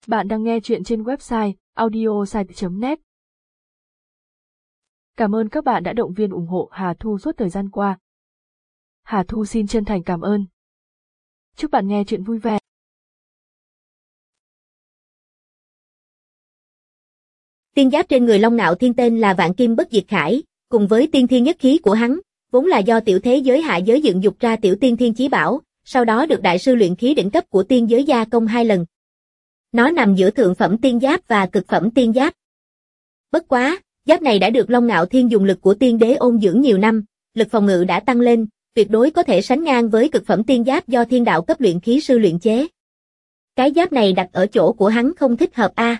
Bạn đang nghe chuyện trên website audiosite.net. Cảm ơn các bạn đã động viên ủng hộ Hà Thu suốt thời gian qua. Hà Thu xin chân thành cảm ơn. Chúc bạn nghe chuyện vui vẻ. Tiên giáp trên người Long Ngạo Thiên tên là Vạn Kim Bất Diệt Khải, cùng với tiên thiên nhất khí của hắn, vốn là do tiểu thế giới hạ giới dựng dục ra tiểu tiên thiên chí bảo, sau đó được đại sư luyện khí đỉnh cấp của tiên giới gia công 2 lần. Nó nằm giữa thượng phẩm tiên giáp và cực phẩm tiên giáp. Bất quá, giáp này đã được Long Ngạo Thiên dùng lực của tiên đế ôn dưỡng nhiều năm, lực phòng ngự đã tăng lên, tuyệt đối có thể sánh ngang với cực phẩm tiên giáp do thiên đạo cấp luyện khí sư luyện chế. Cái giáp này đặt ở chỗ của hắn không thích hợp a.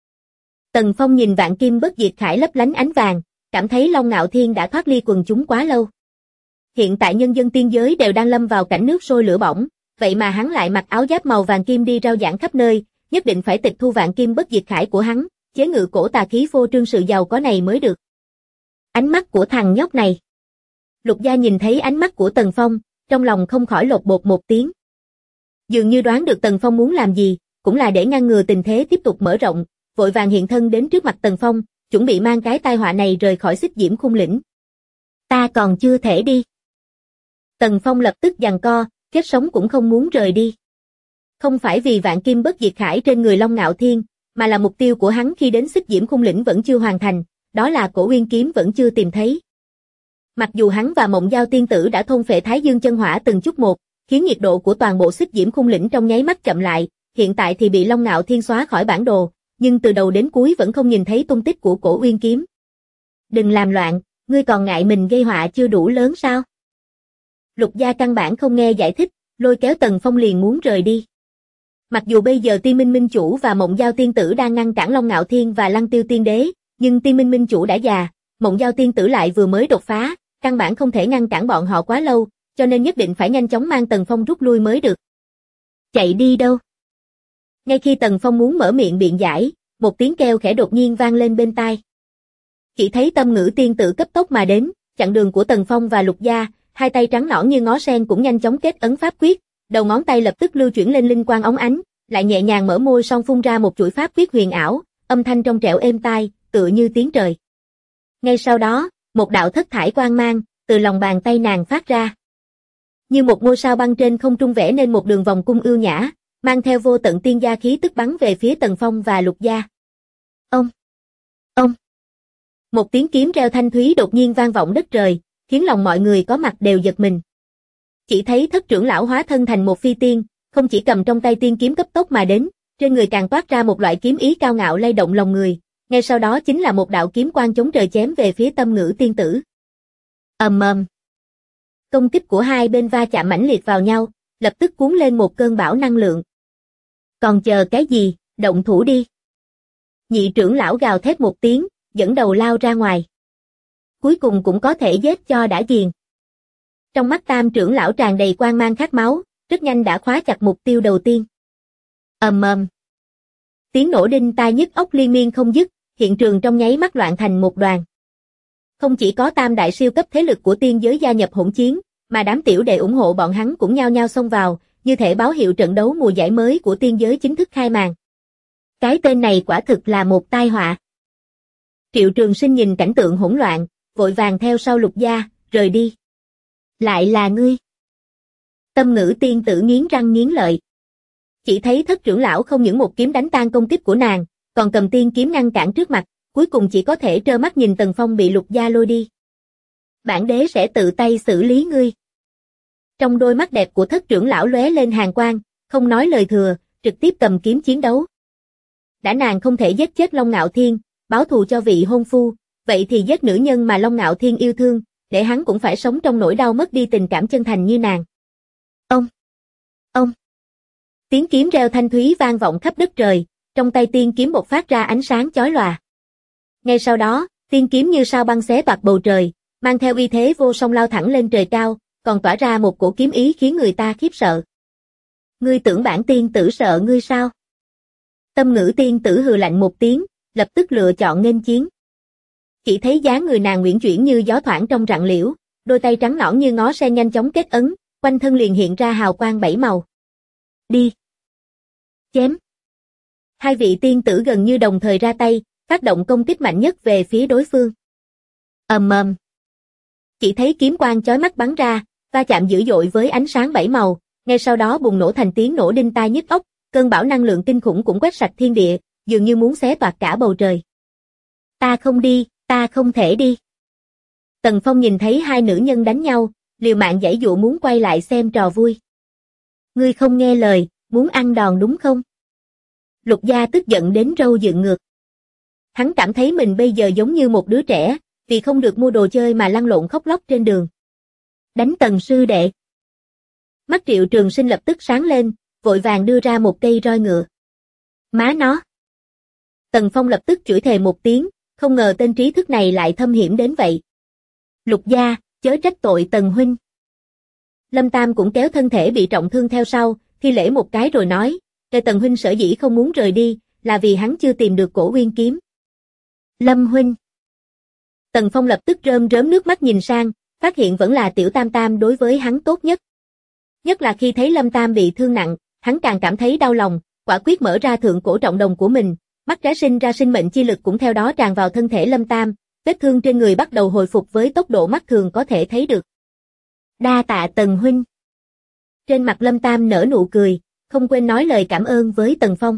Tần Phong nhìn Vạn Kim Bất Diệt Khải lấp lánh ánh vàng, cảm thấy Long Ngạo Thiên đã thoát ly quần chúng quá lâu. Hiện tại nhân dân tiên giới đều đang lâm vào cảnh nước sôi lửa bỏng, vậy mà hắn lại mặc áo giáp màu vàng kim đi rao giảng khắp nơi, nhất định phải tịch thu Vạn Kim Bất Diệt Khải của hắn, chế ngự cổ tà khí phô trương sự giàu có này mới được. Ánh mắt của thằng nhóc này. Lục Gia nhìn thấy ánh mắt của Tần Phong, trong lòng không khỏi lột bột một tiếng. Dường như đoán được Tần Phong muốn làm gì, cũng là để ngăn ngừa tình thế tiếp tục mở rộng, vội vàng hiện thân đến trước mặt Tần Phong, chuẩn bị mang cái tai họa này rời khỏi Xích Diễm Khung Lĩnh. Ta còn chưa thể đi. Tần Phong lập tức giằng co, chết sống cũng không muốn rời đi. Không phải vì Vạn Kim Bất Diệt Khải trên người Long Ngạo Thiên, mà là mục tiêu của hắn khi đến Xích Diễm Khung Lĩnh vẫn chưa hoàn thành, đó là Cổ Uyên kiếm vẫn chưa tìm thấy. Mặc dù hắn và Mộng Giao tiên tử đã thôn phệ Thái Dương chân hỏa từng chút một, khiến nhiệt độ của toàn bộ Xích Diễm Khung Lĩnh trong nháy mắt chậm lại, hiện tại thì bị Long Ngạo Thiên xóa khỏi bản đồ, nhưng từ đầu đến cuối vẫn không nhìn thấy tung tích của Cổ Uyên kiếm. Đừng làm loạn, ngươi còn ngại mình gây họa chưa đủ lớn sao? Lục Gia căn bản không nghe giải thích, lôi kéo Tần Phong liền muốn rời đi. Mặc dù bây giờ Tiên Minh Minh Chủ và Mộng Giao tiên tử đang ngăn cản Long Ngạo Thiên và Lăng Tiêu tiên đế, nhưng Tiên Minh Minh Chủ đã già, Mộng Giao tiên tử lại vừa mới đột phá, căn bản không thể ngăn cản bọn họ quá lâu, cho nên nhất định phải nhanh chóng mang Tần Phong rút lui mới được. Chạy đi đâu? Ngay khi Tần Phong muốn mở miệng biện giải, một tiếng kêu khẽ đột nhiên vang lên bên tai. Chỉ thấy Tâm Ngữ tiên tử cấp tốc mà đến, chặn đường của Tần Phong và Lục Gia, hai tay trắng nõn như ngó sen cũng nhanh chóng kết ấn pháp quyết, đầu ngón tay lập tức lưu chuyển lên linh quang óng ánh, lại nhẹ nhàng mở môi xong phun ra một chuỗi pháp quyết huyền ảo, âm thanh trong trẻo êm tai, tựa như tiếng trời. Ngay sau đó, một đạo thất thải quang mang từ lòng bàn tay nàng phát ra. Như một ngôi sao băng trên không trung vẽ nên một đường vòng cung ưu nhã, mang theo vô tận tiên gia khí tức bắn về phía Tần Phong và Lục Gia. Ông. Một tiếng kiếm reo thanh thúy đột nhiên vang vọng đất trời, khiến lòng mọi người có mặt đều giật mình. Chỉ thấy Thất trưởng lão hóa thân thành một phi tiên, không chỉ cầm trong tay tiên kiếm cấp tốc mà đến, trên người càng toát ra một loại kiếm ý cao ngạo lay động lòng người, ngay sau đó chính là một đạo kiếm quang chống trời chém về phía Tâm Ngữ tiên tử. Ầm ầm. Công kích của hai bên va chạm mãnh liệt vào nhau, lập tức cuốn lên một cơn bão năng lượng. Còn chờ cái gì, động thủ đi. Nhị trưởng lão gào thét một tiếng, dẫn đầu lao ra ngoài. Cuối cùng cũng có thể giết cho đã ghiền. Trong mắt Tam trưởng lão tràn đầy quang mang khát máu, rất nhanh đã khóa chặt mục tiêu đầu tiên. Ầm ầm. Tiếng nổ đinh tai nhức óc liên miên không dứt, hiện trường trong nháy mắt loạn thành một đoàn. Không chỉ có tam đại siêu cấp thế lực của tiên giới gia nhập hỗn chiến, mà đám tiểu đệ ủng hộ bọn hắn cũng nhao nhao xông vào, như thể báo hiệu trận đấu mùa giải mới của tiên giới chính thức khai màn. Cái tên này quả thực là một tai họa. Triệu Trường Sinh nhìn cảnh tượng hỗn loạn, vội vàng theo sau Lục Gia, rời đi. Lại là ngươi. Tâm Ngữ tiên tử nghiến răng nghiến lợi. Chỉ thấy Thất trưởng lão không những một kiếm đánh tan công kích của nàng, còn cầm tiên kiếm ngăn cản trước mặt, cuối cùng chỉ có thể trơ mắt nhìn Tần Phong bị Lục Gia lôi đi. Bản đế sẽ tự tay xử lý ngươi. Trong đôi mắt đẹp của Thất trưởng lão lóe lên hàn quang, không nói lời thừa, trực tiếp cầm kiếm chiến đấu. Đã nàng không thể giết chết Long Ngạo Thiên, báo thù cho vị hôn phu, vậy thì giết nữ nhân mà Long Ngạo Thiên yêu thương, để hắn cũng phải sống trong nỗi đau mất đi tình cảm chân thành như nàng. Ông. Tiếng kiếm reo thanh thúy vang vọng khắp đất trời, trong tay tiên kiếm bộc phát ra ánh sáng chói lòa. Ngay sau đó, tiên kiếm như sao băng xé toạc bầu trời, mang theo uy thế vô song lao thẳng lên trời cao, còn tỏa ra một cổ kiếm ý khiến người ta khiếp sợ. Ngươi tưởng bản tiên tử sợ ngươi sao? Tâm Ngữ tiên tử hừ lạnh một tiếng, lập tức lựa chọn nghênh chiến. Chỉ thấy dáng người nàng uyển chuyển như gió thoảng trong rặng liễu, đôi tay trắng nõn như ngó sen nhanh chóng kết ấn, quanh thân liền hiện ra hào quang 7 màu. Đi. Chém. Hai vị tiên tử gần như đồng thời ra tay, phát động công kích mạnh nhất về phía đối phương. Ầm ầm. Chỉ thấy kiếm quang chói mắt bắn ra, va chạm dữ dội với ánh sáng bảy màu, ngay sau đó bùng nổ thành tiếng nổ đinh tai nhức óc, cơn bão năng lượng kinh khủng cũng quét sạch thiên địa, dường như muốn xé toạc cả bầu trời. Ta không đi, ta không thể đi. Tần Phong nhìn thấy hai nữ nhân đánh nhau, liều mạng giãy giụa muốn quay lại xem trò vui. Ngươi không nghe lời, muốn ăn đòn đúng không? Lục Gia tức giận đến râu dựng ngược. Hắn cảm thấy mình bây giờ giống như một đứa trẻ, vì không được mua đồ chơi mà lăn lộn khóc lóc trên đường. Đánh Tần sư đệ. Mắt Triệu Trường Sinh lập tức sáng lên, vội vàng đưa ra một cây roi ngựa. Má nó. Tần Phong lập tức chửi thề một tiếng, không ngờ tên trí thức này lại thâm hiểm đến vậy. Lục Gia, chớ trách tội Tần huynh. Lâm Tam cũng kéo thân thể bị trọng thương theo sau, thi lễ một cái rồi nói, Tần huynh sở dĩ không muốn rời đi, là vì hắn chưa tìm được Cổ Uyên kiếm. Lâm huynh. Tần Phong lập tức rơm rớm nước mắt nhìn sang, phát hiện vẫn là Tiểu Tam Tam đối với hắn tốt nhất. Nhất là khi thấy Lâm Tam bị thương nặng, hắn càng cảm thấy đau lòng, quả quyết mở ra thượng cổ trọng đồng của mình, mắt trái sinh ra sinh mệnh chi lực cũng theo đó tràn vào thân thể Lâm Tam, vết thương trên người bắt đầu hồi phục với tốc độ mắt thường có thể thấy được. Đa tạ Tần huynh. Trên mặt Lâm Tam nở nụ cười, không quên nói lời cảm ơn với Tần Phong.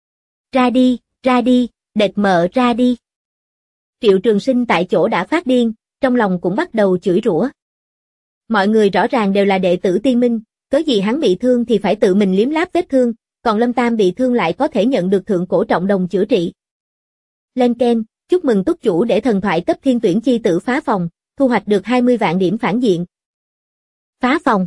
Ra đi, đệt mợ ra đi. Triệu Trường Sinh tại chỗ đã phát điên, trong lòng cũng bắt đầu chửi rủa. Mọi người rõ ràng đều là đệ tử Tiên Minh, cớ gì hắn bị thương thì phải tự mình liếm láp vết thương, còn Lâm Tam bị thương lại có thể nhận được thượng cổ trọng đồng chữa trị. Lên keng, chúc mừng túc chủ để thần thoại cấp thiên tuyển chi tử phá phòng, thu hoạch được 20 vạn điểm phản diện. Phá phòng.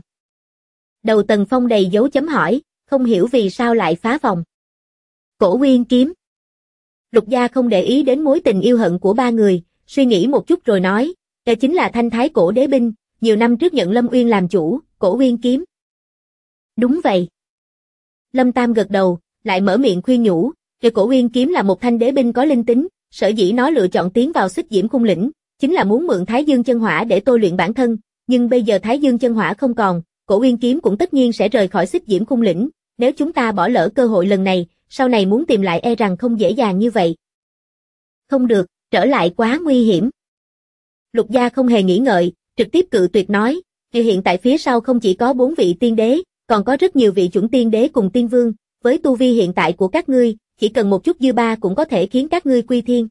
Đầu Tần Phong đầy dấu chấm hỏi, không hiểu vì sao lại phá phòng. Cổ Uyên kiếm. Lục Gia không để ý đến mối tình yêu hận của ba người, suy nghĩ một chút rồi nói, đây chính là thanh thái cổ đế binh, nhiều năm trước nhận Lâm Uyên làm chủ, Cổ Uyên kiếm. Đúng vậy. Lâm Tam gật đầu, lại mở miệng khuyên nhủ, Cổ Uyên kiếm là một thanh đế binh có linh tính, sở dĩ nó lựa chọn tiến vào Xích Diễm Khung Lĩnh, chính là muốn mượn Thái Dương chân hỏa để tôi luyện bản thân, nhưng bây giờ Thái Dương chân hỏa không còn, Cổ Uyên kiếm cũng tất nhiên sẽ rời khỏi Xích Diễm Khung Lĩnh, nếu chúng ta bỏ lỡ cơ hội lần này, sau này muốn tìm lại e rằng không dễ dàng như vậy. Không được, trở lại quá nguy hiểm. Lục Gia không hề nghĩ ngợi, trực tiếp cự tuyệt nói, hiện tại phía sau không chỉ có 4 vị tiên đế, còn có rất nhiều vị chuẩn tiên đế cùng tiên vương, với tu vi hiện tại của các ngươi, chỉ cần một chút dư ba cũng có thể khiến các ngươi quy thiên.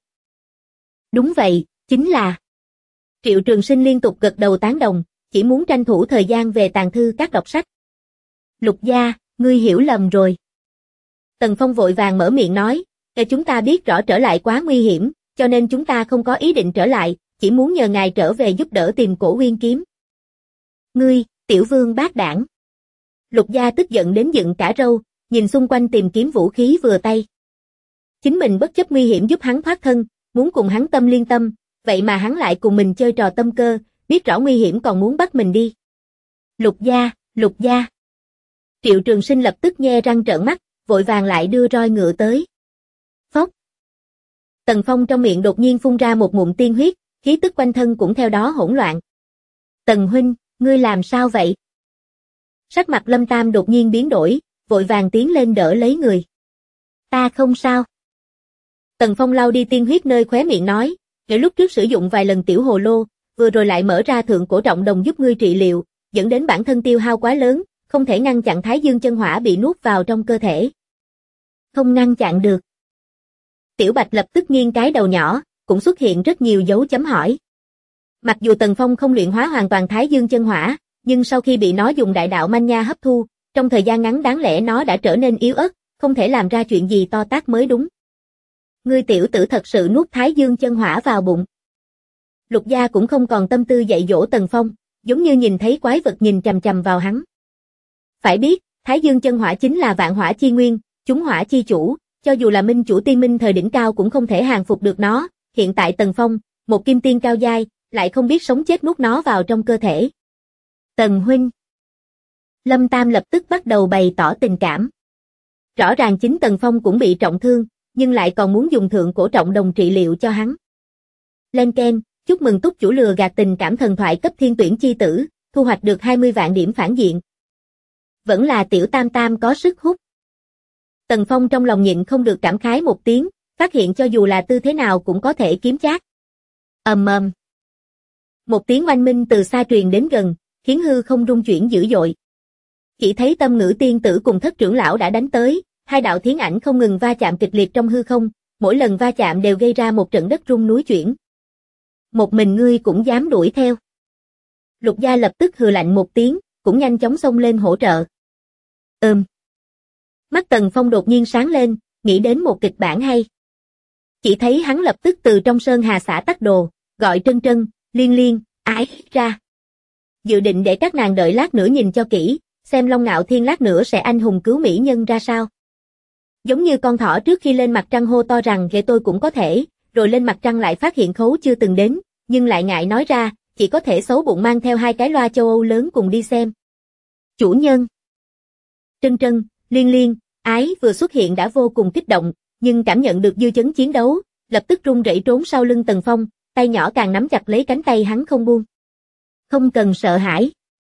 Đúng vậy, chính là. Triệu Trường Sinh liên tục gật đầu tán đồng, chỉ muốn tranh thủ thời gian về tàng thư các đọc sách. Lục Gia, ngươi hiểu lầm rồi. Tần Phong vội vàng mở miệng nói, chúng ta biết rõ trở lại quá nguy hiểm, cho nên chúng ta không có ý định trở lại, chỉ muốn nhờ ngài trở về giúp đỡ tìm Cổ Uyên kiếm. Ngươi, tiểu vương bác đảng. Lục Gia tức giận đến dựng cả râu, nhìn xung quanh tìm kiếm vũ khí vừa tay. Chính mình bất chấp nguy hiểm giúp hắn thoát thân, muốn cùng hắn tâm liên tâm, vậy mà hắn lại cùng mình chơi trò tâm cơ, biết rõ nguy hiểm còn muốn bắt mình đi. Lục Gia. Triệu Trường Sinh lập tức nhe răng trợn mắt, vội vàng lại đưa roi ngựa tới. Phốc. Tần Phong trong miệng đột nhiên phun ra một ngụm tiên huyết, khí tức quanh thân cũng theo đó hỗn loạn. Tần huynh, ngươi làm sao vậy? Sắc mặt Lâm Tam đột nhiên biến đổi, vội vàng tiến lên đỡ lấy người. Ta không sao. Tần Phong lau đi tiên huyết nơi khóe miệng nói, nếu lúc trước sử dụng vài lần tiểu hồ lô, vừa rồi lại mở ra thượng cổ trọng đồng giúp ngươi trị liệu, dẫn đến bản thân tiêu hao quá lớn, không thể ngăn chặn Thái Dương chân hỏa bị nuốt vào trong cơ thể. Không ngăn chặn được. Tiểu Bạch lập tức nghiêng cái đầu nhỏ, cũng xuất hiện rất nhiều dấu chấm hỏi. Mặc dù Tần Phong không luyện hóa hoàn toàn Thái Dương chân hỏa, nhưng sau khi bị nó dùng đại đạo manh nha hấp thu, trong thời gian ngắn đáng lẽ nó đã trở nên yếu ớt, không thể làm ra chuyện gì to tát mới đúng. Ngươi tiểu tử thật sự nuốt Thái Dương chân hỏa vào bụng. Lục Gia cũng không còn tâm tư dạy dỗ Tần Phong, giống như nhìn thấy quái vật nhìn chằm chằm vào hắn. Phải biết, Thái Dương chân hỏa chính là vạn hỏa chi nguyên, chúng hỏa chi chủ, cho dù là minh chủ tiên minh thời đỉnh cao cũng không thể hàng phục được nó, hiện tại Tần Phong, một kim tiên cao giai, lại không biết sống chết nuốt nó vào trong cơ thể. Tần huynh. Lâm Tam lập tức bắt đầu bày tỏ tình cảm. Rõ ràng chính Tần Phong cũng bị trọng thương, nhưng lại còn muốn dùng thượng cổ trọng đồng trị liệu cho hắn. Lên keng, chúc mừng túc chủ lừa gạt tình cảm thần thoại cấp thiên tuyển chi tử, thu hoạch được 20 vạn điểm phản diện. Vẫn là Tiểu Tam Tam có sức hút. Tần Phong trong lòng nhịn không được cảm khái một tiếng, phát hiện cho dù là tư thế nào cũng có thể kiếm chác. Ầm ầm. Một tiếng oanh minh từ xa truyền đến gần, khiến hư không rung chuyển dữ dội. Chỉ thấy Tâm Ngữ tiên tử cùng Thất trưởng lão đã đánh tới, hai đạo thiến ảnh không ngừng va chạm kịch liệt trong hư không, mỗi lần va chạm đều gây ra một trận đất rung núi chuyển. Một mình ngươi cũng dám đuổi theo. Lục Gia lập tức hừ lạnh một tiếng, cũng nhanh chóng xông lên hỗ trợ. Mắt Tần Phong đột nhiên sáng lên, nghĩ đến một kịch bản hay. Chỉ thấy hắn lập tức từ trong sơn hà xả tắc đồ, gọi Trân Trân, Liên Liên, Ái ra. Dự định để các nàng đợi lát nữa nhìn cho kỹ, xem Long Ngạo Thiên lát nữa sẽ anh hùng cứu mỹ nhân ra sao. Giống như con thỏ trước khi lên mặt trăng hô to rằng ghê tôi cũng có thể, rồi lên mặt trăng lại phát hiện Khấu chưa từng đến, nhưng lại ngại nói ra, chỉ có thể xấu bụng mang theo hai cái loa châu Âu lớn cùng đi xem. Chủ nhân. Trân Trân, Liên Liên, Ái vừa xuất hiện đã vô cùng kích động, nhưng cảm nhận được dư chấn chiến đấu, lập tức run rẩy trốn sau lưng Tần Phong, tay nhỏ càng nắm chặt lấy cánh tay hắn không buông. Không cần sợ hãi.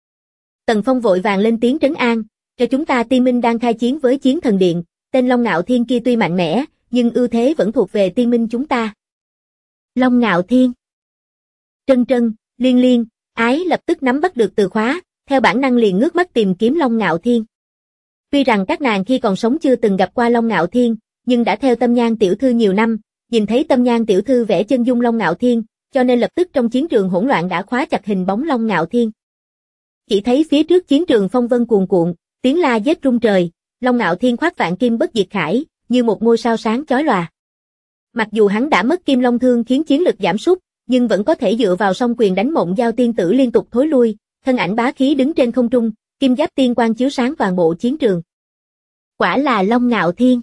Tần Phong vội vàng lên tiếng trấn an, cho chúng ta Tiên Minh đang khai chiến với Chiến Thần Điện, tên Long Ngạo Thiên kia tuy mạnh mẽ, nhưng ưu thế vẫn thuộc về Tiên Minh chúng ta. Long Ngạo Thiên. Trân Trân, Liên Liên, Ái lập tức nắm bắt được từ khóa, theo bản năng liền ngước mắt tìm kiếm Long Ngạo Thiên. Tuy rằng các nàng khi còn sống chưa từng gặp qua Long Ngạo Thiên, nhưng đã theo Tâm Nhan tiểu thư nhiều năm, nhìn thấy Tâm Nhan tiểu thư vẽ chân dung Long Ngạo Thiên, cho nên lập tức trong chiến trường hỗn loạn đã khóa chặt hình bóng Long Ngạo Thiên. Chỉ thấy phía trước chiến trường phong vân cuồn cuộn, tiếng la giết rung trời, Long Ngạo Thiên khoác vạn kim bất diệt khải, như một ngôi sao sáng chói lòa. Mặc dù hắn đã mất Kim Long Thương khiến chiến lực giảm sút, nhưng vẫn có thể dựa vào song quyền đánh Mộng Giao tiên tử liên tục thối lui, thân ảnh bá khí đứng trên không trung, kim giáp tiên quang chiếu sáng toàn bộ chiến trường. Quả là Long Ngạo Thiên.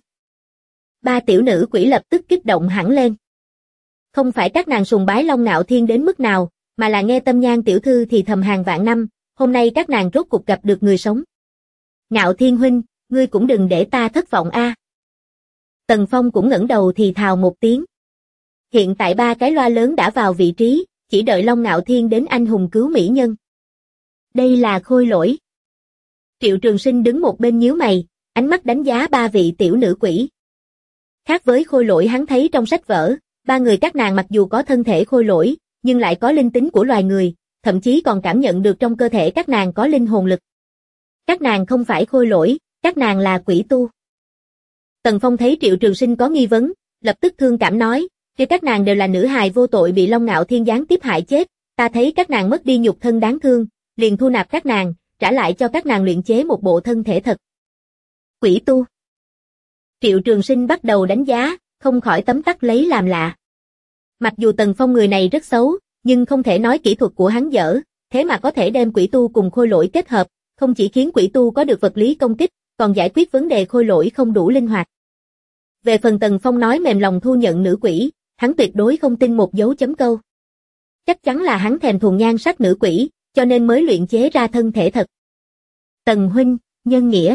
Ba tiểu nữ quỷ lập tức kích động hẳn lên. Không phải các nàng sùng bái Long Ngạo Thiên đến mức nào, mà là nghe Tâm Nhan tiểu thư thì thầm hàng vạn năm, hôm nay các nàng rốt cục gặp được người sống. Ngạo Thiên huynh, ngươi cũng đừng để ta thất vọng a. Tần Phong cũng ngẩng đầu thì thào một tiếng. Hiện tại ba cái loa lớn đã vào vị trí, chỉ đợi Long Ngạo Thiên đến anh hùng cứu mỹ nhân. Đây là Khôi Lỗi. Triệu Trường Sinh đứng một bên nhíu mày, ánh mắt đánh giá ba vị tiểu nữ quỷ. Khác với Khôi Lỗi hắn thấy trong sách vở, ba người các nàng mặc dù có thân thể khôi lỗi, nhưng lại có linh tính của loài người, thậm chí còn cảm nhận được trong cơ thể các nàng có linh hồn lực. Các nàng không phải khôi lỗi, các nàng là quỷ tu. Tần Phong thấy Triệu Trường Sinh có nghi vấn, lập tức thương cảm nói, chứ các nàng đều là nữ hài vô tội bị Long Ngạo Thiên gián tiếp hại chết, ta thấy các nàng mất đi nhục thân đáng thương, liền thu nạp các nàng, trả lại cho các nàng luyện chế một bộ thân thể thật. Quỷ tu. Triệu Trường Sinh bắt đầu đánh giá, không khỏi tấm tắc lấy làm lạ. Mặc dù Tần Phong người này rất xấu, nhưng không thể nói kỹ thuật của hắn dở, thế mà có thể đem quỷ tu cùng khôi lỗi kết hợp, không chỉ khiến quỷ tu có được vật lý công kích, còn giải quyết vấn đề khôi lỗi không đủ linh hoạt. Về phần Tần Phong nói mềm lòng thu nhận nữ quỷ, hắn tuyệt đối không tin một dấu chấm câu. Chắc chắn là hắn thèm thuồng nhan sắc nữ quỷ, cho nên mới luyện chế ra thân thể thật. Tần huynh, nhân nghĩa.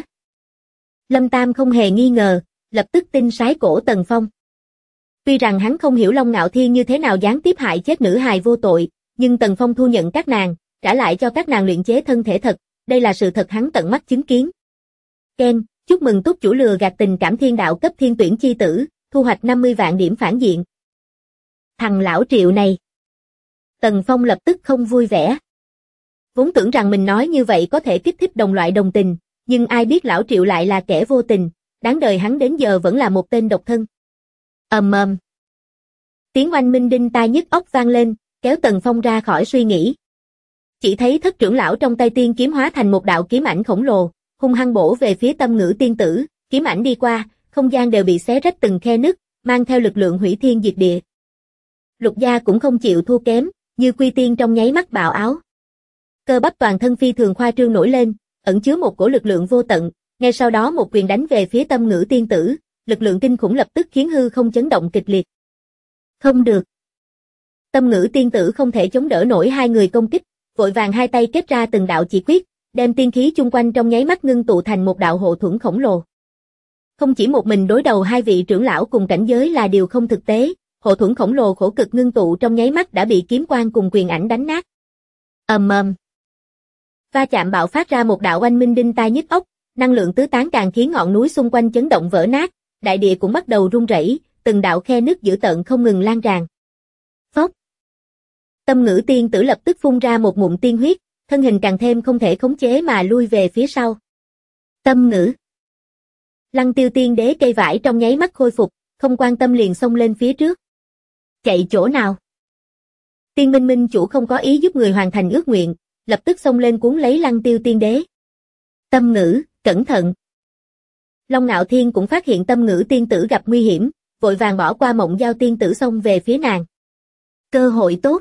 Lâm Tam không hề nghi ngờ, lập tức tin sái cổ Tần Phong. Tuy rằng hắn không hiểu Long Ngạo Thiên như thế nào gián tiếp hại chết nữ hài vô tội, nhưng Tần Phong thu nhận các nàng, trả lại cho các nàng luyện chế thân thể thật, đây là sự thật hắn tận mắt chứng kiến. Ken, chúc mừng túc chủ lừa gạt tình cảm thiên đạo cấp thiên tuyển chi tử, thu hoạch 50 vạn điểm phản diện. Thằng lão Triệu này. Tần Phong lập tức không vui vẻ. Vốn tưởng rằng mình nói như vậy có thể kích thích đồng loại đồng tình, nhưng ai biết lão Triệu lại là kẻ vô tình, đáng đời hắn đến giờ vẫn là một tên độc thân. Ầm ầm. Tiếng oanh minh đinh tai nhức óc vang lên, kéo Tần Phong ra khỏi suy nghĩ. Chỉ thấy Thất trưởng lão trong tay tiên kiếm hóa thành một đạo kiếm ảnh khổng lồ, hung hăng bổ về phía Tâm Ngữ tiên tử, kiếm ảnh đi qua, không gian đều bị xé rách từng khe nứt, mang theo lực lượng hủy thiên diệt địa. Lục Gia cũng không chịu thua kém, như quy tiên trong nháy mắt bạo áo. Cơ bắp toàn thân phi thường khoa trương nổi lên, ẩn chứa một cổ lực lượng vô tận, ngay sau đó một quyền đánh về phía Tâm Ngữ tiên tử, lực lượng kinh khủng lập tức khiến hư không chấn động kịch liệt. Không được. Tâm Ngữ tiên tử không thể chống đỡ nổi hai người công kích, vội vàng hai tay kết ra từng đạo chỉ quyết, đem tiên khí chung quanh trong nháy mắt ngưng tụ thành một đạo hộ thuẫn khổng lồ. Không chỉ một mình đối đầu hai vị trưởng lão cùng cảnh giới là điều không thực tế, hộ thuẫn khổng lồ khổ cực ngưng tụ trong nháy mắt đã bị kiếm quang cùng quyền ảnh đánh nát. Ầm ầm. Va chạm bạo phát ra một đạo oanh minh đinh tai nhức óc, Năng lượng tứ tán càng khiến ngọn núi xung quanh chấn động vỡ nát, đại địa cũng bắt đầu rung rẩy, từng đạo khe nứt dữ tợn không ngừng lan tràn. Phốc. Tâm Ngữ tiên tử lập tức phun ra một ngụm tiên huyết, thân hình càng thêm không thể khống chế mà lui về phía sau. Tâm Ngữ. Lăng Tiêu tiên đế cây vải trong nháy mắt khôi phục, không quan tâm liền xông lên phía trước. Chạy chỗ nào? Tiên Minh Minh chủ không có ý giúp người hoàn thành ước nguyện, lập tức xông lên cuốn lấy Lăng Tiêu tiên đế. Tâm Ngữ, cẩn thận. Long Nạo Thiên cũng phát hiện Tâm Ngữ tiên tử gặp nguy hiểm, vội vàng bỏ qua Mộng Giao tiên tử xông về phía nàng. Cơ hội tốt.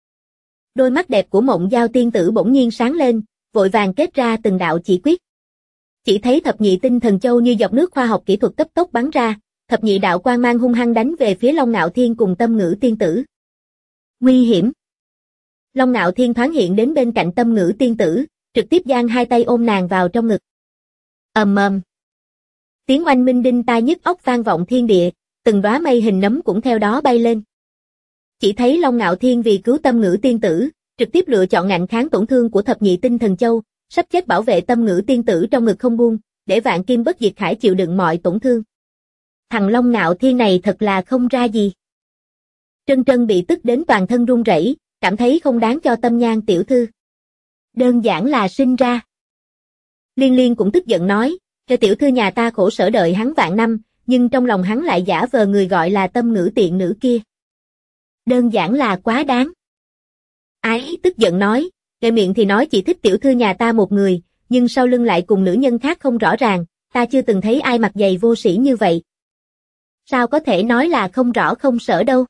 Đôi mắt đẹp của Mộng Giao tiên tử bỗng nhiên sáng lên, vội vàng kết ra từng đạo chỉ quyết. Chỉ thấy thập nhị tinh thần châu như giọt nước khoa học kỹ thuật cấp tốc bắn ra, thập nhị đạo quang mang hung hăng đánh về phía Long Nạo Thiên cùng Tâm Ngữ tiên tử. Nguy hiểm. Long Nạo Thiên thoáng hiện đến bên cạnh Tâm Ngữ tiên tử, trực tiếp giang hai tay ôm nàng vào trong ngực. Ầm ầm. Tiếng oanh minh đinh tai nhức óc vang vọng thiên địa, từng đóa mây hình nấm cũng theo đó bay lên. Chỉ thấy Long Nạo Thiên vì cứu Tâm Ngữ tiên tử, trực tiếp lựa chọn ngạnh kháng tổn thương của thập nhị tinh thần châu, sắp chết bảo vệ Tâm Ngữ tiên tử trong ngực không buông, để Vạn Kim Bất Diệt Khải chịu đựng mọi tổn thương. Thằng Long Nạo Thiên này thật là không ra gì. Trân Trân bị tức đến toàn thân run rẩy, cảm thấy không đáng cho Tâm Nhan tiểu thư. Đơn giản là sinh ra. Liên Liên cũng tức giận nói, cho tiểu thư nhà ta khổ sở đợi hắn vạn năm, nhưng trong lòng hắn lại giả vờ người gọi là Tâm Ngữ tiện nữ kia. Đơn giản là quá đáng. Ái tức giận nói, cái miệng thì nói chỉ thích tiểu thư nhà ta một người, nhưng sau lưng lại cùng nữ nhân khác không rõ ràng, ta chưa từng thấy ai mặt dày vô sĩ như vậy. Sao có thể nói là không rõ không sợ đâu.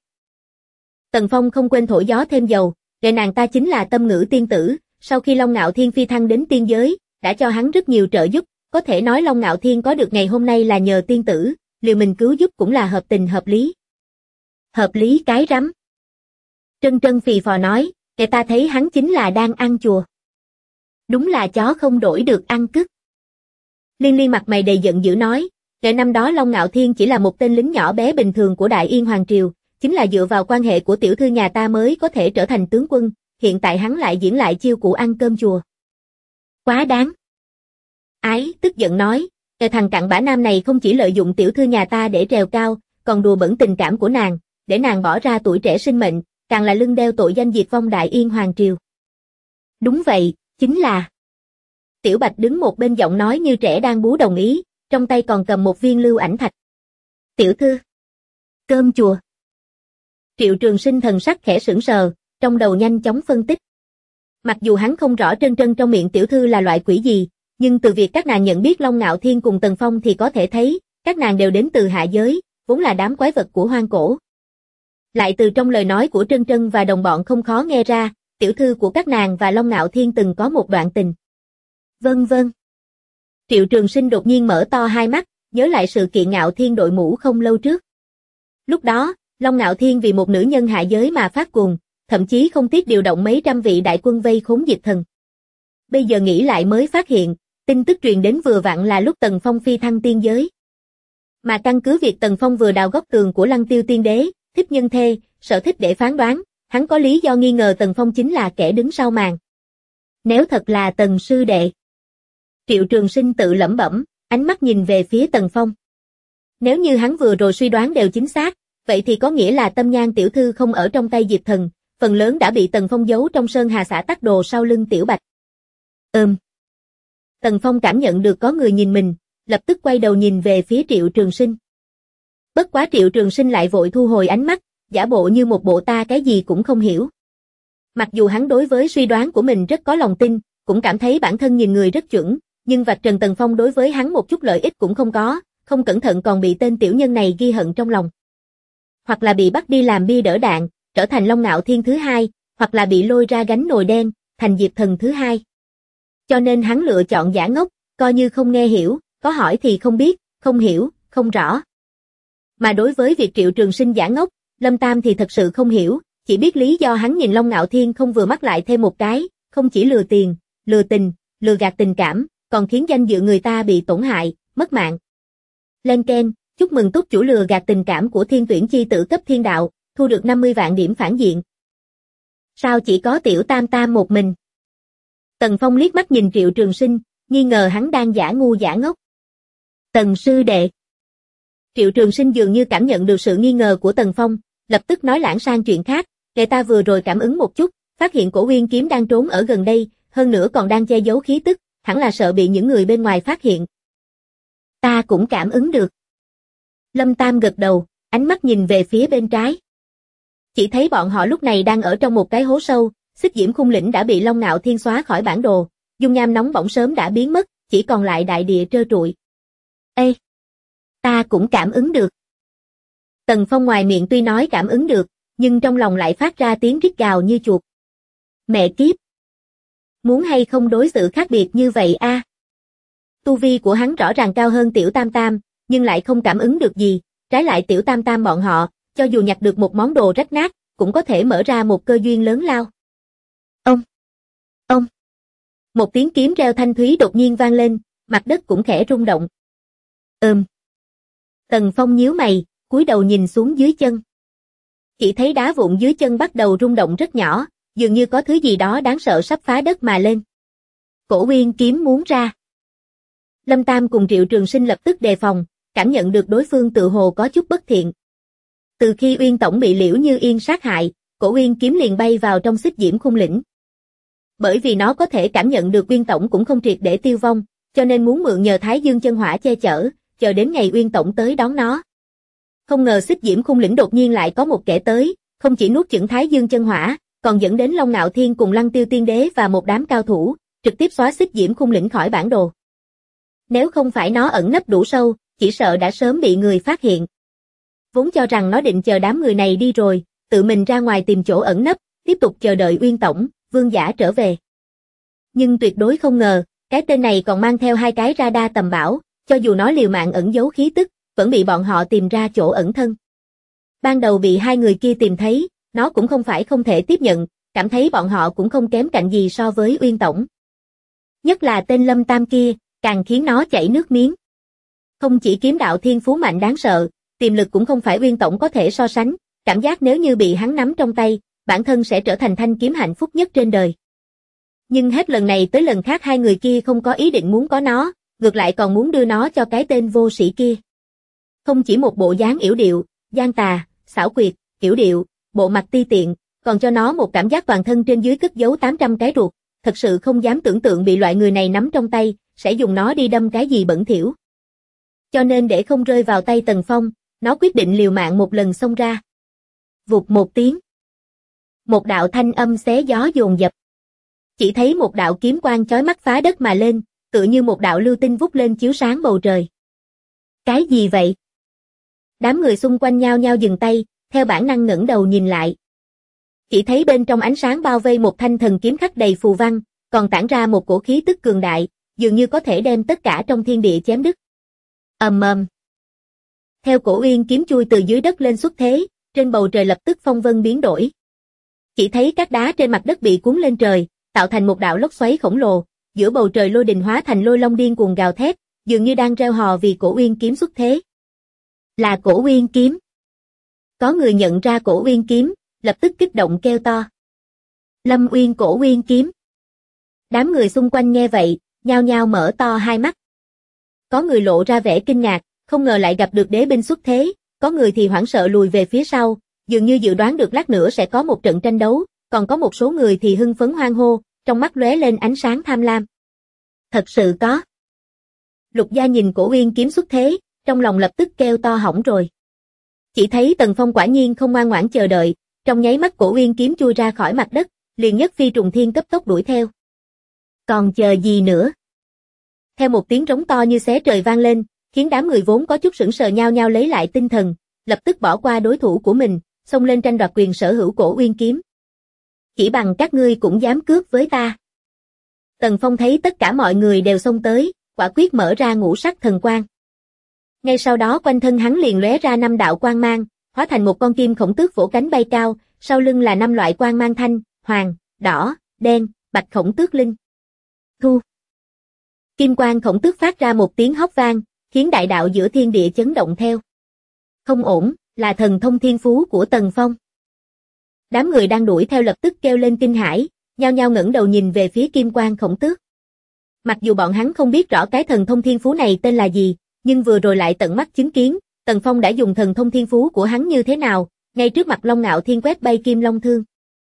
Tần Phong không quên thổi gió thêm dầu, để nàng ta chính là Tâm Ngữ tiên tử, sau khi Long Nạo Thiên phi thăng đến tiên giới, đã cho hắn rất nhiều trợ giúp, có thể nói Long Nạo Thiên có được ngày hôm nay là nhờ tiên tử, liều mình cứu giúp cũng là hợp tình hợp lý. Hợp lý cái rắm. Trân Trân phì phò nói, để ta thấy hắn chính là đang ăn chùa. Đúng là chó không đổi được ăn cứt. Liên Liên mặt mày đầy giận dữ nói, để năm đó Long Nạo Thiên chỉ là một tên lính nhỏ bé bình thường của Đại Yên Hoàng Triều, chính là dựa vào quan hệ của tiểu thư nhà ta mới có thể trở thành tướng quân, hiện tại hắn lại diễn lại chiêu cụ ăn cơm chùa. Quá đáng. Ái tức giận nói, thằng cặn bã nam này không chỉ lợi dụng tiểu thư nhà ta để trèo cao, còn đùa bẩn tình cảm của nàng, để nàng bỏ ra tuổi trẻ sinh mệnh, càng là lưng đeo tội danh diệt vong Đại Yên Hoàng Triều. Đúng vậy, chính là. Tiểu Bạch đứng một bên giọng nói như trẻ đang bú đồng ý, trong tay còn cầm một viên lưu ảnh thạch. Tiểu thư. Cơm chùa. Triệu Trường Sinh thần sắc khẽ sững sờ, trong đầu nhanh chóng phân tích. Mặc dù hắn không rõ Trân Trân trong miệng tiểu thư là loại quỷ gì, nhưng từ việc các nàng nhận biết Long Nạo Thiên cùng Tần Phong thì có thể thấy, các nàng đều đến từ hạ giới, vốn là đám quái vật của hoang cổ. Lại từ trong lời nói của Trân Trân và đồng bọn không khó nghe ra, tiểu thư của các nàng và Long Nạo Thiên từng có một đoạn tình. Vân vân. Triệu Trường Sinh đột nhiên mở to hai mắt, nhớ lại sự kiện Ngạo Thiên đội mũ không lâu trước. Lúc đó, Long Nạo Thiên vì một nữ nhân hạ giới mà phát cuồng, thậm chí không tiếc điều động mấy trăm vị đại quân vây khốn Dịch Thần. Bây giờ nghĩ lại mới phát hiện, tin tức truyền đến vừa vặn là lúc Tần Phong phi thăng tiên giới. Mà căn cứ việc Tần Phong vừa đào góc tường của Lăng Tiêu tiên đế, thích nhân thê, sở thích để phán đoán, hắn có lý do nghi ngờ Tần Phong chính là kẻ đứng sau màn. Nếu thật là Tần sư đệ. Triệu Trường Sinh tự lẩm bẩm, ánh mắt nhìn về phía Tần Phong. Nếu như hắn vừa rồi suy đoán đều chính xác, vậy thì có nghĩa là Tâm Nhan tiểu thư không ở trong tay Diệp Thần, phần lớn đã bị Tần Phong giấu trong Sơn Hà xã tắc đồ sau lưng Tiểu Bạch. Tần Phong cảm nhận được có người nhìn mình, lập tức quay đầu nhìn về phía Triệu Trường Sinh. Bất quá Triệu Trường Sinh lại vội thu hồi ánh mắt, giả bộ như một bộ ta cái gì cũng không hiểu. Mặc dù hắn đối với suy đoán của mình rất có lòng tin, cũng cảm thấy bản thân nhìn người rất chuẩn, nhưng vạch trần Tần Phong đối với hắn một chút lợi ích cũng không có, không cẩn thận còn bị tên tiểu nhân này ghi hận trong lòng. Hoặc là bị bắt đi làm bia đỡ đạn, trở thành Long Nạo Thiên thứ hai, hoặc là bị lôi ra gánh nồi đen, thành Diệp Thần thứ hai. Cho nên hắn lựa chọn giả ngốc, coi như không nghe hiểu, có hỏi thì không biết, không hiểu, không rõ. Mà đối với việc Triệu Trường Sinh giả ngốc, Lâm Tam thì thật sự không hiểu, chỉ biết lý do hắn nhìn Long Nạo Thiên không vừa mắt lại thêm một cái, không chỉ lừa tiền, lừa tình, lừa gạt tình cảm, còn khiến danh dự người ta bị tổn hại, mất mạng. Lên keng, chúc mừng túc chủ lừa gạt tình cảm của Thiên Tuyển chi tử cấp thiên đạo, thu được 50 vạn điểm phản diện. Sao chỉ có tiểu Tam Tam một mình? Tần Phong liếc mắt nhìn Triệu Trường Sinh, nghi ngờ hắn đang giả ngu giả ngốc. Tần sư đệ. Triệu Trường Sinh dường như cảm nhận được sự nghi ngờ của Tần Phong, lập tức nói lãng sang chuyện khác, kể ta vừa rồi cảm ứng một chút, phát hiện Cổ Uyên kiếm đang trốn ở gần đây, hơn nữa còn đang che giấu khí tức, hẳn là sợ bị những người bên ngoài phát hiện. Ta cũng cảm ứng được. Lâm Tam gật đầu, ánh mắt nhìn về phía bên trái. Chỉ thấy bọn họ lúc này đang ở trong một cái hố sâu, Xích Diễm Khung Lĩnh đã bị Long Nạo Thiên xóa khỏi bản đồ, dung nham nóng bỏng sớm đã biến mất, chỉ còn lại đại địa trơ trụi. Ê! Ta cũng cảm ứng được. Tần Phong ngoài miệng tuy nói cảm ứng được, nhưng trong lòng lại phát ra tiếng rít gào như chuột. Mẹ kiếp! Muốn hay không đối xử khác biệt như vậy a? Tu vi của hắn rõ ràng cao hơn Tiểu Tam Tam, nhưng lại không cảm ứng được gì, trái lại Tiểu Tam Tam bọn họ, cho dù nhặt được một món đồ rách nát, cũng có thể mở ra một cơ duyên lớn lao. Ông! Một tiếng kiếm reo thanh thúy đột nhiên vang lên, mặt đất cũng khẽ rung động. Tần Phong nhíu mày, cúi đầu nhìn xuống dưới chân. Chỉ thấy đá vụn dưới chân bắt đầu rung động rất nhỏ, dường như có thứ gì đó đáng sợ sắp phá đất mà lên. Cổ Uyên kiếm muốn ra. Lâm Tam cùng Triệu Trường Sinh lập tức đề phòng, cảm nhận được đối phương tự hồ có chút bất thiện. Từ khi Uyên Tổng bị Liễu Như Yên sát hại, Cổ Uyên kiếm liền bay vào trong Xích Diễm Khung Lĩnh. Bởi vì nó có thể cảm nhận được Uyên Tổng cũng không triệt để tiêu vong, cho nên muốn mượn nhờ Thái Dương chân hỏa che chở, chờ đến ngày Uyên Tổng tới đón nó. Không ngờ Xích Diễm Khung Lĩnh đột nhiên lại có một kẻ tới, không chỉ nuốt chửng Thái Dương chân hỏa, còn dẫn đến Long Nạo Thiên cùng Lăng Tiêu Tiên Đế và một đám cao thủ, trực tiếp xóa Xích Diễm Khung Lĩnh khỏi bản đồ. Nếu không phải nó ẩn nấp đủ sâu, chỉ sợ đã sớm bị người phát hiện. Vốn cho rằng nó định chờ đám người này đi rồi, tự mình ra ngoài tìm chỗ ẩn nấp, tiếp tục chờ đợi Uyên Tổng, Vương Giả trở về. Nhưng tuyệt đối không ngờ, cái tên này còn mang theo 2 cái radar tầm bảo, cho dù nó liều mạng ẩn giấu khí tức, vẫn bị bọn họ tìm ra chỗ ẩn thân. Ban đầu bị 2 người kia tìm thấy, nó cũng không phải không thể tiếp nhận, cảm thấy bọn họ cũng không kém cạnh gì so với Uyên Tổng. Nhất là tên Lâm Tam kia, càng khiến nó chảy nước miếng. Không chỉ kiếm đạo thiên phú mạnh đáng sợ, tiềm lực cũng không phải Uyên Tổng có thể so sánh, cảm giác nếu như bị hắn nắm trong tay, bản thân sẽ trở thành thanh kiếm hạnh phúc nhất trên đời. Nhưng hết lần này tới lần khác 2 người kia không có ý định muốn có nó, ngược lại còn muốn đưa nó cho cái tên vô sĩ kia. Không chỉ một bộ dáng yểu điệu, gian tà, xảo quyệt, yểu điệu, bộ mặt ti tiện, còn cho nó một cảm giác toàn thân trên dưới cất giấu 800 cái ruột, thật sự không dám tưởng tượng bị loại người này nắm trong tay, sẽ dùng nó đi đâm cái gì bẩn thỉu. Cho nên để không rơi vào tay Tần Phong, nó quyết định liều mạng một lần xông ra. Vụt một tiếng. Một đạo thanh âm xé gió dồn dập. Chỉ thấy một đạo kiếm quang chói mắt phá đất mà lên, tựa như một đạo lưu tinh vút lên chiếu sáng bầu trời. Cái gì vậy? Đám người xung quanh nhao nhao dừng tay, theo bản năng ngẩng đầu nhìn lại. Chỉ thấy bên trong ánh sáng bao vây một thanh thần kiếm khắc đầy phù văn, còn tản ra một cổ khí tức cường đại, dường như có thể đem tất cả trong thiên địa chém đứt. Ầm ầm. Theo Cổ Uyên kiếm chui từ dưới đất lên xuất thế, trên bầu trời lập tức phong vân biến đổi. Chỉ thấy các đá trên mặt đất bị cuốn lên trời, tạo thành một đạo lốc xoáy khổng lồ, giữa bầu trời lôi đình hóa thành lôi long điên cuồng gào thét, dường như đang reo hò vì Cổ Uyên kiếm xuất thế. Là Cổ Uyên kiếm. Có người nhận ra Cổ Uyên kiếm, lập tức kích động kêu to. Lâm Uyên Cổ Uyên kiếm. Đám người xung quanh nghe vậy, nhao nhao mở to hai mắt. Có người lộ ra vẻ kinh ngạc, không ngờ lại gặp được đế binh xuất thế, có người thì hoảng sợ lùi về phía sau, dường như dự đoán được lát nữa sẽ có một trận tranh đấu, còn có một số người thì hưng phấn hoan hô, trong mắt lóe lên ánh sáng tham lam. Thật sự có. Lục Gia nhìn Cổ Uyên kiếm xuất thế, trong lòng lập tức kêu to hỏng rồi. Chỉ thấy Tần Phong quả nhiên không ngoan ngoãn chờ đợi, trong nháy mắt Cổ Uyên kiếm chui ra khỏi mặt đất, liền nhất phi trùng thiên cấp tốc đuổi theo. Còn chờ gì nữa? Theo một tiếng rống to như xé trời vang lên, khiến đám người vốn có chút sững sờ nhao nhao lấy lại tinh thần, lập tức bỏ qua đối thủ của mình, xông lên tranh đoạt quyền sở hữu Cổ Uyên kiếm. Chỉ bằng các ngươi cũng dám cướp với ta. Tần Phong thấy tất cả mọi người đều xông tới, quả quyết mở ra ngũ sắc thần quang. Ngay sau đó quanh thân hắn liền lóe ra 5 đạo quang mang, hóa thành một con kim khổng tước vỗ cánh bay cao, sau lưng là 5 loại quang mang thanh, hoàng, đỏ, đen, bạch khổng tước linh. Thu. Kim quang khổng tước phát ra một tiếng hót vang, khiến đại đạo giữa thiên địa chấn động theo. Không ổn, là thần thông thiên phú của Tần Phong. Đám người đang đuổi theo lập tức kêu lên kinh hãi, nhao nhao ngẩng đầu nhìn về phía kim quang khổng tước. Mặc dù bọn hắn không biết rõ cái thần thông thiên phú này tên là gì, nhưng vừa rồi lại tận mắt chứng kiến, Tần Phong đã dùng thần thông thiên phú của hắn như thế nào, ngay trước mặt Long Ngạo Thiên quét bay Kim Long Thương.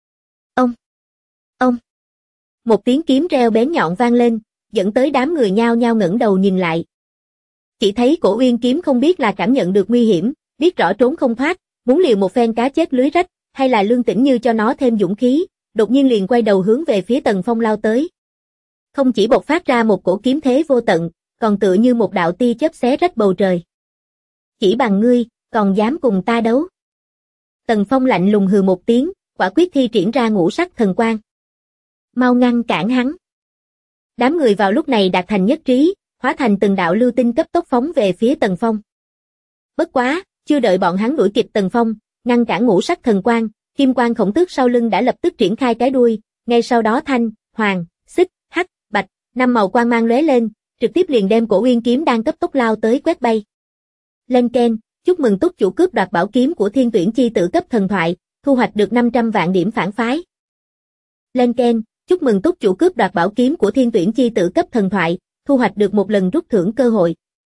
Ông! Một tiếng kiếm reo bén nhọn vang lên, dẫn tới đám người nhao nhao ngẩng đầu nhìn lại. Chỉ thấy Cổ Uyên kiếm không biết là cảm nhận được nguy hiểm, biết rõ trốn không thoát, muốn liều một phen cá chết lưới rách, hay là Lương Tĩnh Như cho nó thêm dũng khí, đột nhiên liền quay đầu hướng về phía Tần Phong lao tới. Không chỉ bộc phát ra một cổ kiếm thế vô tận, còn tựa như một đạo tia chớp xé rách bầu trời. Chỉ bằng ngươi, còn dám cùng ta đấu? Tần Phong lạnh lùng hừ một tiếng, quả quyết thi triển ra ngũ sắc thần quang. Mau ngăn cản hắn. Đám người vào lúc này đạt thành nhất trí, hóa thành từng đạo lưu tinh cấp tốc phóng về phía Tần Phong. Bất quá, chưa đợi bọn hắn đuổi kịp Tần Phong, ngăn cản ngũ sắc thần quang, kim quang khổng tước sau lưng đã lập tức triển khai cái đuôi, ngay sau đó thanh, hoàng, xích, hắc, bạch, 5 màu quang mang lóe lên, trực tiếp liền đem Cổ Uyên kiếm đang cấp tốc lao tới quét bay. Lên keng, chúc mừng túc chủ cướp đoạt bảo kiếm của Thiên Tuyển chi tử cấp thần thoại, thu hoạch được 500 vạn điểm phản phái. Lên keng, chúc mừng túc chủ cướp đoạt bảo kiếm của Thiên Tuyển chi tử cấp thần thoại, thu hoạch được một lần rút thưởng cơ hội.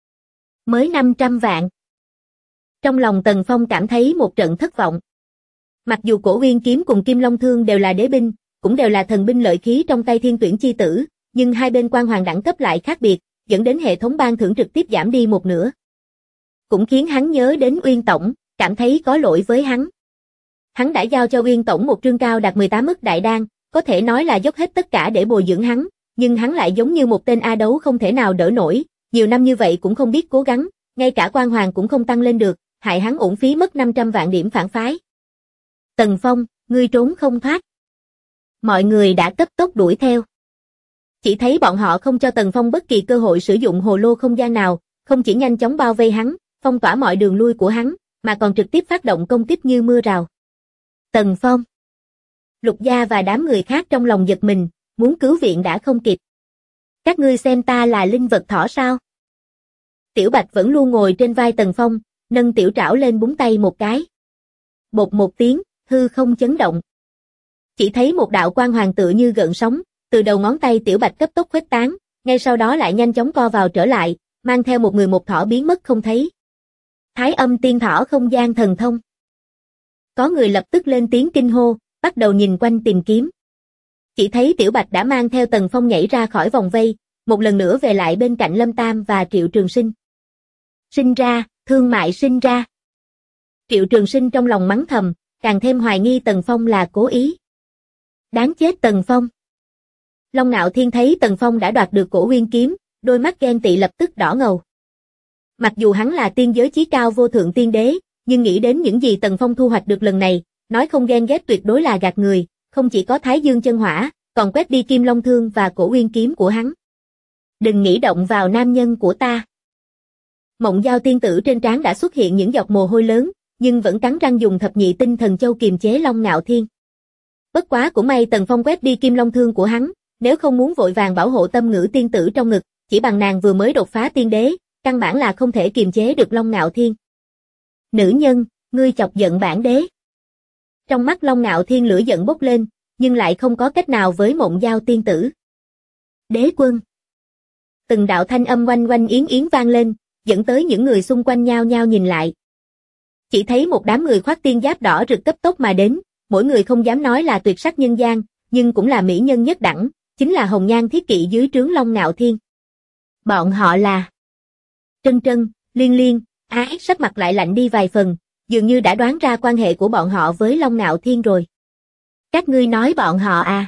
Mới 500 vạn. Trong lòng Tần Phong cảm thấy một trận thất vọng. Mặc dù Cổ Uyên kiếm cùng Kim Long Thương đều là đế binh, cũng đều là thần binh lợi khí trong tay Thiên Tuyển chi tử, nhưng hai bên quan hoàng đẳng cấp lại khác biệt, dẫn đến hệ thống ban thưởng trực tiếp giảm đi một nửa. Cũng khiến hắn nhớ đến Uyên Tổng, cảm thấy có lỗi với hắn. Hắn đã giao cho Uyên Tổng một trương cao đạt 18 ức đại đan, có thể nói là dốc hết tất cả để bồi dưỡng hắn, nhưng hắn lại giống như một tên A đấu không thể nào đỡ nổi, nhiều năm như vậy cũng không biết cố gắng, ngay cả quan hoàng cũng không tăng lên được, hại hắn uổng phí mất 500 vạn điểm phản phái. Tần Phong, ngươi trốn không thoát. Mọi người đã cấp tốc đuổi theo. Chỉ thấy bọn họ không cho Tần Phong bất kỳ cơ hội sử dụng hồ lô không gian nào, không chỉ nhanh chóng bao vây hắn, phong tỏa mọi đường lui của hắn, mà còn trực tiếp phát động công kích như mưa rào. Tần Phong. Lục Gia và đám người khác trong lòng giật mình, muốn cứu viện đã không kịp. Các ngươi xem ta là linh vật thỏ sao? Tiểu Bạch vẫn luôn ngồi trên vai Tần Phong, nâng tiểu trảo lên búng tay một cái. Bột một tiếng, hư không chấn động. Chỉ thấy một đạo quang hoàng tựa như gợn sóng, từ đầu ngón tay Tiểu Bạch cấp tốc khuếch tán, ngay sau đó lại nhanh chóng co vào trở lại, mang theo một người một thỏ biến mất không thấy. Thái Âm Tiên Thỏ không gian thần thông. Có người lập tức lên tiếng kinh hô, bắt đầu nhìn quanh tìm kiếm. Chỉ thấy Tiểu Bạch đã mang theo Tần Phong nhảy ra khỏi vòng vây, một lần nữa về lại bên cạnh Lâm Tam và Triệu Trường Sinh. Sinh ra, thương mại sinh ra. Triệu Trường Sinh trong lòng mắng thầm, càng thêm hoài nghi Tần Phong là cố ý. Đáng chết Tần Phong. Long Ngạo Thiên thấy Tần Phong đã đoạt được Cổ Uyên kiếm, đôi mắt ghen tị lập tức đỏ ngầu. Mặc dù hắn là tiên giới chí cao vô thượng tiên đế, nhưng nghĩ đến những gì Tần Phong thu hoạch được lần này, nói không ghen ghét tuyệt đối là gạt người, không chỉ có Thái Dương chân hỏa, còn quét đi Kim Long Thương và Cổ Uyên kiếm của hắn. Đừng nghĩ động vào nam nhân của ta. Mộng Giao tiên tử trên trán đã xuất hiện những giọt mồ hôi lớn, nhưng vẫn cắn răng dùng thập nhị tinh thần châu kiềm chế Long Ngạo Thiên. Bất quá cũng may Tần Phong quét đi Kim Long Thương của hắn, nếu không muốn vội vàng bảo hộ Tâm Ngữ tiên tử trong ngực, chỉ bằng nàng vừa mới đột phá tiên đế, căn bản là không thể kiềm chế được Long Ngạo Thiên. Nữ nhân, ngươi chọc giận bản đế. Trong mắt Long Ngạo Thiên lửa giận bốc lên, nhưng lại không có cách nào với Mộng Giao tiên tử. Đế quân. Từng đạo thanh âm oanh oanh yến yến vang lên, dẫn tới những người xung quanh nhao nhao nhìn lại. Chỉ thấy một đám người khoác tiên giáp đỏ rực cấp tốc mà đến, mỗi người không dám nói là tuyệt sắc nhân gian, nhưng cũng là mỹ nhân nhất đẳng, chính là hồng nhan thiết kỵ dưới trướng Long Ngạo Thiên. Bọn họ là Trân Trân, Liên Liên, Ái sắc mặt lại lạnh đi vài phần, dường như đã đoán ra quan hệ của bọn họ với Long Ngạo Thiên rồi. Các ngươi nói bọn họ à?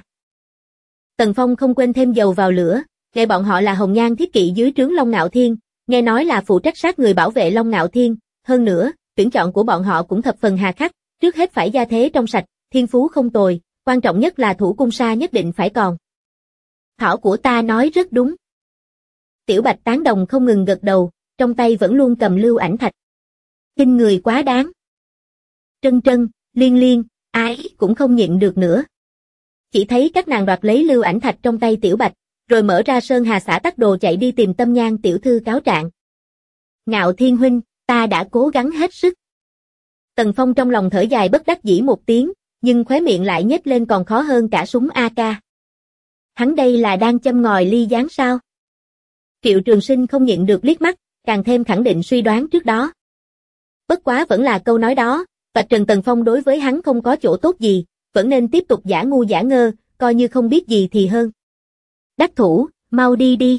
Tần Phong không quên thêm dầu vào lửa, nghe bọn họ là hồng nhan thiết kỵ dưới trướng Long Ngạo Thiên, nghe nói là phụ trách sát người bảo vệ Long Ngạo Thiên, hơn nữa, tuyển chọn của bọn họ cũng thập phần hà khắc, trước hết phải gia thế trong sạch, thiên phú không tồi, quan trọng nhất là thủ cung sa nhất định phải còn. Thỏ của ta nói rất đúng. Tiểu Bạch tán đồng không ngừng gật đầu, trong tay vẫn luôn cầm lưu ảnh thạch. Kinh người quá đáng. Trân Trân, Liên Liên, Ái cũng không nhịn được nữa. Chỉ thấy các nàng đoạt lấy lưu ảnh thạch trong tay Tiểu Bạch, rồi mở ra Sơn Hà xã tắc đồ chạy đi tìm Tâm Nhan tiểu thư cáo trạng. Ngạo Thiên huynh, ta đã cố gắng hết sức. Tần Phong trong lòng thở dài bất đắc dĩ một tiếng, nhưng khóe miệng lại nhếch lên còn khó hơn cả súng AK. Hắn đây là đang châm ngòi ly gián sao? Triệu Trường Sinh không nhịn được liếc mắt, càng thêm khẳng định suy đoán trước đó. Bất quá vẫn là câu nói đó, vạch trần Tần Phong đối với hắn không có chỗ tốt gì, vẫn nên tiếp tục giả ngu giả ngơ, coi như không biết gì thì hơn. Đắc thủ, mau đi đi.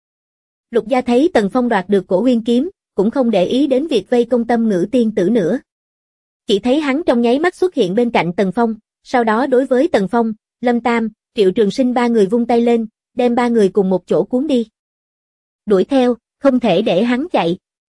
Lục Gia thấy Tần Phong đoạt được cổ nguyên kiếm, cũng không để ý đến việc vây công Tâm Ngữ tiên tử nữa. Chỉ thấy hắn trong nháy mắt xuất hiện bên cạnh Tần Phong, sau đó đối với Tần Phong, Lâm Tam, Triệu Trường Sinh ba người vung tay lên, đem ba người cùng một chỗ cuốn đi. Đuổi theo, không thể để hắn chạy.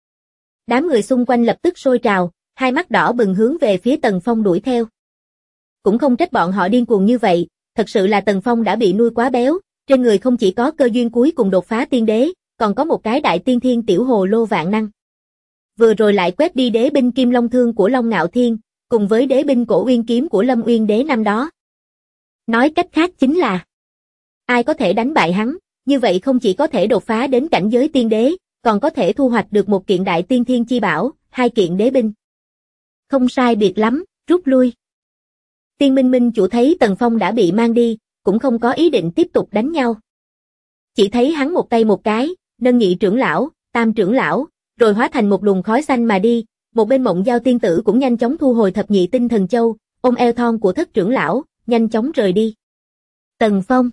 Đám người xung quanh lập tức sôi trào, hai mắt đỏ bừng hướng về phía Tần Phong đuổi theo. Cũng không trách bọn họ điên cuồng như vậy, thật sự là Tần Phong đã bị nuôi quá béo, trên người không chỉ có cơ duyên cuối cùng đột phá tiên đế, còn có một cái đại tiên thiên tiểu hồ lô vạn năng. Vừa rồi lại quét đi đế binh Kim Long Thương của Long Ngạo Thiên, cùng với đế binh Cổ Uyên kiếm của Lâm Uyên đế năm đó. Nói cách khác chính là, ai có thể đánh bại hắn, như vậy không chỉ có thể đột phá đến cảnh giới tiên đế, còn có thể thu hoạch được một kiện đại tiên thiên chi bảo, hai kiện đế binh. Không sai biệt lắm, rút lui. Tiên Minh Minh chủ thấy Tần Phong đã bị mang đi, cũng không có ý định tiếp tục đánh nhau. Chỉ thấy hắn một tay một cái, nâng nhị trưởng lão, tam trưởng lão, rồi hóa thành một luồng khói xanh mà đi, một bên Mộng Giao tiên tử cũng nhanh chóng thu hồi thập nhị tinh thần châu, ôm eo thon của thất trưởng lão, nhanh chóng rời đi. Tần Phong.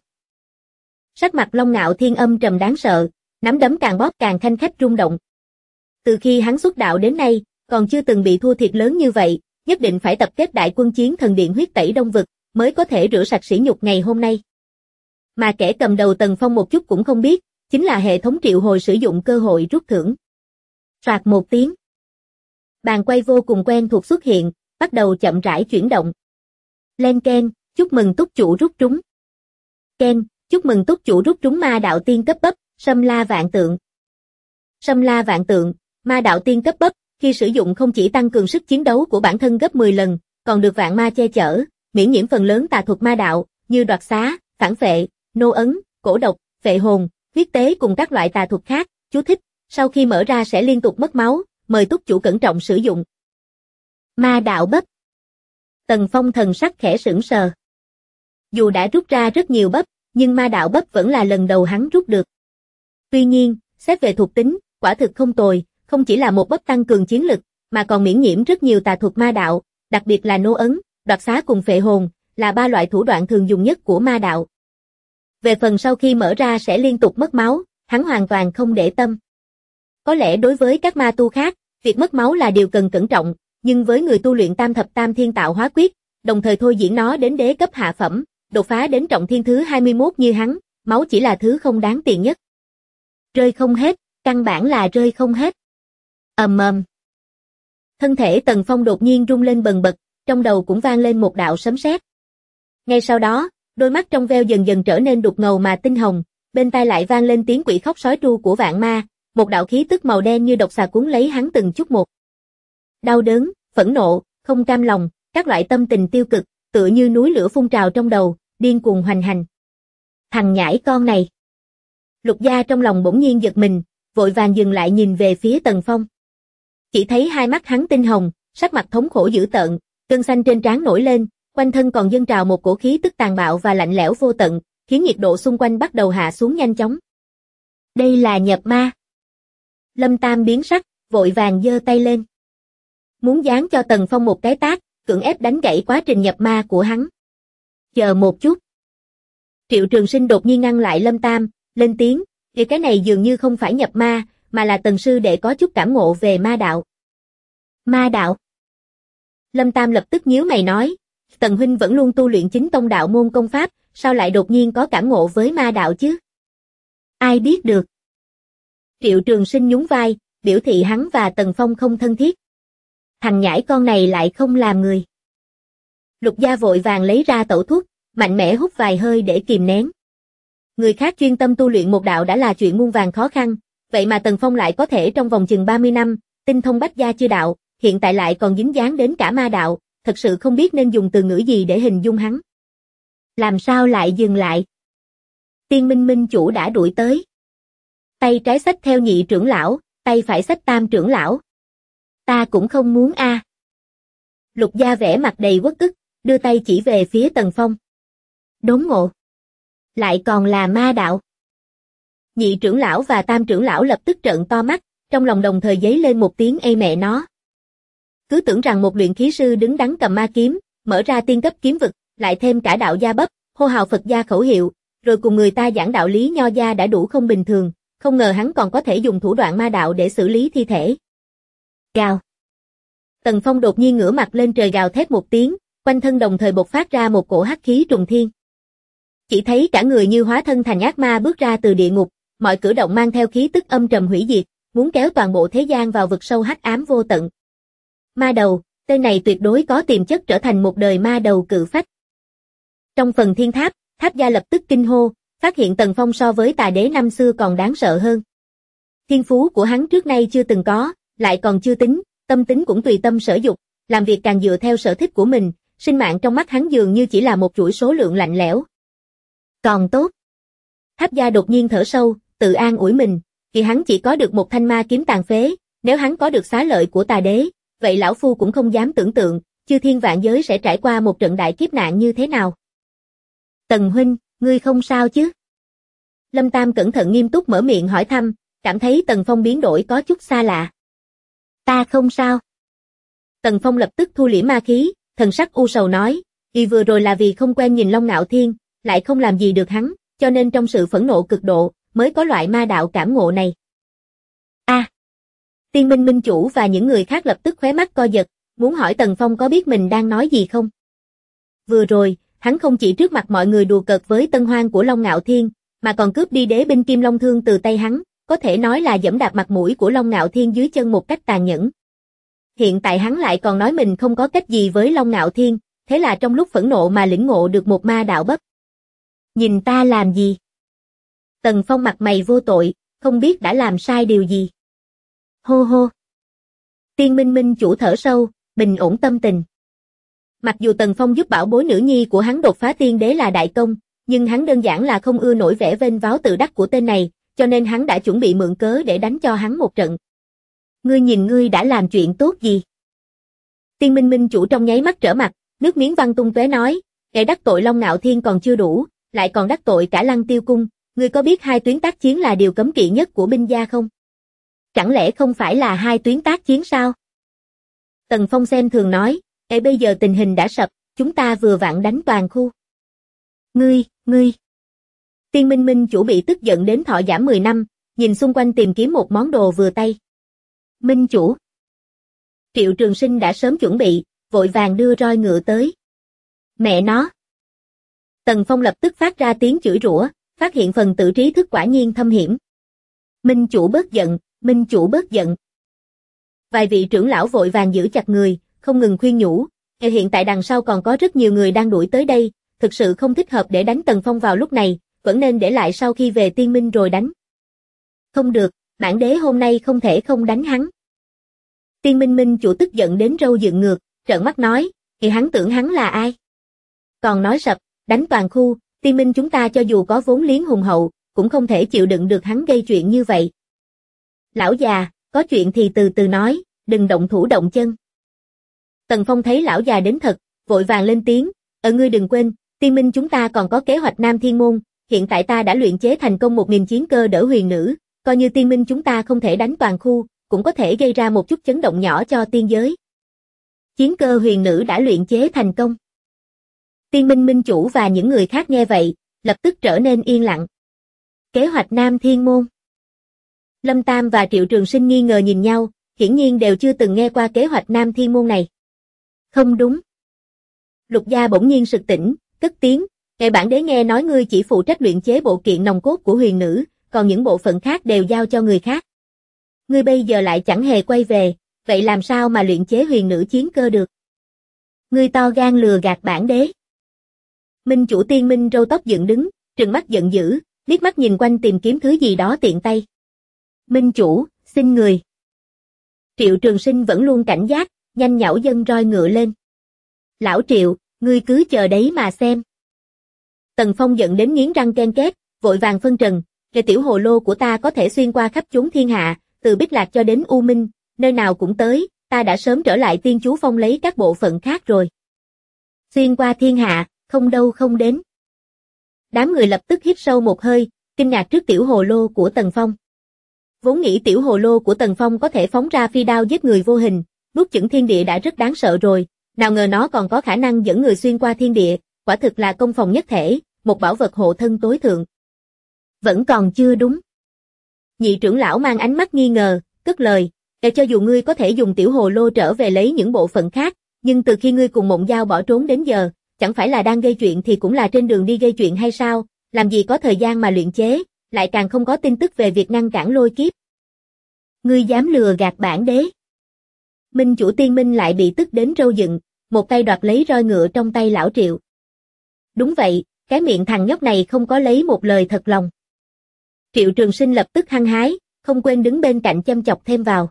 Sắc mặt Long Ngạo Thiên âm trầm đáng sợ, nắm đấm càng bóp càng khanh khách rung động. Từ khi hắn xuất đạo đến nay, còn chưa từng bị thua thiệt lớn như vậy, nhất định phải tập kết đại quân chiến thần điện huyết tẩy Đông Vực, mới có thể rửa sạch sỉ nhục ngày hôm nay. Mà kẻ cầm đầu Tần Phong một chút cũng không biết, chính là hệ thống triệu hồi sử dụng cơ hội rút thưởng. Soạt một tiếng. Bàn quay vô cùng quen thuộc xuất hiện, bắt đầu chậm rãi chuyển động. Len keng, chúc mừng túc chủ rút trúng. Ken, chúc mừng túc chủ rút trúng ma đạo tiên cấp bấp, Sâm La Vạn Tượng. Sâm La Vạn Tượng, ma đạo tiên cấp bấp, khi sử dụng không chỉ tăng cường sức chiến đấu của bản thân gấp 10 lần, còn được vạn ma che chở, miễn nhiễm phần lớn tà thuật ma đạo, như đoạt xá, phản phệ, nô ấn, cổ độc, phệ hồn, huyết tế cùng các loại tà thuật khác. Chú thích, sau khi mở ra sẽ liên tục mất máu, mời túc chủ cẩn trọng sử dụng. Ma đạo bấp. Tần Phong thần sắc khẽ sững sờ. Dù đã rút ra rất nhiều bấp, nhưng ma đạo bấp vẫn là lần đầu hắn rút được. Tuy nhiên, xét về thuộc tính, quả thực không tồi, không chỉ là một bấp tăng cường chiến lực, mà còn miễn nhiễm rất nhiều tà thuật ma đạo, đặc biệt là nô ấn, đoạt xá cùng phệ hồn, là ba loại thủ đoạn thường dùng nhất của ma đạo. Về phần sau khi mở ra sẽ liên tục mất máu, hắn hoàn toàn không để tâm. Có lẽ đối với các ma tu khác, việc mất máu là điều cần cẩn trọng, nhưng với người tu luyện tam thập tam thiên tạo hóa quyết, đồng thời thôi diễn nó đến đế cấp hạ phẩm, đột phá đến trọng thiên thứ 21 như hắn, máu chỉ là thứ không đáng tiền nhất. Rơi không hết, căn bản là rơi không hết. Ầm ầm. Thân thể Tần Phong đột nhiên rung lên bần bật, trong đầu cũng vang lên một đạo sấm sét. Ngay sau đó, đôi mắt trong veo dần dần trở nên đục ngầu mà tinh hồng, bên tai lại vang lên tiếng quỷ khóc sói tru của vạn ma, một đạo khí tức màu đen như độc xà cuốn lấy hắn từng chút một. Đau đớn, phẫn nộ, không cam lòng, các loại tâm tình tiêu cực, tựa như núi lửa phun trào trong đầu, điên cuồng hoành hành. Thằng nhãi con này. Lục Gia trong lòng bỗng nhiên giật mình, vội vàng dừng lại nhìn về phía Tần Phong. Chỉ thấy hai mắt hắn tinh hồng, sắc mặt thống khổ dữ tợn, gân xanh trên trán nổi lên, quanh thân còn dâng trào một cổ khí tức tàn bạo và lạnh lẽo vô tận, khiến nhiệt độ xung quanh bắt đầu hạ xuống nhanh chóng. Đây là nhập ma. Lâm Tam biến sắc, vội vàng giơ tay lên. Muốn giáng cho Tần Phong một cái tát, cưỡng ép đánh gãy quá trình nhập ma của hắn. Chờ một chút. Triệu Trường Sinh đột nhiên ngăn lại Lâm Tam, lên tiếng, vì cái này dường như không phải nhập ma, mà là Tần sư đệ có chút cảm ngộ về ma đạo. Ma đạo. Lâm Tam lập tức nhíu mày nói, Tần huynh vẫn luôn tu luyện chính tông đạo môn công pháp, sao lại đột nhiên có cảm ngộ với ma đạo chứ? Ai biết được. Triệu Trường Sinh nhún vai, biểu thị hắn và Tần Phong không thân thiết. Thằng nhãi con này lại không làm người. Lục Gia vội vàng lấy ra tẩu thuốc, mạnh mẽ hút vài hơi để kìm nén. Người khác chuyên tâm tu luyện một đạo đã là chuyện muôn vàn khó khăn, vậy mà Tần Phong lại có thể trong vòng chừng 30 năm, tinh thông bách gia chư đạo, hiện tại lại còn dính dáng đến cả ma đạo, thật sự không biết nên dùng từ ngữ gì để hình dung hắn. Làm sao lại dừng lại? Tiên Minh Minh chủ đã đuổi tới. Tay trái xách theo nhị trưởng lão, tay phải xách tam trưởng lão. Ta cũng không muốn a. Lục Gia vẻ mặt đầy uất ức, đưa tay chỉ về phía Tần Phong. Đốn ngộ. Lại còn là ma đạo. Nhị trưởng lão và tam trưởng lão lập tức trợn to mắt, trong lòng đồng thời dấy lên một tiếng ê mẹ nó. Cứ tưởng rằng một luyện khí sư đứng đắn cầm ma kiếm, mở ra tiên cấp kiếm vực, lại thêm cả đạo gia bấp, hô hào Phật gia khẩu hiệu, rồi cùng người ta giảng đạo lý nho gia đã đủ không bình thường, không ngờ hắn còn có thể dùng thủ đoạn ma đạo để xử lý thi thể. Gào. Tần Phong đột nhiên ngửa mặt lên trời gào thét một tiếng, quanh thân đồng thời bộc phát ra một cổ hắc khí trùng thiên. Chỉ thấy cả người như hóa thân thành ác ma bước ra từ địa ngục, mọi cử động mang theo khí tức âm trầm hủy diệt, muốn kéo toàn bộ thế gian vào vực sâu hắc ám vô tận. Ma đầu, tên này tuyệt đối có tiềm chất trở thành một đời ma đầu cự phách. Trong phần thiên tháp, Tháp gia lập tức kinh hô, phát hiện Tần Phong so với Tà Đế năm xưa còn đáng sợ hơn. Thiên phú của hắn trước nay chưa từng có, lại còn chưa tính, tâm tính cũng tùy tâm sở dục, làm việc càng dựa theo sở thích của mình, sinh mạng trong mắt hắn dường như chỉ là một chuỗi số lượng lạnh lẽo. Còn tốt. Tháp gia đột nhiên thở sâu, tự an ủi mình, vì hắn chỉ có được một thanh ma kiếm tàn phế, nếu hắn có được xá lợi của Tà Đế, vậy lão phu cũng không dám tưởng tượng, chư thiên vạn giới sẽ trải qua một trận đại kiếp nạn như thế nào. Tần huynh, ngươi không sao chứ? Lâm Tam cẩn thận nghiêm túc mở miệng hỏi thăm, cảm thấy Tần Phong biến đổi có chút xa lạ. Ta không sao. Tần Phong lập tức thu liễm ma khí, thần sắc u sầu nói, y vừa rồi là vì không quen nhìn Long Ngạo Thiên, lại không làm gì được hắn, cho nên trong sự phẫn nộ cực độ, mới có loại ma đạo cảm ngộ này. Tiên Minh Minh chủ và những người khác lập tức khóe mắt co giật, muốn hỏi Tần Phong có biết mình đang nói gì không? Vừa rồi, hắn không chỉ trước mặt mọi người đùa cợt với tân hoang của Long Ngạo Thiên, mà còn cướp đi đế binh Kim Long Thương từ tay hắn, có thể nói là giẫm đạp mặt mũi của Long Ngạo Thiên dưới chân một cách tàn nhẫn. Hiện tại hắn lại còn nói mình không có cách gì với Long Ngạo Thiên, thế là trong lúc phẫn nộ mà lĩnh ngộ được một ma đạo bấp. Nhìn ta làm gì? Tần Phong mặt mày vô tội, không biết đã làm sai điều gì. Hô hô. Tiên Minh Minh chủ thở sâu, bình ổn tâm tình. Mặc dù Tần Phong giúp bảo bối nữ nhi của hắn đột phá tiên đế là đại công, nhưng hắn đơn giản là không ưa nổi vẻ vênh váo tự đắc của tên này, cho nên hắn đã chuẩn bị mượn cớ để đánh cho hắn một trận. Ngươi nhìn ngươi đã làm chuyện tốt gì? Tiên Minh Minh chủ trong nháy mắt trở mặt, nước miếng văng tung tóe nói, kẻ đắc tội Long Ngạo Thiên còn chưa đủ, lại còn đắc tội cả Lăng Tiêu Cung, ngươi có biết hai tuyến tác chiến là điều cấm kỵ nhất của binh gia không? Chẳng lẽ không phải là hai tuyến tác chiến sao? Tần Phong xem thường nói, bây giờ tình hình đã sập, chúng ta vừa vặn đánh toàn khu. Ngươi. Tiên Minh Minh chủ bị tức giận đến thọ giảm 10 năm, nhìn xung quanh tìm kiếm một món đồ vừa tay. Minh chủ. Triệu Trường Sinh đã sớm chuẩn bị, vội vàng đưa roi ngựa tới. Mẹ nó. Tần Phong lập tức phát ra tiếng chửi rủa, phát hiện phần tử trí thức quả nhiên thâm hiểm. Minh chủ bớt giận, Minh chủ bớt giận. Vài vị trưởng lão vội vàng giữ chặt người, không ngừng khuyên nhủ, hiện tại đằng sau còn có rất nhiều người đang đuổi tới đây, thực sự không thích hợp để đánh Tần Phong vào lúc này, vẫn nên để lại sau khi về Tiên Minh rồi đánh. Không được, bản đế hôm nay không thể không đánh hắn. Tiên Minh Minh chủ tức giận đến râu dựng ngược, trợn mắt nói, thì hắn tưởng hắn là ai? Còn nói sập, đánh toàn khu, Tiên Minh chúng ta cho dù có vốn liếng hùng hậu, cũng không thể chịu đựng được hắn gây chuyện như vậy. Lão già, có chuyện thì từ từ nói, đừng động thủ động chân. Tần Phong thấy lão già đến thật, vội vàng lên tiếng, ngươi đừng quên, Tiên Minh chúng ta còn có kế hoạch Nam Thiên Môn, hiện tại ta đã luyện chế thành công 1000 chiến cơ đỡ huyền nữ, coi như Tiên Minh chúng ta không thể đánh toàn khu, cũng có thể gây ra một chút chấn động nhỏ cho tiên giới. Chiến cơ huyền nữ đã luyện chế thành công. Tiên Minh Minh chủ và những người khác nghe vậy, lập tức trở nên yên lặng. Kế hoạch Nam Thiên Môn. Lâm Tam và Triệu Trường Sinh nghi ngờ nhìn nhau, hiển nhiên đều chưa từng nghe qua kế hoạch Nam Thiên Môn này. Không đúng. Lục gia bỗng nhiên sực tỉnh, cất tiếng, bản đế nghe nói ngươi chỉ phụ trách luyện chế bộ kiện nòng cốt của huyền nữ, còn những bộ phận khác đều giao cho người khác. Ngươi bây giờ lại chẳng hề quay về, vậy làm sao mà luyện chế huyền nữ chiến cơ được? Ngươi to gan lừa gạt bản đế. Minh chủ Tiên Minh râu tóc dựng đứng, trừng mắt giận dữ, liếc mắt nhìn quanh tìm kiếm thứ gì đó tiện tay. Minh chủ, xin người. Triệu Trường Sinh vẫn luôn cảnh giác, nhanh nhảu dâng roi ngựa lên. Lão Triệu, ngươi cứ chờ đấy mà xem. Tần Phong giận đến nghiến răng ken két, vội vàng phân trần, cái tiểu hồ lô của ta có thể xuyên qua khắp chốn thiên hạ, từ Bích Lạc cho đến U Minh, nơi nào cũng tới, ta đã sớm trở lại Tiên Chú Phong lấy các bộ phận khác rồi. Xuyên qua thiên hạ, không đâu không đến. Đám người lập tức hít sâu một hơi, kinh ngạc trước tiểu hồ lô của Tần Phong. Vốn nghĩ tiểu hồ lô của Tần Phong có thể phóng ra phi đao giết người vô hình, nuốt chửng thiên địa đã rất đáng sợ rồi, nào ngờ nó còn có khả năng dẫn người xuyên qua thiên địa, quả thực là công phòng nhất thể, một bảo vật hộ thân tối thượng. Vẫn còn chưa đúng. Nhị trưởng lão mang ánh mắt nghi ngờ, cất lời, để cho dù ngươi có thể dùng tiểu hồ lô trở về lấy những bộ phận khác, nhưng từ khi ngươi cùng Mộng Giao bỏ trốn đến giờ, chẳng phải là đang gây chuyện thì cũng là trên đường đi gây chuyện hay sao, làm gì có thời gian mà luyện chế, lại càng không có tin tức về việc ngăn cản lôi kiếp. Ngươi dám lừa gạt bản đế. Minh chủ Tiên Minh lại bị tức đến râu dựng, một tay đoạt lấy roi ngựa trong tay lão Triệu. Đúng vậy, cái miệng thằng nhóc này không có lấy một lời thật lòng. Triệu Trường Sinh lập tức hăng hái, không quên đứng bên cạnh châm chọc thêm vào.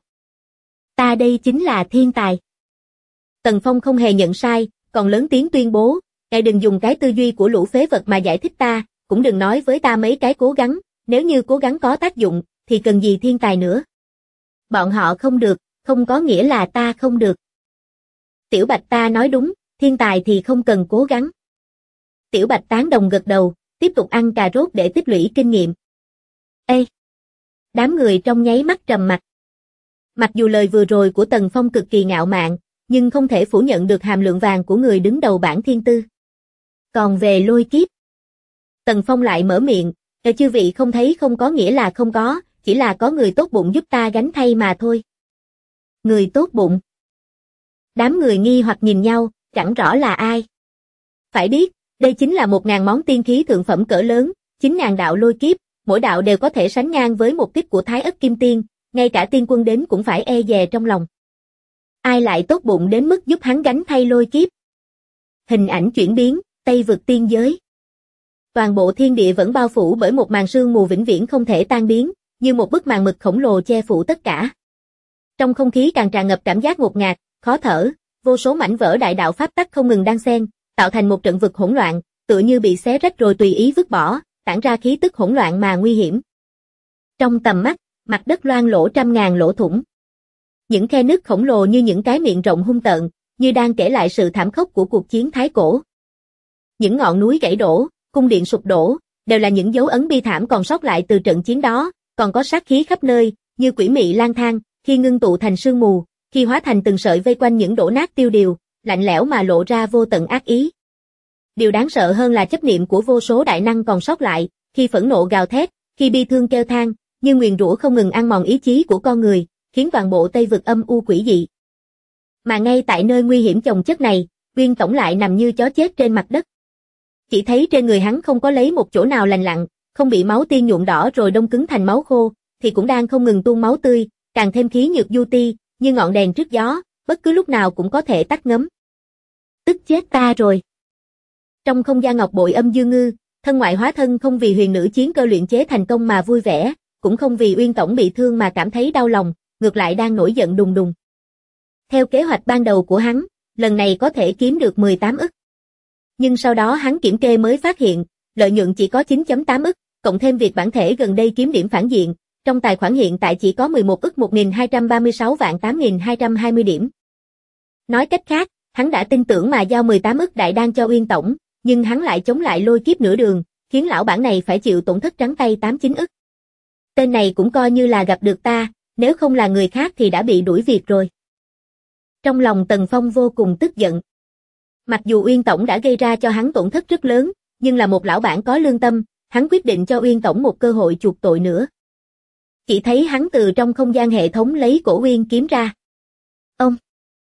Ta đây chính là thiên tài. Tần Phong không hề nhận sai, còn lớn tiếng tuyên bố, ngài đừng dùng cái tư duy của lũ phế vật mà giải thích ta, cũng đừng nói với ta mấy cái cố gắng, nếu như cố gắng có tác dụng, thì cần gì thiên tài nữa. Bọn họ không được, không có nghĩa là ta không được. Tiểu Bạch ta nói đúng, thiên tài thì không cần cố gắng. Tiểu Bạch tán đồng gật đầu, tiếp tục ăn cà rốt để tích lũy kinh nghiệm. Ê! Đám người trong nháy mắt trầm mặt. Mặc dù lời vừa rồi của Tần Phong cực kỳ ngạo mạn, nhưng không thể phủ nhận được hàm lượng vàng của người đứng đầu bảng thiên tư. Còn về lôi kiếp, Tần Phong lại mở miệng, chư vị không thấy không có nghĩa là không có, chỉ là có người tốt bụng giúp ta gánh thay mà thôi. Người tốt bụng. Đám người nghi hoặc nhìn nhau, chẳng rõ là ai. Phải biết, đây chính là 1.000 món tiên khí thượng phẩm cỡ lớn, 9.000 đạo lôi kiếp, mỗi đạo đều có thể sánh ngang với một kích của Thái Ất Kim Tiên, ngay cả tiên quân đến cũng phải e dè trong lòng. Ai lại tốt bụng đến mức giúp hắn gánh thay lôi kiếp? Hình ảnh chuyển biến, Tây vực tiên giới. Toàn bộ thiên địa vẫn bao phủ bởi một màn sương mù vĩnh viễn không thể tan biến, như một bức màn mực khổng lồ che phủ tất cả. Trong không khí càng tràn ngập cảm giác ngột ngạt, khó thở, vô số mảnh vỡ đại đạo pháp tắc không ngừng đan xen, tạo thành một trận vực hỗn loạn, tựa như bị xé rách rồi tùy ý vứt bỏ, tản ra khí tức hỗn loạn mà nguy hiểm. Trong tầm mắt, mặt đất loang lỗ trăm ngàn lỗ thủng. Những khe nứt khổng lồ như những cái miệng rộng hung tợn, như đang kể lại sự thảm khốc của cuộc chiến thái cổ. Những ngọn núi gãy đổ, cung điện sụp đổ, đều là những dấu ấn bi thảm còn sót lại từ trận chiến đó, còn có sát khí khắp nơi, như quỷ mị lang thang, khi ngưng tụ thành sương mù, khi hóa thành từng sợi vây quanh những đổ nát tiêu điều, lạnh lẽo mà lộ ra vô tận ác ý. Điều đáng sợ hơn là chấp niệm của vô số đại năng còn sót lại, khi phẫn nộ gào thét, khi bi thương kêu than, như nguyền rủa không ngừng ăn mòn ý chí của con người, khiến toàn bộ Tây vực âm u quỷ dị. Mà ngay tại nơi nguy hiểm chồng chất này, Uyên Tổng lại nằm như chó chết trên mặt đất. Chỉ thấy trên người hắn không có lấy một chỗ nào lành lặn, không bị máu tiên nhuộm đỏ rồi đông cứng thành máu khô, thì cũng đang không ngừng tuôn máu tươi, càng thêm khí nhược du ti, như ngọn đèn trước gió, bất cứ lúc nào cũng có thể tắt ngấm. Tức chết ta rồi. Trong không gian ngọc bội âm dương ngư, thân ngoại hóa thân không vì huyền nữ chiến cơ luyện chế thành công mà vui vẻ, cũng không vì Uyên Tổng bị thương mà cảm thấy đau lòng, ngược lại đang nổi giận đùng đùng. Theo kế hoạch ban đầu của hắn, lần này có thể kiếm được 18 ức. Nhưng sau đó hắn kiểm kê mới phát hiện, lợi nhuận chỉ có 9.8 ức, cộng thêm việc bản thể gần đây kiếm điểm phản diện, trong tài khoản hiện tại chỉ có 11 ức 1.236 vạn 8.220 điểm. Nói cách khác, hắn đã tin tưởng mà giao 18 ức đại đan cho Uyên Tổng, nhưng hắn lại chống lại lôi kiếp nửa đường, khiến lão bản này phải chịu tổn thất trắng tay 89 ức. Tên này cũng coi như là gặp được ta, nếu không là người khác thì đã bị đuổi việc rồi. Trong lòng Tần Phong vô cùng tức giận. Mặc dù Uyên Tổng đã gây ra cho hắn tổn thất rất lớn, nhưng là một lão bản có lương tâm, hắn quyết định cho Uyên Tổng một cơ hội chuộc tội nữa. Chỉ thấy hắn từ trong không gian hệ thống lấy cổ Uyên kiếm ra. Ông!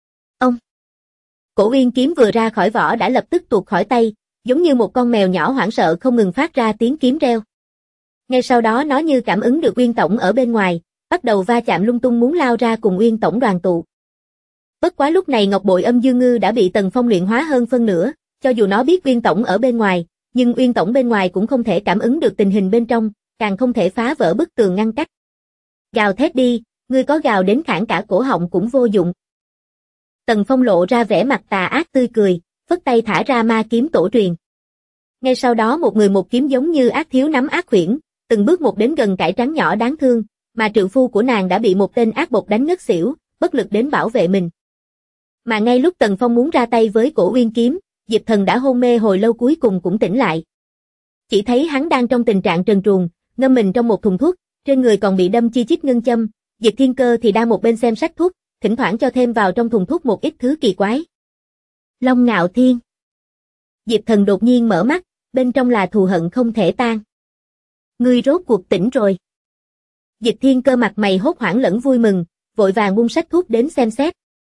Cổ Uyên kiếm vừa ra khỏi vỏ đã lập tức tuột khỏi tay, giống như một con mèo nhỏ hoảng sợ không ngừng phát ra tiếng kiếm reo. Ngay sau đó nó như cảm ứng được Uyên Tổng ở bên ngoài, bắt đầu va chạm lung tung muốn lao ra cùng Uyên Tổng đoàn tụ. Bất quá lúc này ngọc bội âm dương ngư đã bị Tần Phong luyện hóa hơn phân nửa, cho dù nó biết Uyên Tổng ở bên ngoài, nhưng Uyên Tổng bên ngoài cũng không thể cảm ứng được tình hình bên trong, càng không thể phá vỡ bức tường ngăn cách. Gào thét đi, ngươi có gào đến khản cả cổ họng cũng vô dụng. Tần Phong lộ ra vẻ mặt tà ác tươi cười, phất tay thả ra ma kiếm tổ truyền. Ngay sau đó một người một kiếm giống như ác thiếu nắm ác khuyển, từng bước một đến gần cải trắng nhỏ đáng thương, mà trượng phu của nàng đã bị một tên ác bộc đánh ngất xỉu, bất lực đến bảo vệ mình. Mà ngay lúc Tần Phong muốn ra tay với cổ Uyên kiếm, Diệp Thần đã hôn mê hồi lâu cuối cùng cũng tỉnh lại. Chỉ thấy hắn đang trong tình trạng trần truồng, ngâm mình trong một thùng thuốc, trên người còn bị đâm chi chít ngân châm, Diệp Thiên Cơ thì đang một bên xem sách thuốc, thỉnh thoảng cho thêm vào trong thùng thuốc một ít thứ kỳ quái. Long Ngạo Thiên. Diệp Thần đột nhiên mở mắt, bên trong là thù hận không thể tan. Ngươi rốt cuộc tỉnh rồi. Diệp Thiên Cơ mặt mày hốt hoảng lẫn vui mừng, vội vàng buông sách thuốc đến xem xét.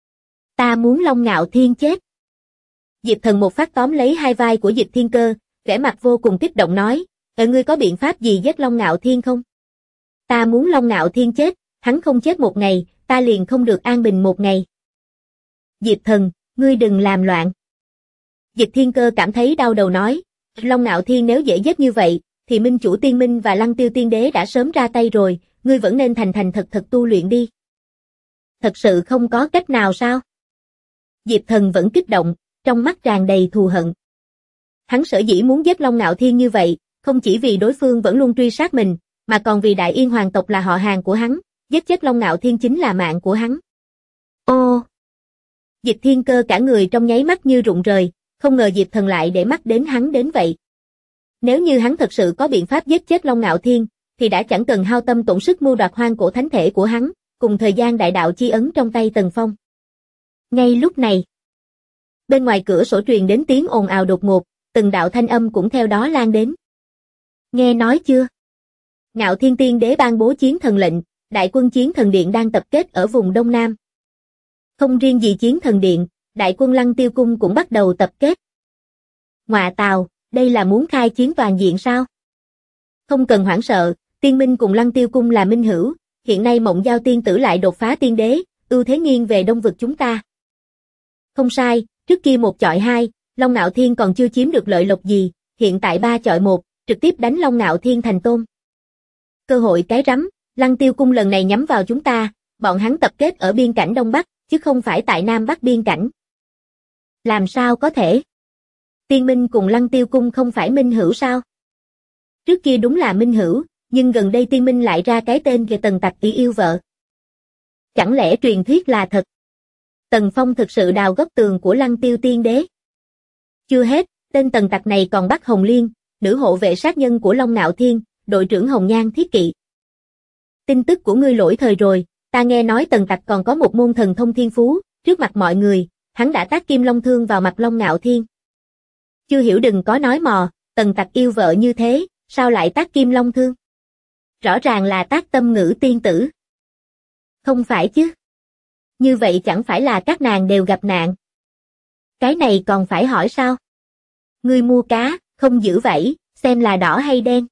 Ta muốn Long Ngạo Thiên chết. Diệp Thần một phát tóm lấy hai vai của Diệp Thiên Cơ, vẻ mặt vô cùng kích động nói, ngươi có biện pháp gì giết Long Ngạo Thiên không? Ta muốn Long Ngạo Thiên chết, hắn không chết một ngày, ta liền không được an bình một ngày. Diệp Thần, ngươi đừng làm loạn. Diệp Thiên Cơ cảm thấy đau đầu nói, Long Ngạo Thiên nếu dễ giết như vậy, thì Minh Chủ Tiên Minh và Lăng Tiêu Tiên Đế đã sớm ra tay rồi, ngươi vẫn nên thành thành thật thật tu luyện đi. Thật sự không có cách nào sao? Diệp Thần vẫn kích động, trong mắt tràn đầy thù hận. Hắn sở dĩ muốn giết Long Ngạo Thiên như vậy, không chỉ vì đối phương vẫn luôn truy sát mình, mà còn vì Đại Yên hoàng tộc là họ hàng của hắn, giết chết Long Ngạo Thiên chính là mạng của hắn. Ô! Diệp Thiên Cơ cả người trong nháy mắt như rụng rời, không ngờ Diệp Thần lại để mắt đến hắn đến vậy. Nếu như hắn thật sự có biện pháp giết chết Long Ngạo Thiên, thì đã chẳng cần hao tâm tổn sức mưu đoạt hoang cổ thánh thể của hắn, cùng thời gian đại đạo chi ấn trong tay Tần Phong. Ngay lúc này, bên ngoài cửa sổ truyền đến tiếng ồn ào đột ngột, từng đạo thanh âm cũng theo đó lan đến. Nghe nói chưa? Ngạo Thiên Tiên Đế ban bố chiến thần lệnh, đại quân chiến thần điện đang tập kết ở vùng Đông Nam. Không riêng gì chiến thần điện, đại quân Lăng Tiêu Cung cũng bắt đầu tập kết. Ngọa tào, đây là muốn khai chiến toàn diện sao? Không cần hoảng sợ, Tiên Minh cùng Lăng Tiêu Cung là minh hữu, hiện nay Mộng Giao tiên tử lại đột phá tiên đế, ưu thế nghiêng về đông vực chúng ta. Không sai, trước kia 1 chọi 2, Long Ngạo Thiên còn chưa chiếm được lợi lộc gì, hiện tại 3 chọi 1, trực tiếp đánh Long Ngạo Thiên thành tôm. Cơ hội cái rắm, Lăng Tiêu Cung lần này nhắm vào chúng ta, bọn hắn tập kết ở biên cảnh Đông Bắc, chứ không phải tại Nam Bắc biên cảnh. Làm sao có thể? Tiên Minh cùng Lăng Tiêu Cung không phải minh hữu sao? Trước kia đúng là minh hữu, nhưng gần đây Tiên Minh lại ra cái tên về Tần Tặc ý yêu vợ. Chẳng lẽ truyền thuyết là thật? Tần Phong thực sự đào góc tường của Lăng Tiêu Tiên Đế? Chưa hết, tên Tần Tặc này còn bắt Hồng Liên, nữ hộ vệ sát nhân của Long Ngạo Thiên, đội trưởng Hồng Nhan Thiết Kỵ. Tin tức của ngươi lỗi thời rồi, ta nghe nói Tần Tặc còn có một môn thần thông thiên phú, trước mặt mọi người, hắn đã tác Kim Long Thương vào mặt Long Ngạo Thiên. Chưa hiểu đừng có nói mò, Tần Tặc yêu vợ như thế, sao lại tác Kim Long Thương? Rõ ràng là tác Tâm Ngữ tiên tử. Không phải chứ? Như vậy chẳng phải là các nàng đều gặp nạn? Cái này còn phải hỏi sao? Ngươi mua cá, không giữ vảy, xem là đỏ hay đen.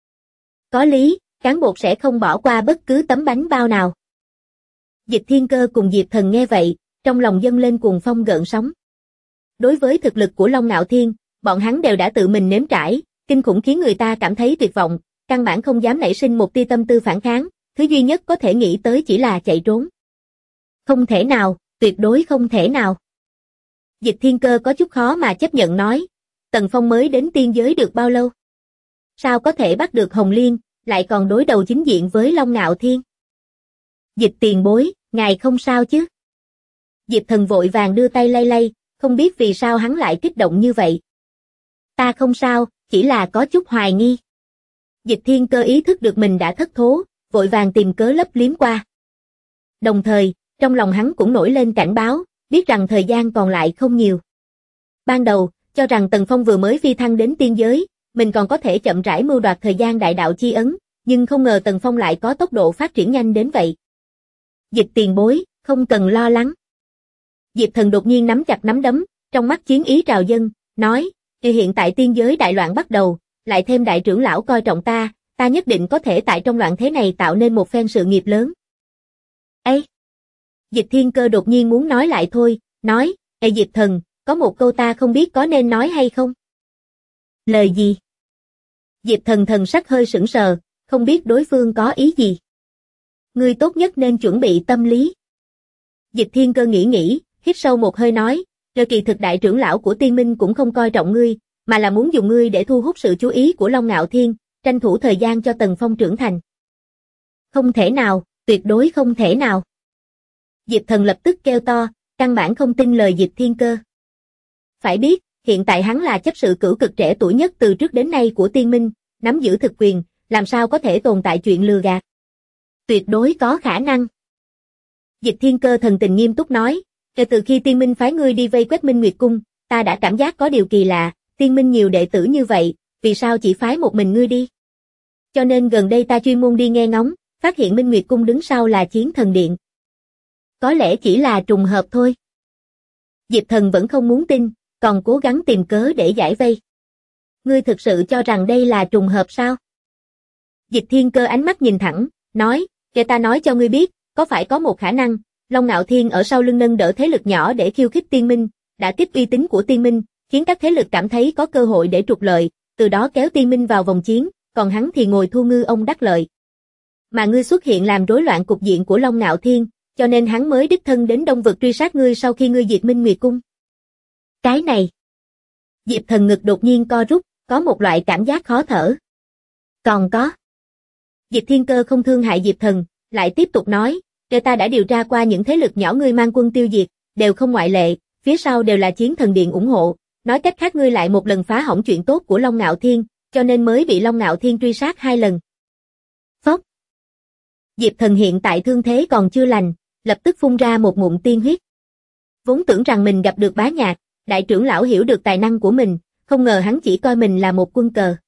Có lý, cán bột sẽ không bỏ qua bất cứ tấm bánh bao nào. Diệp Thiên Cơ cùng Diệp Thần nghe vậy, trong lòng dâng lên cuồng phong gợn sóng. Đối với thực lực của Long Ngạo Thiên, bọn hắn đều đã tự mình nếm trải, kinh khủng khiến người ta cảm thấy tuyệt vọng, căn bản không dám nảy sinh một tia tâm tư phản kháng, thứ duy nhất có thể nghĩ tới chỉ là chạy trốn. Không thể nào, tuyệt đối không thể nào. Diệp Thiên Cơ có chút khó mà chấp nhận nói, Tần Phong mới đến tiên giới được bao lâu? Sao có thể bắt được Hồng Liên, lại còn đối đầu chính diện với Long Ngạo Thiên? Diệp tiền bối, ngài không sao chứ? Diệp Thần vội vàng đưa tay lay lay, không biết vì sao hắn lại kích động như vậy. Ta không sao, chỉ là có chút hoài nghi. Diệp Thiên Cơ ý thức được mình đã thất thố, vội vàng tìm cớ lấp liếm qua. Đồng thời, trong lòng hắn cũng nổi lên cảnh báo, biết rằng thời gian còn lại không nhiều. Ban đầu, cho rằng Tần Phong vừa mới phi thăng đến tiên giới, mình còn có thể chậm rãi mưu đoạt thời gian đại đạo chi ấn, nhưng không ngờ Tần Phong lại có tốc độ phát triển nhanh đến vậy. Diệp tiền bối, không cần lo lắng. Diệp Thần đột nhiên nắm chặt nắm đấm, trong mắt chiến ý trào dâng, nói, hiện tại tiên giới đại loạn bắt đầu, lại thêm đại trưởng lão coi trọng ta, ta nhất định có thể tại trong loạn thế này tạo nên một phen sự nghiệp lớn. Ê! Diệp Thiên Cơ đột nhiên muốn nói lại thôi, nói, Ê Diệp Thần, có một câu ta không biết có nên nói hay không? Lời gì? Diệp Thần thần sắc hơi sững sờ, không biết đối phương có ý gì. Ngươi tốt nhất nên chuẩn bị tâm lý. Diệp Thiên Cơ nghĩ, hít sâu một hơi nói, kỳ thực đại trưởng lão của Tiên Minh cũng không coi trọng ngươi, mà là muốn dùng ngươi để thu hút sự chú ý của Long Ngạo Thiên, tranh thủ thời gian cho Tần Phong trưởng thành. Không thể nào, tuyệt đối không thể nào. Diệp Thần lập tức kêu to, căn bản không tin lời Diệp Thiên Cơ. Phải biết, hiện tại hắn là chấp sự cửu cực trẻ tuổi nhất từ trước đến nay của Tiên Minh, nắm giữ thực quyền, làm sao có thể tồn tại chuyện lừa gạt? Tuyệt đối có khả năng. Dịch Thiên Cơ thần tình nghiêm túc nói, kể từ khi Tiên Minh phái ngươi đi vây quét Minh Nguyệt Cung, ta đã cảm giác có điều kỳ lạ, Tiên Minh nhiều đệ tử như vậy, vì sao chỉ phái một mình ngươi đi? Cho nên gần đây ta chuyên môn đi nghe ngóng, phát hiện Minh Nguyệt Cung đứng sau là Chiến Thần Điện. Có lẽ chỉ là trùng hợp thôi. Diệp Thần vẫn không muốn tin, còn cố gắng tìm cớ để giải vây. Ngươi thực sự cho rằng đây là trùng hợp sao? Dịch Thiên Cơ ánh mắt nhìn thẳng, nói, kể ta nói cho ngươi biết, có phải có một khả năng, Long Ngạo Thiên ở sau lưng nâng đỡ thế lực nhỏ để khiêu khích Tiên Minh, đã kích uy tín của Tiên Minh, khiến các thế lực cảm thấy có cơ hội để trục lợi, từ đó kéo Tiên Minh vào vòng chiến, còn hắn thì ngồi thu ngư ông đắc lợi. Mà ngươi xuất hiện làm rối loạn cục diện của Long Ngạo Thiên, cho nên hắn mới đích thân đến Đông Vực truy sát ngươi sau khi ngươi diệt Minh Nguyệt Cung. Cái này. Diệp Thần ngực đột nhiên co rút, có một loại cảm giác khó thở. Còn có. Dịch Thiên Cơ không thương hại Diệp Thần, lại tiếp tục nói, kể ta đã điều tra qua những thế lực nhỏ ngươi mang quân tiêu diệt, đều không ngoại lệ, phía sau đều là Chiến Thần Điện ủng hộ, nói cách khác ngươi lại một lần phá hỏng chuyện tốt của Long Ngạo Thiên, cho nên mới bị Long Ngạo Thiên truy sát 2 lần. Phốc. Diệp Thần hiện tại thương thế còn chưa lành, lập tức phun ra một ngụm tiên huyết. Vốn tưởng rằng mình gặp được Bá Nhạc, đại trưởng lão hiểu được tài năng của mình, không ngờ hắn chỉ coi mình là một quân cờ.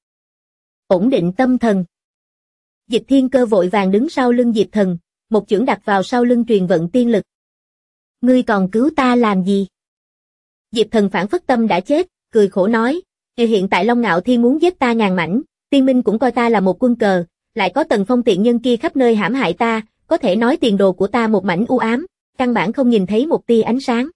Ổn định tâm thần. Dịch Thiên Cơ vội vàng đứng sau lưng Diệp Thần, một chưởng đặt vào sau lưng truyền vận tiên lực. Ngươi còn cứu ta làm gì? Diệp Thần phản phất tâm đã chết, cười khổ nói, hiện tại Long Ngạo Thiên muốn giết ta ngàn mảnh, Tiên Minh cũng coi ta là một quân cờ, lại có Tần Phong tiện nhân kia khắp nơi hãm hại ta, có thể nói tiền đồ của ta một mảnh u ám, căn bản không nhìn thấy một tia ánh sáng.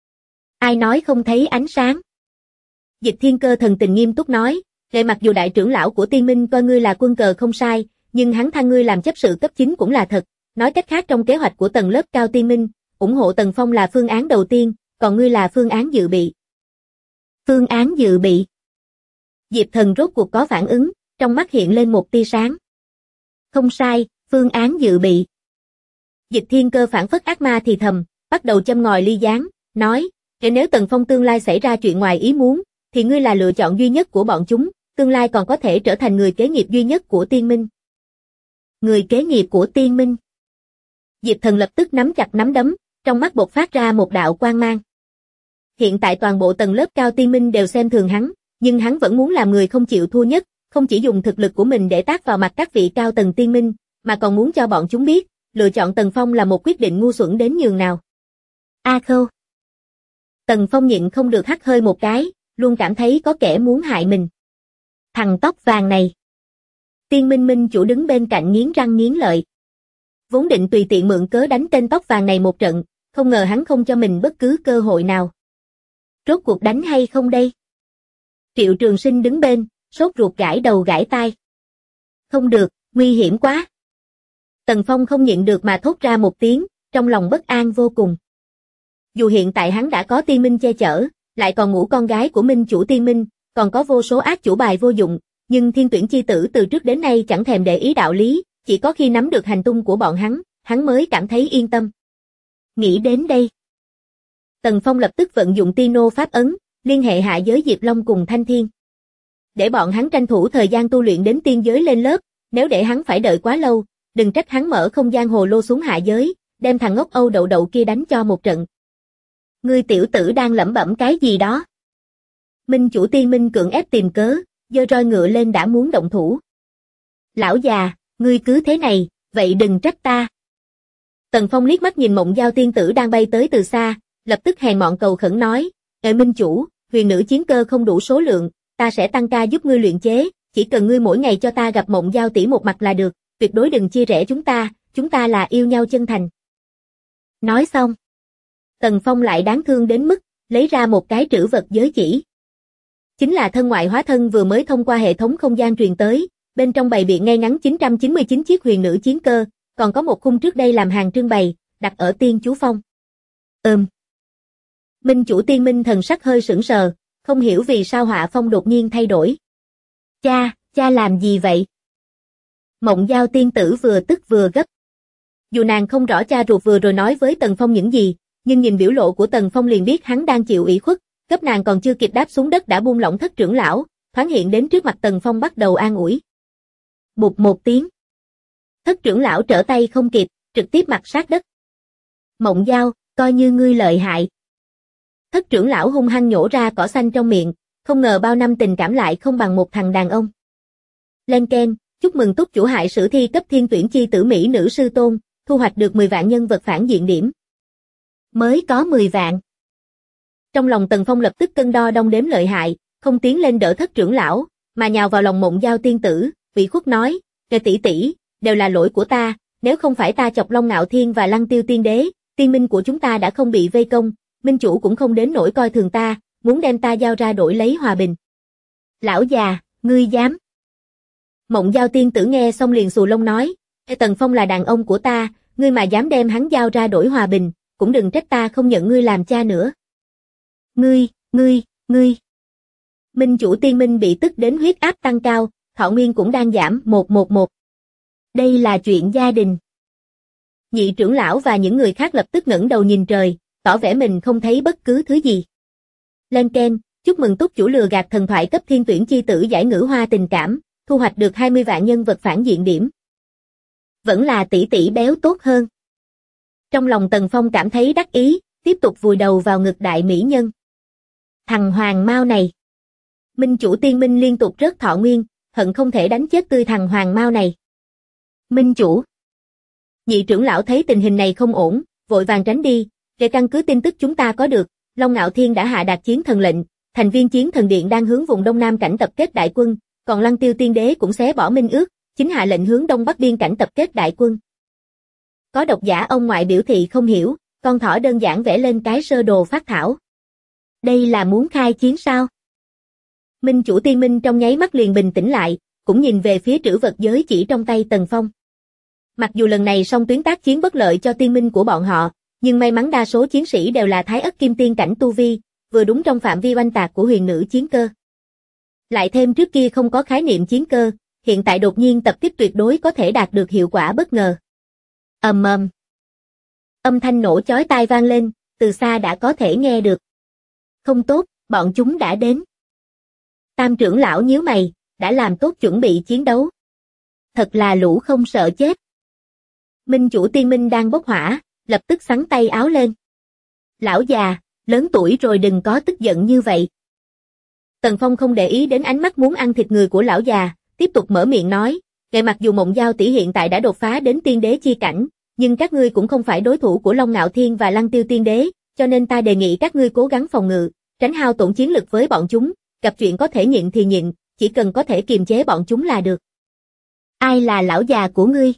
Ai nói không thấy ánh sáng? Dịch Thiên Cơ thần tình nghiêm túc nói, mặc dù đại trưởng lão của Tiên Minh coi ngươi là quân cờ không sai, nhưng hắn thăng ngươi làm chấp sự cấp 9 cũng là thật, nói cách khác trong kế hoạch của tầng lớp cao Tiên Minh, ủng hộ Tần Phong là phương án đầu tiên, còn ngươi là phương án dự bị. Phương án dự bị. Diệp Thần rốt cuộc có phản ứng, trong mắt hiện lên một tia sáng. Không sai, phương án dự bị. Dịch Thiên Cơ phản phất ác ma thì thầm, bắt đầu châm ngòi ly gián, nói, nếu Tần Phong tương lai xảy ra chuyện ngoài ý muốn, thì ngươi là lựa chọn duy nhất của bọn chúng, tương lai còn có thể trở thành người kế nghiệp duy nhất của Tiên Minh. Người kế nghiệp của Tiên Minh. Diệp Thần lập tức nắm chặt nắm đấm, trong mắt bộc phát ra một đạo quang mang. Hiện tại toàn bộ tầng lớp cao Tiên Minh đều xem thường hắn, nhưng hắn vẫn muốn làm người không chịu thua nhất, không chỉ dùng thực lực của mình để tát vào mặt các vị cao tầng Tiên Minh, mà còn muốn cho bọn chúng biết, lựa chọn Tần Phong là một quyết định ngu xuẩn đến nhường nào. A Khâu. Tần Phong nhịn không được hắt hơi một cái, luôn cảm thấy có kẻ muốn hại mình. Thằng tóc vàng này. Tiên Minh Minh chủ đứng bên cạnh nghiến răng nghiến lợi. Vốn định tùy tiện mượn cớ đánh tên tóc vàng này một trận, không ngờ hắn không cho mình bất cứ cơ hội nào. Rốt cuộc đánh hay không đây? Triệu Trường Sinh đứng bên, sốt ruột gãi đầu gãi tai. Không được, nguy hiểm quá. Tần Phong không nhịn được mà thốt ra một tiếng, trong lòng bất an vô cùng. Dù hiện tại hắn đã có Tiên Minh che chở, lại còn ngủ con gái của Minh chủ Tiên Minh, còn có vô số ác chủ bài vô dụng, nhưng Thiên Tuyển chi tử từ trước đến nay chẳng thèm để ý đạo lý, chỉ có khi nắm được hành tung của bọn hắn mới cảm thấy yên tâm. Nghĩ đến đây, Tần Phong lập tức vận dụng Tino pháp ấn, liên hệ hạ giới Diệp Long cùng Thanh Thiên. Để bọn hắn tranh thủ thời gian tu luyện đến tiên giới lên lớp, nếu để hắn phải đợi quá lâu, đừng trách hắn mở không gian hồ lô xuống hạ giới, đem thằng ngốc Âu đậu đậu kia đánh cho một trận. Ngươi tiểu tử đang lẩm bẩm cái gì đó? Minh chủ Tiên Minh cưỡng ép tìm cớ, giơ roi ngựa lên đã muốn động thủ. Lão già, ngươi cứ thế này, vậy đừng trách ta. Tần Phong liếc mắt nhìn Mộng Giao tiên tử đang bay tới từ xa, lập tức hèn mọn cầu khẩn nói, Minh chủ, huyền nữ chiến cơ không đủ số lượng, ta sẽ tăng ca giúp ngươi luyện chế, chỉ cần ngươi mỗi ngày cho ta gặp Mộng Giao tỷ một mặt là được, tuyệt đối đừng chia rẽ chúng ta là yêu nhau chân thành. Nói xong, Tần Phong lại đáng thương đến mức, lấy ra một cái trữ vật giới chỉ. Chính là thân ngoại hóa thân vừa mới thông qua hệ thống không gian truyền tới, bên trong bày biện ngay ngắn 999 chiếc huyền nữ chiến cơ, còn có một khung trước đây làm hàng trưng bày, đặt ở Tiên Chú Phong. Minh chủ Tiên Minh thần sắc hơi sững sờ, không hiểu vì sao họa phong đột nhiên thay đổi. Cha làm gì vậy? Mộng Giao tiên tử vừa tức vừa gấp. Dù nàng không rõ cha ruột vừa rồi nói với Tần Phong những gì, nhưng nhìn biểu lộ của Tần Phong liền biết hắn đang chịu ủy khuất, cấp nàng còn chưa kịp đáp xuống đất đã buông lỏng Thất trưởng lão, thoáng hiện đến trước mặt Tần Phong bắt đầu an ủi. Bụt một tiếng. Thất trưởng lão trở tay không kịp, trực tiếp mặt sát đất. Mộng Giao, coi như ngươi lợi hại. Thất trưởng lão hung hăng nhổ ra cỏ xanh trong miệng, không ngờ bao năm tình cảm lại không bằng một thằng đàn ông. Lên keng, chúc mừng túc chủ hại sử thi cấp thiên tuyển chi tử mỹ nữ sư tôn, thu hoạch được 10 vạn nhân vật phản diện điểm. Mới có 10 vạn. Trong lòng Tần Phong lập tức cân đo đong đếm lợi hại, không tiến lên đỡ thất trưởng lão, mà nhào vào lòng Mộng Giao tiên tử, ủy khuất nói, "Kìa tỷ tỷ, đều là lỗi của ta, nếu không phải ta chọc Long Ngạo Thiên và Lăng Tiêu tiên đế, tiên minh của chúng ta đã không bị vây công, minh chủ cũng không đến nỗi coi thường ta, muốn đem ta giao ra đổi lấy hòa bình." Lão già, ngươi dám? Mộng Giao tiên tử nghe xong liền xù lông nói, Tần Phong là đàn ông của ta, ngươi mà dám đem hắn giao ra đổi hòa bình, cũng đừng trách ta không nhận ngươi làm cha nữa. Ngươi. Minh chủ tiên minh bị tức đến huyết áp tăng cao, thọ nguyên cũng đang giảm 111. Đây là chuyện gia đình. Nhị trưởng lão và những người khác lập tức ngẩng đầu nhìn trời, tỏ vẻ mình không thấy bất cứ thứ gì. Lên keng, chúc mừng túc chủ lừa gạt thần thoại cấp thiên tuyển chi tử giải ngữ hoa tình cảm, thu hoạch được 20 vạn nhân vật phản diện điểm. Vẫn là tỷ tỷ béo tốt hơn. Trong lòng Tần Phong cảm thấy đắc ý, tiếp tục vùi đầu vào ngực đại mỹ nhân. Thằng Hoàng Mao này. Minh chủ tiên minh liên tục rớt thọ nguyên, hận không thể đánh chết tươi thằng Hoàng Mao này. Minh chủ. Nhị trưởng lão thấy tình hình này không ổn, vội vàng tránh đi, để căn cứ tin tức chúng ta có được, Long Ngạo Thiên đã hạ đạt chiến thần lệnh, thành viên chiến thần điện đang hướng vùng đông nam cảnh tập kết đại quân, còn Lăng Tiêu tiên đế cũng xé bỏ minh ước, chính hạ lệnh hướng đông bắc biên cảnh tập kết đại quân. Có độc giả ông ngoại biểu thị không hiểu, con thỏ đơn giản vẽ lên cái sơ đồ phát thảo. Đây là muốn khai chiến sao? Minh chủ tiên minh trong nháy mắt liền bình tĩnh lại, cũng nhìn về phía trữ vật giới chỉ trong tay Tần Phong. Mặc dù lần này song tuyến tác chiến bất lợi cho tiên minh của bọn họ, nhưng may mắn đa số chiến sĩ đều là thái ất kim tiên cảnh tu vi, vừa đúng trong phạm vi oanh tạc của huyền nữ chiến cơ. Lại thêm trước kia không có khái niệm chiến cơ, hiện tại đột nhiên tập kích tuyệt đối có thể đạt được hiệu quả bất ngờ. Ầm ầm. Âm thanh nổ chói tai vang lên, từ xa đã có thể nghe được. Không tốt, bọn chúng đã đến. Tam trưởng lão nhíu mày, đã làm tốt chuẩn bị chiến đấu. Thật là lũ không sợ chết. Minh chủ tiên minh đang bốc hỏa, lập tức xắn tay áo lên. Lão già, lớn tuổi rồi đừng có tức giận như vậy. Tần Phong không để ý đến ánh mắt muốn ăn thịt người của lão già, tiếp tục mở miệng nói, kể mặc dù Mộng Giao tỷ hiện tại đã đột phá đến tiên đế chi cảnh, nhưng các ngươi cũng không phải đối thủ của Long Ngạo Thiên và Lăng Tiêu tiên đế, cho nên ta đề nghị các ngươi cố gắng phòng ngự, tránh hao tổn chiến lực với bọn chúng, gặp chuyện có thể nhịn thì nhịn, chỉ cần có thể kiềm chế bọn chúng là được. Ai là lão già của ngươi?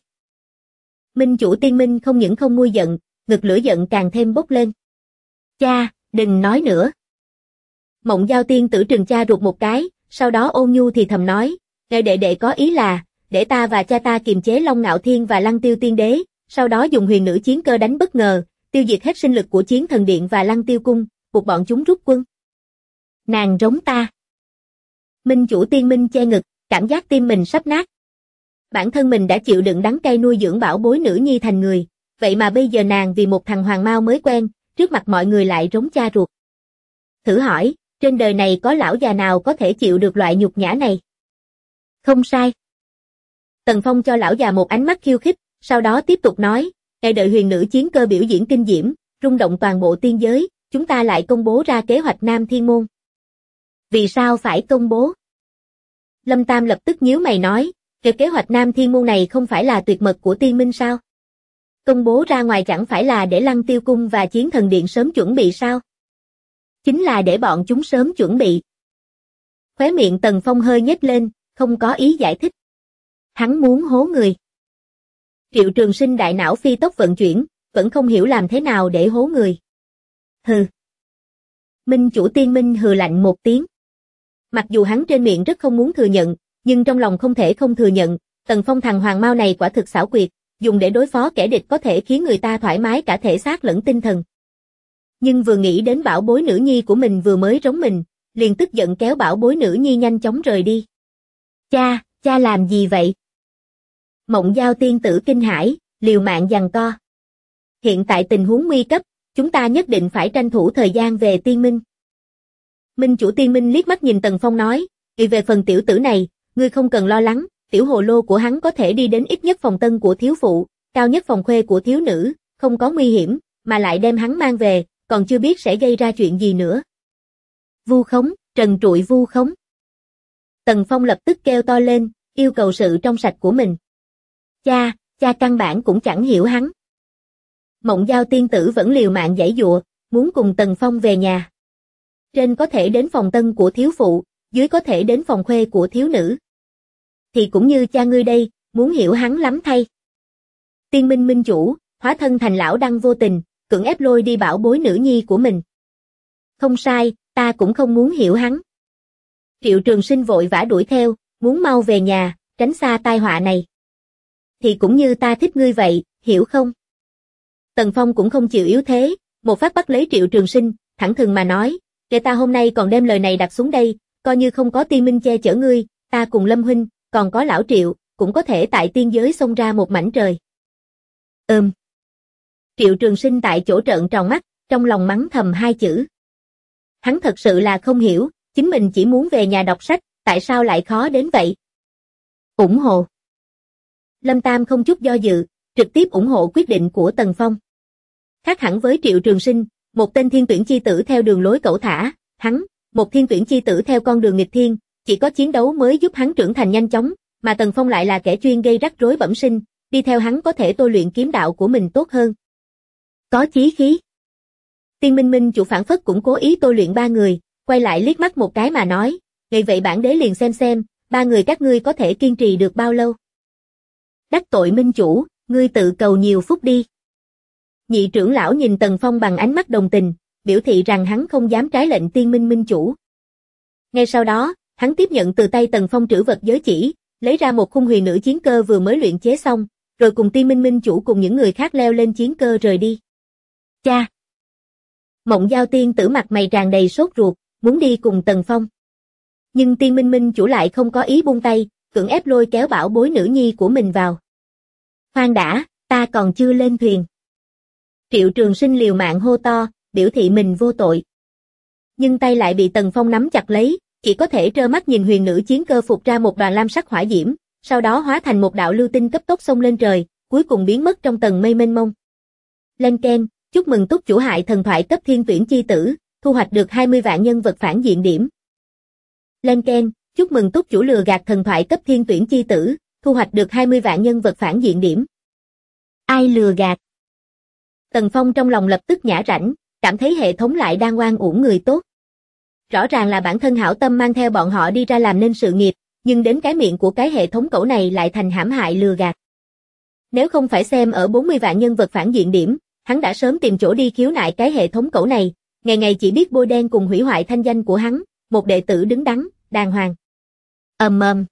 Minh chủ tiên minh không những không nguôi giận, ngực lửa giận càng thêm bốc lên. Cha, đừng nói nữa. Mộng Giao tiên tử trừng cha ruột một cái, sau đó ôn nhu thì thầm nói, đệ đệ có ý là, để ta và cha ta kiềm chế Long Ngạo Thiên và Lăng Tiêu tiên đế, sau đó dùng huyền nữ chiến cơ đánh bất ngờ, tiêu diệt hết sinh lực của chiến thần điện và Lăng Tiêu cung, buộc bọn chúng rút quân. Nàng rống ta. Minh chủ tiên minh che ngực, cảm giác tim mình sắp nát. Bản thân mình đã chịu đựng đắng cay nuôi dưỡng bảo bối nữ nhi thành người, vậy mà bây giờ nàng vì một thằng Hoàng Mao mới quen, trước mặt mọi người lại rống cha ruột. Thử hỏi, trên đời này có lão già nào có thể chịu được loại nhục nhã này? Không sai. Tần Phong cho lão già một ánh mắt khiêu khích, sau đó tiếp tục nói, ngày đợi huyền nữ chiến cơ biểu diễn kinh diễm, rung động toàn bộ tiên giới, chúng ta lại công bố ra kế hoạch Nam Thiên Môn. Vì sao phải công bố? Lâm Tam lập tức nhíu mày nói, kế hoạch Nam Thiên Môn này không phải là tuyệt mật của tiên minh sao? Công bố ra ngoài chẳng phải là để Lăng Tiêu cung và chiến thần điện sớm chuẩn bị sao? Chính là để bọn chúng sớm chuẩn bị. Khóe miệng Tần Phong hơi nhếch lên, không có ý giải thích. Hắn muốn hố người. Triệu Trường Sinh đại não phi tốc vận chuyển, vẫn không hiểu làm thế nào để hố người. Hừ. Minh chủ tiên minh hừ lạnh một tiếng. Mặc dù hắn trên miệng rất không muốn thừa nhận, nhưng trong lòng không thể không thừa nhận, Tần Phong thằng Hoàng Mao này quả thực xảo quyệt, dùng để đối phó kẻ địch có thể khiến người ta thoải mái cả thể xác lẫn tinh thần. Nhưng vừa nghĩ đến bảo bối nữ nhi của mình vừa mới rống mình, liền tức giận kéo bảo bối nữ nhi nhanh chóng rời đi. Cha làm gì vậy? Mộng Giao tiên tử kinh hãi, liều mạng giằng co. Hiện tại tình huống nguy cấp, chúng ta nhất định phải tranh thủ thời gian về tiên minh. Minh chủ tiên minh liếc mắt nhìn Tần Phong nói, về phần tiểu tử này, ngươi không cần lo lắng, tiểu hồ lô của hắn có thể đi đến ít nhất phòng tân của thiếu phụ, cao nhất phòng khuê của thiếu nữ, không có nguy hiểm, mà lại đem hắn mang về, còn chưa biết sẽ gây ra chuyện gì nữa. Vu khống, trần trụi vu khống. Tần Phong lập tức kêu to lên, yêu cầu sự trong sạch của mình. Cha căn bản cũng chẳng hiểu hắn. Mộng Giao tiên tử vẫn liều mạng giãy giụa, muốn cùng Tần Phong về nhà. Trên có thể đến phòng tân của thiếu phụ, dưới có thể đến phòng khuê của thiếu nữ. Thì cũng như cha ngươi đây, muốn hiểu hắn lắm thay. Tiên minh minh chủ, hóa thân thành lão đăng vô tình, cưỡng ép lôi đi bảo bối nữ nhi của mình. Không sai, ta cũng không muốn hiểu hắn. Triệu Trường Sinh vội vã đuổi theo, muốn mau về nhà, tránh xa tai họa này. Thì cũng như ta thích ngươi vậy, hiểu không? Tần Phong cũng không chịu yếu thế, một phát bắt lấy Triệu Trường Sinh, thẳng thừng mà nói, kể ta hôm nay còn đem lời này đặt xuống đây, coi như không có tiên minh che chở ngươi, ta cùng Lâm huynh, còn có lão Triệu, cũng có thể tại tiên giới xông ra một mảnh trời. Triệu Trường Sinh tại chỗ trợn tròn mắt, trong lòng mắng thầm hai chữ. Hắn thật sự là không hiểu, chính mình chỉ muốn về nhà đọc sách, tại sao lại khó đến vậy? Ủng hộ. Lâm Tam không chút do dự, trực tiếp ủng hộ quyết định của Tần Phong. Khác hẳn với Triệu Trường Sinh, một tên thiên tuyển chi tử theo đường lối cẩu thả, hắn, một thiên tuyển chi tử theo con đường nghịch thiên, chỉ có chiến đấu mới giúp hắn trưởng thành nhanh chóng, mà Tần Phong lại là kẻ chuyên gây rắc rối bẩm sinh, đi theo hắn có thể tôi luyện kiếm đạo của mình tốt hơn. Có chí khí. Tiên Minh Minh chủ phản phất cũng cố ý tôi luyện ba người, quay lại liếc mắt một cái mà nói, "Vậy vậy bản đế liền xem, ba người các ngươi có thể kiên trì được bao lâu?" Đắc tội minh chủ, ngươi tự cầu nhiều phúc đi. Nhị trưởng lão nhìn Tần Phong bằng ánh mắt đồng tình, biểu thị rằng hắn không dám trái lệnh Tiên Minh Minh chủ. Ngay sau đó, hắn tiếp nhận từ tay Tần Phong trữ vật giới chỉ, lấy ra một khung huyền nữ chiến cơ vừa mới luyện chế xong, rồi cùng Tiên Minh Minh chủ cùng những người khác leo lên chiến cơ rời đi. Cha! Mộng Giao tiên tử mặt mày tràn đầy sốt ruột, muốn đi cùng Tần Phong. Nhưng Tiên Minh Minh chủ lại không có ý buông tay, cưỡng ép lôi kéo bảo bối nữ nhi của mình vào. Khoan đã, ta còn chưa lên thuyền. Triệu Trường Sinh liều mạng hô to, biểu thị mình vô tội. Nhưng tay lại bị Tần Phong nắm chặt lấy, chỉ có thể trơ mắt nhìn huyền nữ chiến cơ phục ra một đoàn lam sắc hỏa diễm, sau đó hóa thành một đạo lưu tinh cấp tốc xông lên trời, cuối cùng biến mất trong tầng mây mênh mông. Lên ken, chúc mừng túc chủ hại thần thoại cấp thiên tuyển chi tử, thu hoạch được 20 vạn nhân vật phản diện điểm. Lên ken, chúc mừng túc chủ lừa gạt thần thoại cấp thiên tuyển chi tử, thu hoạch được 20 vạn nhân vật phản diện điểm. Ai lừa gạt? Tần Phong trong lòng lập tức nhả rãnh, cảm thấy hệ thống lại đang oan uổng người tốt. Rõ ràng là bản thân hảo tâm mang theo bọn họ đi ra làm nên sự nghiệp, nhưng đến cái miệng của cái hệ thống cẩu này lại thành hãm hại lừa gạt. Nếu không phải xem ở 40 vạn nhân vật phản diện điểm, hắn đã sớm tìm chỗ đi khiếu nại cái hệ thống cẩu này, ngày ngày chỉ biết bôi đen cùng hủy hoại thanh danh của hắn, một đệ tử đứng đắn, đàng hoàng. Ầm.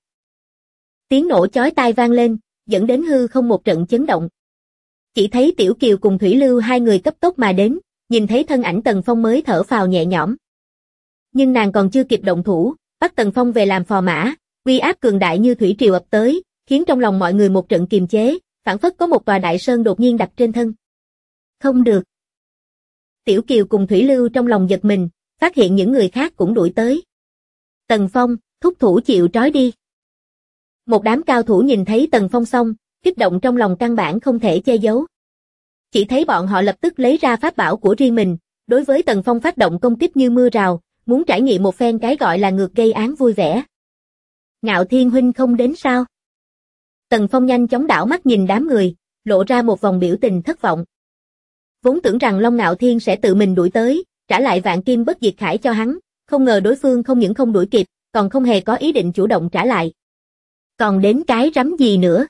Tiếng nổ chói tai vang lên, dẫn đến hư không một trận chấn động. Chỉ thấy Tiểu Kiều cùng Thủy Lưu hai người cấp tốc mà đến, nhìn thấy thân ảnh Tần Phong mới thở phào nhẹ nhõm. Nhưng nàng còn chưa kịp động thủ, bắt Tần Phong về làm phò mã, uy áp cường đại như thủy triều ập tới, khiến trong lòng mọi người một trận kiềm chế, phảng phất có một tòa đại sơn đột nhiên đặt trên thân. Không được. Tiểu Kiều cùng Thủy Lưu trong lòng giật mình, phát hiện những người khác cũng đuổi tới. Tần Phong, thúc thủ chịu trói đi. Một đám cao thủ nhìn thấy Tần Phong xong, kích động trong lòng căn bản không thể che giấu. Chỉ thấy bọn họ lập tức lấy ra pháp bảo của riêng mình, đối với Tần Phong phát động công kích như mưa rào, muốn trải nghiệm một phen cái gọi là ngược gây án vui vẻ. Ngạo Thiên huynh không đến sao? Tần Phong nhanh chóng đảo mắt nhìn đám người, lộ ra một vòng biểu tình thất vọng. Vốn tưởng rằng Long Ngạo Thiên sẽ tự mình đuổi tới, trả lại vạn kim bất diệt khải cho hắn, không ngờ đối phương không những không đuổi kịp, còn không hề có ý định chủ động trả lại. Còn đến cái rắm gì nữa?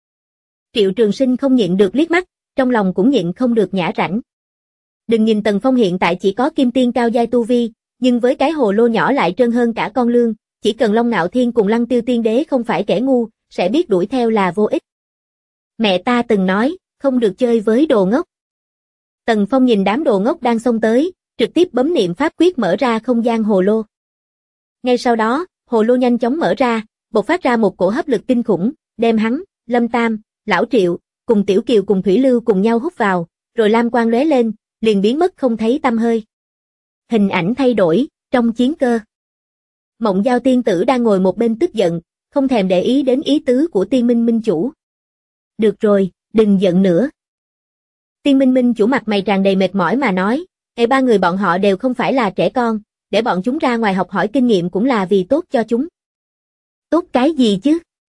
Triệu Trường Sinh không nhịn được liếc mắt, trong lòng cũng nhịn không được nhả rãnh. Đừng nhìn Tần Phong hiện tại chỉ có kim tiên cao giai tu vi, nhưng với cái hồ lô nhỏ lại trơn hơn cả con lương, chỉ cần Long Ngạo Thiên cùng Lăng Tiêu Tiên Đế không phải kẻ ngu, sẽ biết đuổi theo là vô ích. Mẹ ta từng nói, không được chơi với đồ ngốc. Tần Phong nhìn đám đồ ngốc đang xông tới, trực tiếp bấm niệm pháp quyết mở ra không gian hồ lô. Ngay sau đó, hồ lô nhanh chóng mở ra, bộc phát ra một cổ hấp lực kinh khủng, đem hắn, Lâm Tam, Lão Triệu, cùng Tiểu Kiều cùng Thủy Lưu cùng nhau hút vào, rồi lam quang lóe lên, liền biến mất không thấy tăm hơi. Hình ảnh thay đổi, trong chiến cơ. Mộng Giao tiên tử đang ngồi một bên tức giận, không thèm để ý đến ý tứ của Tiên Minh Minh chủ. Được rồi, đừng giận nữa. Tiên Minh Minh chủ mặt mày tràn đầy mệt mỏi mà nói, ba người bọn họ đều không phải là trẻ con, để bọn chúng ra ngoài học hỏi kinh nghiệm cũng là vì tốt cho chúng. Tốt cái gì chứ?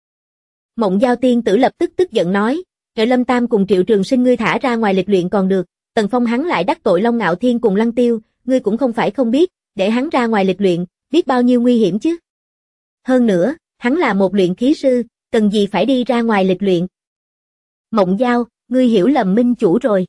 Mộng Giao tiên tử lập tức tức giận nói, Lâm Tam cùng Triệu Trường Sinh ngươi thả ra ngoài lịch luyện còn được, Tần Phong hắn lại đắc tội Long Ngạo Thiên cùng Lăng Tiêu, ngươi cũng không phải không biết, để hắn ra ngoài lịch luyện, biết bao nhiêu nguy hiểm chứ. Hơn nữa, hắn là một luyện khí sư, cần gì phải đi ra ngoài lịch luyện. Mộng Giao, ngươi hiểu lầm minh chủ rồi.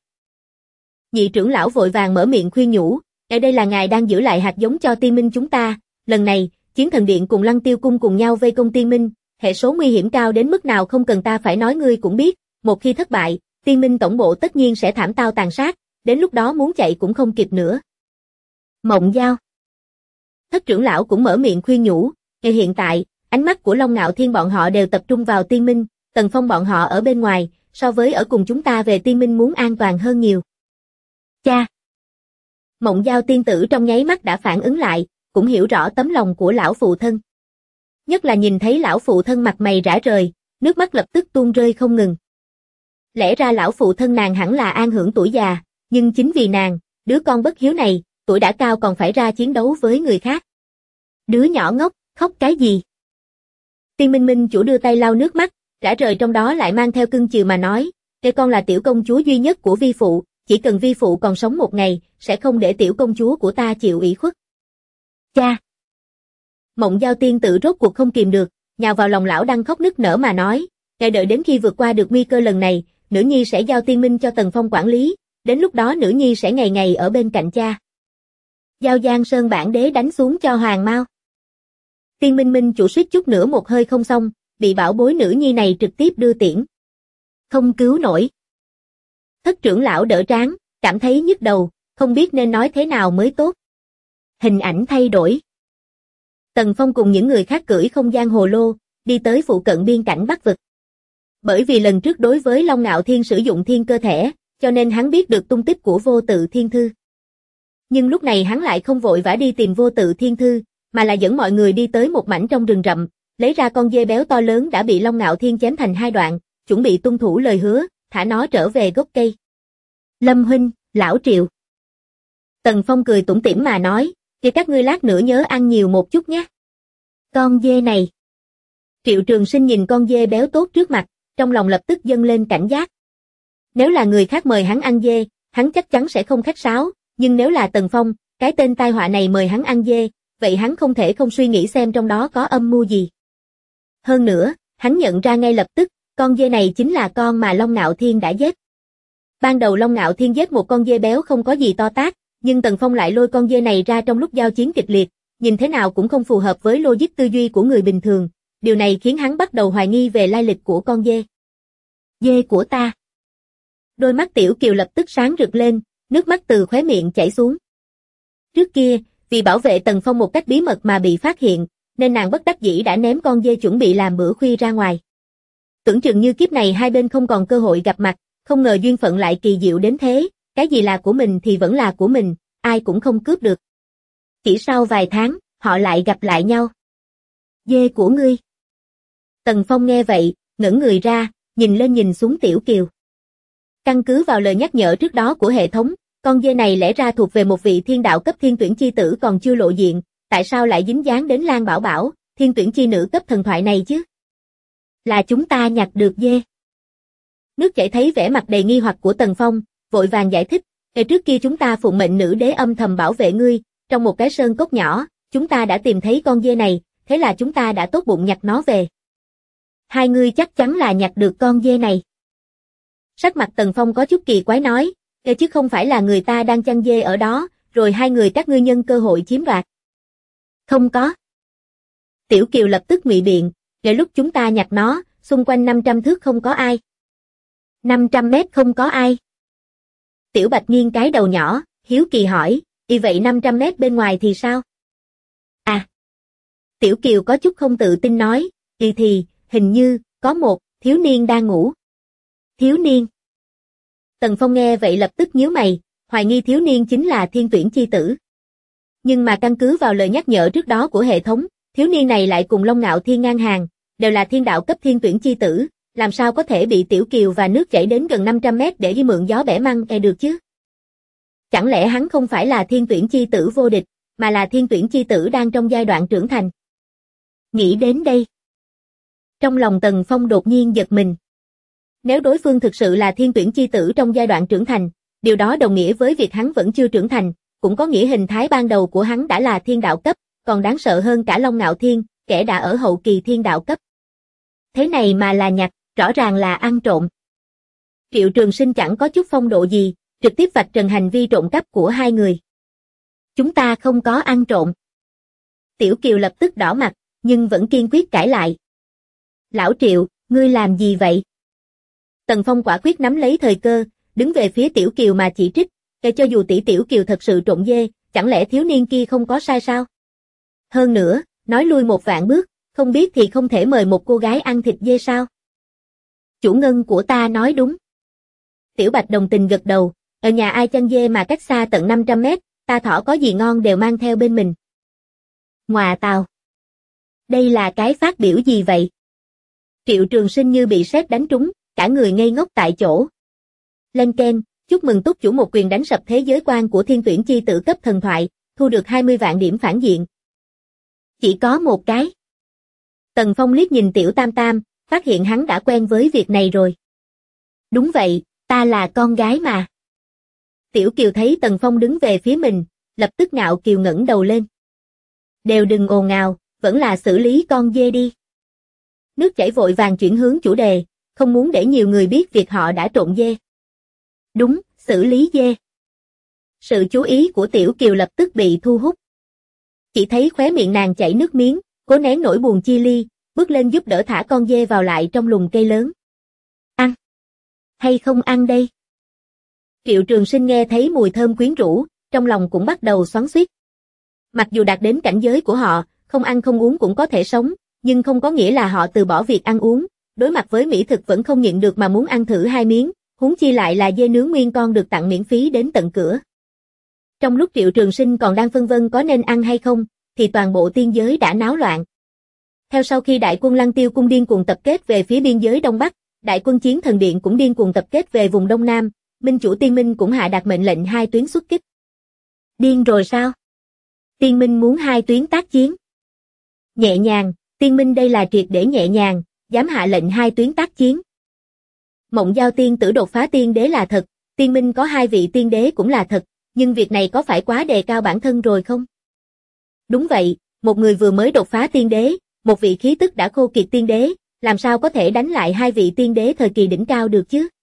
Nhị trưởng lão vội vàng mở miệng khuyên nhủ, ở đây là ngài đang giữ lại hạt giống cho Tiên Minh chúng ta, lần này, Chiến Thần Điện cùng Lăng Tiêu cung cùng nhau vây công Tiên Minh, hệ số nguy hiểm cao đến mức nào không cần ta phải nói ngươi cũng biết, một khi thất bại, Tiên Minh tổng bộ tất nhiên sẽ thảm tao tàn sát, đến lúc đó muốn chạy cũng không kịp nữa. Mộng Giao. Thất trưởng lão cũng mở miệng khuyên nhủ, hiện tại, ánh mắt của Long Ngạo Thiên bọn họ đều tập trung vào Tiên Minh, Tần Phong bọn họ ở bên ngoài, so với ở cùng chúng ta về Tiên Minh muốn an toàn hơn nhiều. Cha. Mộng Giao tiên tử trong nháy mắt đã phản ứng lại, cũng hiểu rõ tấm lòng của lão phụ thân. Nhất là nhìn thấy lão phụ thân mặt mày rã rời, nước mắt lập tức tuôn rơi không ngừng. Lẽ ra lão phụ thân nàng hẳn là an hưởng tuổi già, nhưng chính vì nàng, đứa con bất hiếu này, tuổi đã cao còn phải ra chiến đấu với người khác. Đứa nhỏ ngốc, khóc cái gì? Tiên Minh Minh chủ đưa tay lau nước mắt, rã rời trong đó lại mang theo cưng chiều mà nói, con là tiểu công chúa duy nhất của vi phụ, chỉ cần vi phụ còn sống một ngày, sẽ không để tiểu công chúa của ta chịu ủy khuất. Cha! Mộng Giao tiên tử rốt cuộc không kìm được, nhào vào lòng lão đang khóc nức nở mà nói, đợi đến khi vượt qua được nguy cơ lần này, nữ nhi sẽ giao Tiên Minh cho Tần Phong quản lý, đến lúc đó nữ nhi sẽ ngày ngày ở bên cạnh cha. Giao Giang Sơn bản đế đánh xuống cho Hoàng Mao. Tiên Minh Minh chủ suýt chút nữa một hơi không xong, bị bảo bối nữ nhi này trực tiếp đưa tiễn. Không cứu nổi. Thất trưởng lão đỡ trán, cảm thấy nhức đầu, không biết nên nói thế nào mới tốt. Hình ảnh thay đổi. Tần Phong cùng những người khác cưỡi không gian hồ lô, đi tới phụ cận biên cảnh Bắc vực. Bởi vì lần trước đối với Long Ngạo Thiên sử dụng thiên cơ thể, cho nên hắn biết được tung tích của vô tự thiên thư. Nhưng lúc này hắn lại không vội vã đi tìm vô tự thiên thư, mà là dẫn mọi người đi tới một mảnh trong rừng rậm, lấy ra con dê béo to lớn đã bị Long Ngạo Thiên chém thành hai đoạn, chuẩn bị tuân thủ lời hứa, thả nó trở về gốc cây. Lâm huynh, lão Triệu. Tần Phong cười tủm tỉm mà nói, thì các ngươi lát nữa nhớ ăn nhiều một chút nhé. Con dê này. Triệu Trường Sinh nhìn con dê béo tốt trước mặt, trong lòng lập tức dâng lên cảnh giác. Nếu là người khác mời hắn ăn dê, hắn chắc chắn sẽ không khách sáo, nhưng nếu là Tần Phong, cái tên tai họa này mời hắn ăn dê, vậy hắn không thể không suy nghĩ xem trong đó có âm mưu gì. Hơn nữa, hắn nhận ra ngay lập tức, con dê này chính là con mà Long Ngạo Thiên đã giết. Ban đầu Long Ngạo Thiên giết một con dê béo không có gì to tát, nhưng Tần Phong lại lôi con dê này ra trong lúc giao chiến kịch liệt, nhìn thế nào cũng không phù hợp với logic tư duy của người bình thường, điều này khiến hắn bắt đầu hoài nghi về lai lịch của con dê. Dê của ta. Đôi mắt Tiểu Kiều lập tức sáng rực lên, nước mắt từ khóe miệng chảy xuống. Trước kia, vì bảo vệ Tần Phong một cách bí mật mà bị phát hiện, nên nàng bất đắc dĩ đã ném con dê chuẩn bị làm bữa khuya ra ngoài. Tưởng chừng như kiếp này hai bên không còn cơ hội gặp mặt, không ngờ duyên phận lại kỳ diệu đến thế, cái gì là của mình thì vẫn là của mình, ai cũng không cướp được. Chỉ sau vài tháng, họ lại gặp lại nhau. Dê của ngươi. Tần Phong nghe vậy, ngẩng người ra, nhìn lên nhìn xuống Tiểu Kiều. Căn cứ vào lời nhắc nhở trước đó của hệ thống, con dê này lẽ ra thuộc về một vị thiên đạo cấp thiên tuyển chi tử còn chưa lộ diện, tại sao lại dính dáng đến Lan Bảo Bảo, thiên tuyển chi nữ cấp thần thoại này chứ? Là chúng ta nhặt được dê. Nước chảy thấy vẻ mặt đầy nghi hoặc của Tần Phong, vội vàng giải thích, trước kia chúng ta phụng mệnh nữ đế âm thầm bảo vệ ngươi, trong một cái sơn cốc nhỏ, chúng ta đã tìm thấy con dê này, thế là chúng ta đã tốt bụng nhặt nó về. Hai ngươi chắc chắn là nhặt được con dê này. Sắc mặt Tần Phong có chút kỳ quái nói, chứ không phải là người ta đang chăn dê ở đó, rồi hai người các ngươi nhân cơ hội chiếm đoạt. Không có. Tiểu Kiều lập tức ngụy biện, lúc chúng ta nhặt nó, xung quanh 500 thước không có ai. 500 mét không có ai. Tiểu Bạch nghiêng cái đầu nhỏ, hiếu kỳ hỏi, vậy 500 mét bên ngoài thì sao? À. Tiểu Kiều có chút không tự tin nói, thì, hình như, có một, thiếu niên đang ngủ. Thiếu niên. Tần Phong nghe vậy lập tức nhíu mày, hoài nghi thiếu niên chính là thiên tuyển chi tử. Nhưng mà căn cứ vào lời nhắc nhở trước đó của hệ thống, thiếu niên này lại cùng Long Ngạo Thiên ngang hàng, đều là thiên đạo cấp thiên tuyển chi tử, làm sao có thể bị Tiểu Kiều và nước chảy đến gần 500 mét để đi mượn gió bẻ măng được chứ? Chẳng lẽ hắn không phải là thiên tuyển chi tử vô địch, mà là thiên tuyển chi tử đang trong giai đoạn trưởng thành? Nghĩ đến đây, trong lòng Tần Phong đột nhiên giật mình. Nếu đối phương thực sự là thiên tuyển chi tử trong giai đoạn trưởng thành, điều đó đồng nghĩa với việc hắn vẫn chưa trưởng thành, cũng có nghĩa hình thái ban đầu của hắn đã là thiên đạo cấp, còn đáng sợ hơn cả Long Ngạo Thiên, kẻ đã ở hậu kỳ thiên đạo cấp. Thế này mà là nhặt, rõ ràng là ăn trộm. Triệu Trường Sinh chẳng có chút phong độ gì, trực tiếp vạch trần hành vi trộm cắp của hai người. Chúng ta không có ăn trộm. Tiểu Kiều lập tức đỏ mặt, nhưng vẫn kiên quyết cãi lại. Lão Triệu, ngươi làm gì vậy? Tần Phong quả quyết nắm lấy thời cơ, đứng về phía Tiểu Kiều mà chỉ trích, cho dù tỷ Tiểu Kiều thật sự trộm dê, chẳng lẽ thiếu niên kia không có sai sao? Hơn nữa, nói lui một vạn bước, không biết thì không thể mời một cô gái ăn thịt dê sao? Chủ ngân của ta nói đúng. Tiểu Bạch đồng tình gật đầu, ở nhà ai chăn dê mà cách xa tận 500 mét, ta thỏ có gì ngon đều mang theo bên mình. Ngoà tào. Đây là cái phát biểu gì vậy? Triệu Trường Sinh như bị sét đánh trúng, cả người ngây ngốc tại chỗ. Lên keng, chúc mừng túc chủ một quyền đánh sập thế giới quan của thiên tuyển chi tử cấp thần thoại, thu được 20 vạn điểm phản diện. Chỉ có một cái. Tần Phong liếc nhìn Tiểu Tam Tam, phát hiện hắn đã quen với việc này rồi. Đúng vậy, ta là con gái mà. Tiểu Kiều thấy Tần Phong đứng về phía mình, lập tức ngạo kiều ngẩng đầu lên. Đều đừng ồn ào, vẫn là xử lý con dê đi. Nước chảy vội vàng chuyển hướng chủ đề, không muốn để nhiều người biết việc họ đã trộn dê. Đúng, xử lý dê. Sự chú ý của Tiểu Kiều lập tức bị thu hút. Chỉ thấy khóe miệng nàng chảy nước miếng, cố nén nỗi buồn chia ly, bước lên giúp đỡ thả con dê vào lại trong lùm cây lớn. Ăn. Hay không ăn đây? Triệu Trường Sinh nghe thấy mùi thơm quyến rũ, trong lòng cũng bắt đầu xoắn xuýt. Mặc dù đạt đến cảnh giới của họ, không ăn không uống cũng có thể sống, nhưng không có nghĩa là họ từ bỏ việc ăn uống, đối mặt với mỹ thực vẫn không nhịn được mà muốn ăn thử hai miếng, huống chi lại là dê nướng nguyên con được tặng miễn phí đến tận cửa. Trong lúc Triệu Trường Sinh còn đang phân vân có nên ăn hay không, thì toàn bộ tiên giới đã náo loạn. Theo sau khi đại quân Lăng Tiêu cung điên cuồng tập kết về phía biên giới Đông Bắc, đại quân Chiến Thần Điện cũng điên cuồng tập kết về vùng Đông Nam, Minh chủ Tiên Minh cũng hạ đạt mệnh lệnh hai tuyến xuất kích. Điên rồi sao? Tiên Minh muốn hai tuyến tác chiến. Nhẹ nhàng, Tiên Minh đây là triệt để nhẹ nhàng, dám hạ lệnh hai tuyến tác chiến. Mộng Giao tiên tử đột phá tiên đế là thật, Tiên Minh có hai vị tiên đế cũng là thật, nhưng việc này có phải quá đề cao bản thân rồi không? Đúng vậy, một người vừa mới đột phá tiên đế, một vị khí tức đã khô kiệt tiên đế, làm sao có thể đánh lại hai vị tiên đế thời kỳ đỉnh cao được chứ?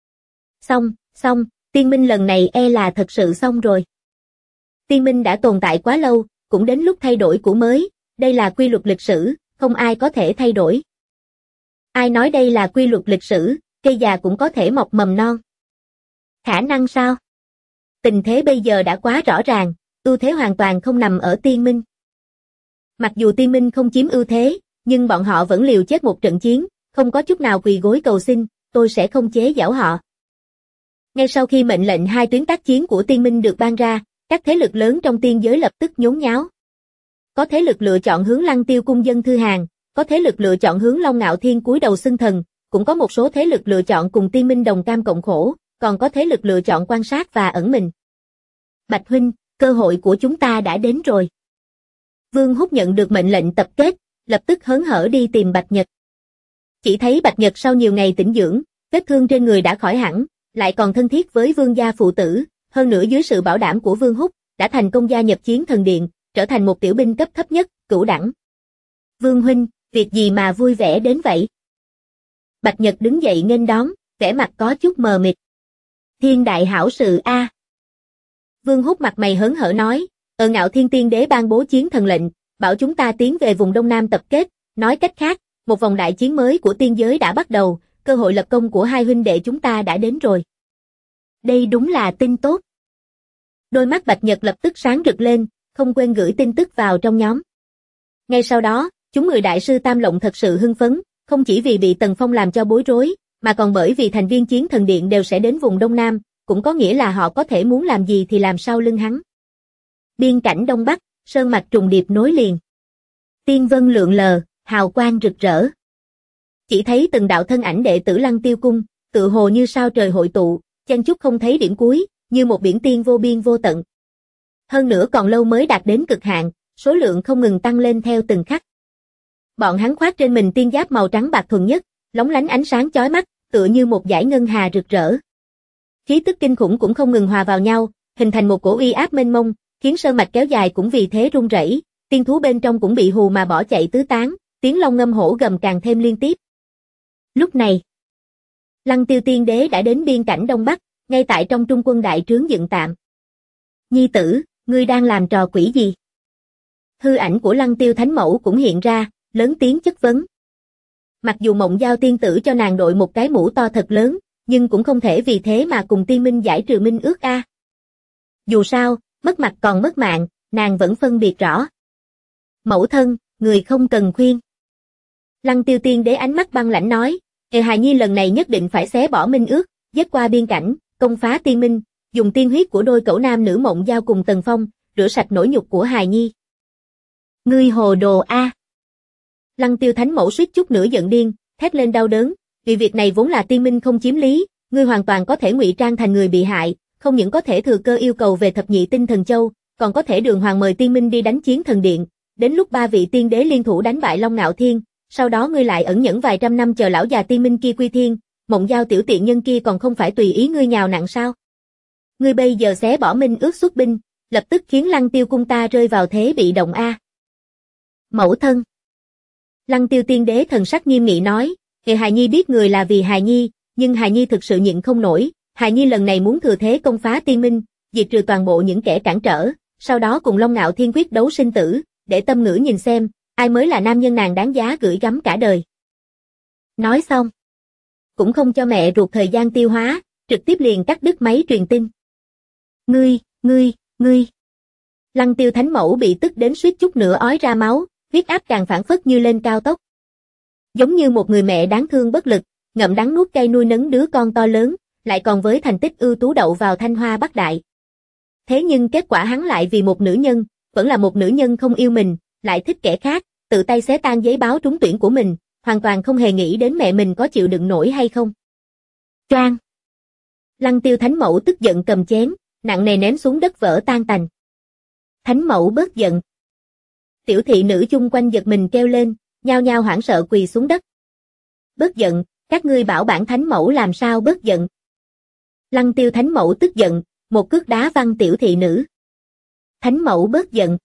Xong, Tiên Minh lần này e là thật sự xong rồi. Tiên Minh đã tồn tại quá lâu, cũng đến lúc thay đổi của mới, đây là quy luật lịch sử, không ai có thể thay đổi. Ai nói đây là quy luật lịch sử, cây già cũng có thể mọc mầm non. Khả năng sao? Tình thế bây giờ đã quá rõ ràng, ưu thế hoàn toàn không nằm ở Tiên Minh. Mặc dù Tiên Minh không chiếm ưu thế, nhưng bọn họ vẫn liều chết một trận chiến, không có chút nào quỳ gối cầu xin, tôi sẽ không chế giảo họ. Ngay sau khi mệnh lệnh hai tuyến tác chiến của Tiên Minh được ban ra, các thế lực lớn trong tiên giới lập tức nhốn nháo. Có thế lực lựa chọn hướng Lăng Tiêu cung dân thư hàng, có thế lực lựa chọn hướng Long Ngạo Thiên cúi đầu xưng thần, cũng có một số thế lực lựa chọn cùng Tiên Minh đồng cam cộng khổ, còn có thế lực lựa chọn quan sát và ẩn mình. Bạch huynh, cơ hội của chúng ta đã đến rồi. Vương Húc nhận được mệnh lệnh tập kết, lập tức hớn hở đi tìm Bạch Nhật. Chỉ thấy Bạch Nhật sau nhiều ngày tĩnh dưỡng, vết thương trên người đã khỏi hẳn, lại còn thân thiết với Vương gia phụ tử, hơn nữa dưới sự bảo đảm của Vương Húc, đã thành công gia nhập Chiến Thần Điện, trở thành một tiểu binh cấp thấp nhất, cửu đẳng. Vương huynh, việc gì mà vui vẻ đến vậy? Bạch Nhật đứng dậy nghênh đón, vẻ mặt có chút mờ mịt. Thiên đại hảo sự a. Vương Húc mặt mày hớn hở nói, Ngạo Thiên Tiên Đế ban bố chiến thần lệnh, bảo chúng ta tiến về vùng Đông Nam tập kết, nói cách khác, một vòng đại chiến mới của tiên giới đã bắt đầu, cơ hội lập công của hai huynh đệ chúng ta đã đến rồi. Đây đúng là tin tốt. Đôi mắt Bạch Nhật lập tức sáng rực lên, không quên gửi tin tức vào trong nhóm. Ngay sau đó, chúng người đại sư Tam Lộng thật sự hưng phấn, không chỉ vì bị Tần Phong làm cho bối rối, mà còn bởi vì thành viên Chiến Thần Điện đều sẽ đến vùng Đông Nam, cũng có nghĩa là họ có thể muốn làm gì thì làm sau lưng hắn. Biên cảnh Đông Bắc, sơn mạch trùng điệp nối liền. Tiên vân lượn lờ, hào quang rực rỡ. Chỉ thấy từng đạo thân ảnh đệ tử Lăng Tiêu cung, tựa hồ như sao trời hội tụ, chen chúc không thấy điểm cuối, như một biển tiên vô biên vô tận. Hơn nữa còn lâu mới đạt đến cực hạn, số lượng không ngừng tăng lên theo từng khắc. Bọn hắn khoác trên mình tiên giáp màu trắng bạc thuần nhất, lóng lánh ánh sáng chói mắt, tựa như một dải ngân hà rực rỡ. Khí tức kinh khủng cũng không ngừng hòa vào nhau, hình thành một cổ uy áp mênh mông, khiến sơn mạch kéo dài cũng vì thế rung rẩy, tiên thú bên trong cũng bị hù mà bỏ chạy tứ tán, tiếng long ngâm hổ gầm càng thêm liên tiếp. Lúc này, Lăng Tiêu Tiên Đế đã đến biên cảnh Đông Bắc, ngay tại trong trung quân đại trướng dựng tạm. Nhi tử, ngươi đang làm trò quỷ gì? Hư ảnh của Lăng Tiêu Thánh Mẫu cũng hiện ra, lớn tiếng chất vấn. Mặc dù Mộng Giao tiên tử cho nàng đội một cái mũ to thật lớn, nhưng cũng không thể vì thế mà cùng Tiên Minh giải trừ minh ước a. Dù sao, mất mặt còn mất mạng, nàng vẫn phân biệt rõ. Mẫu thân, người không cần khuyên. Lăng Tiêu Tiên Đế ánh mắt băng lãnh nói, hài nhi lần này nhất định phải xé bỏ minh ước, giết qua biên cảnh, công phá Tiên Minh, dùng tiên huyết của đôi cẩu nam nữ Mộng Giao cùng Tần Phong, rửa sạch nỗi nhục của hài nhi. Ngươi hồ đồ a. Lăng Tiêu Thánh Mẫu suýt chút nữa giận điên, thét lên đau đớn, vì việc này vốn là Tiên Minh không chiếm lý, ngươi hoàn toàn có thể ngụy trang thành người bị hại, không những có thể thừa cơ yêu cầu về thập nhị tinh thần châu, còn có thể đường hoàng mời Tiên Minh đi đánh chiến thần điện, đến lúc ba vị tiên đế liên thủ đánh bại Long Ngạo Thiên, sau đó ngươi lại ẩn nhẫn vài trăm năm chờ lão già Tiên Minh kia quy thiên, Mộng Giao tiểu tiện nhân kia còn không phải tùy ý ngươi nhào nặn sao? Ngươi bây giờ xé bỏ minh ước xuất binh, lập tức khiến Lăng Tiêu cung ta rơi vào thế bị động a. Mẫu thân. Lăng Tiêu Tiên Đế thần sắc nghiêm nghị nói, hài nhi biết người là vì hài nhi, nhưng hài nhi thực sự nhịn không nổi, hài nhi lần này muốn thừa thế công phá Tiên Minh, diệt trừ toàn bộ những kẻ cản trở, sau đó cùng Long Ngạo Thiên quyết đấu sinh tử, để tâm ngữ nhìn xem, ai mới là nam nhân nàng đáng giá gửi gắm cả đời. Nói xong, cũng không cho mẹ ruột thời gian tiêu hóa, trực tiếp liền cắt đứt máy truyền tin. Ngươi. Lăng Tiêu Thánh Mẫu bị tức đến suýt chút nữa ói ra máu, huyết áp càng phảng phất như lên cao tốc. Giống như một người mẹ đáng thương bất lực, ngậm đắng nuốt cay nuôi nấng đứa con to lớn, lại còn với thành tích ưu tú đậu vào Thanh Hoa Bắc Đại. Thế nhưng kết quả hắn lại vì một nữ nhân, vẫn là một nữ nhân không yêu mình, lại thích kẻ khác, tự tay xé tan giấy báo trúng tuyển của mình, hoàn toàn không hề nghĩ đến mẹ mình có chịu đựng nổi hay không. Choang. Lăng Tiêu Thánh Mẫu tức giận cầm chén, nặng nề ném xuống đất vỡ tan tành. Thánh Mẫu bớt giận. Tiểu thị nữ chung quanh giật mình kêu lên, nhao nhao hoảng sợ quỳ xuống đất. Bớt giận, các ngươi bảo bản Thánh Mẫu làm sao bớt giận. Lăng Tiêu Thánh Mẫu tức giận, một cước đá văng tiểu thị nữ. Thánh Mẫu bớt giận.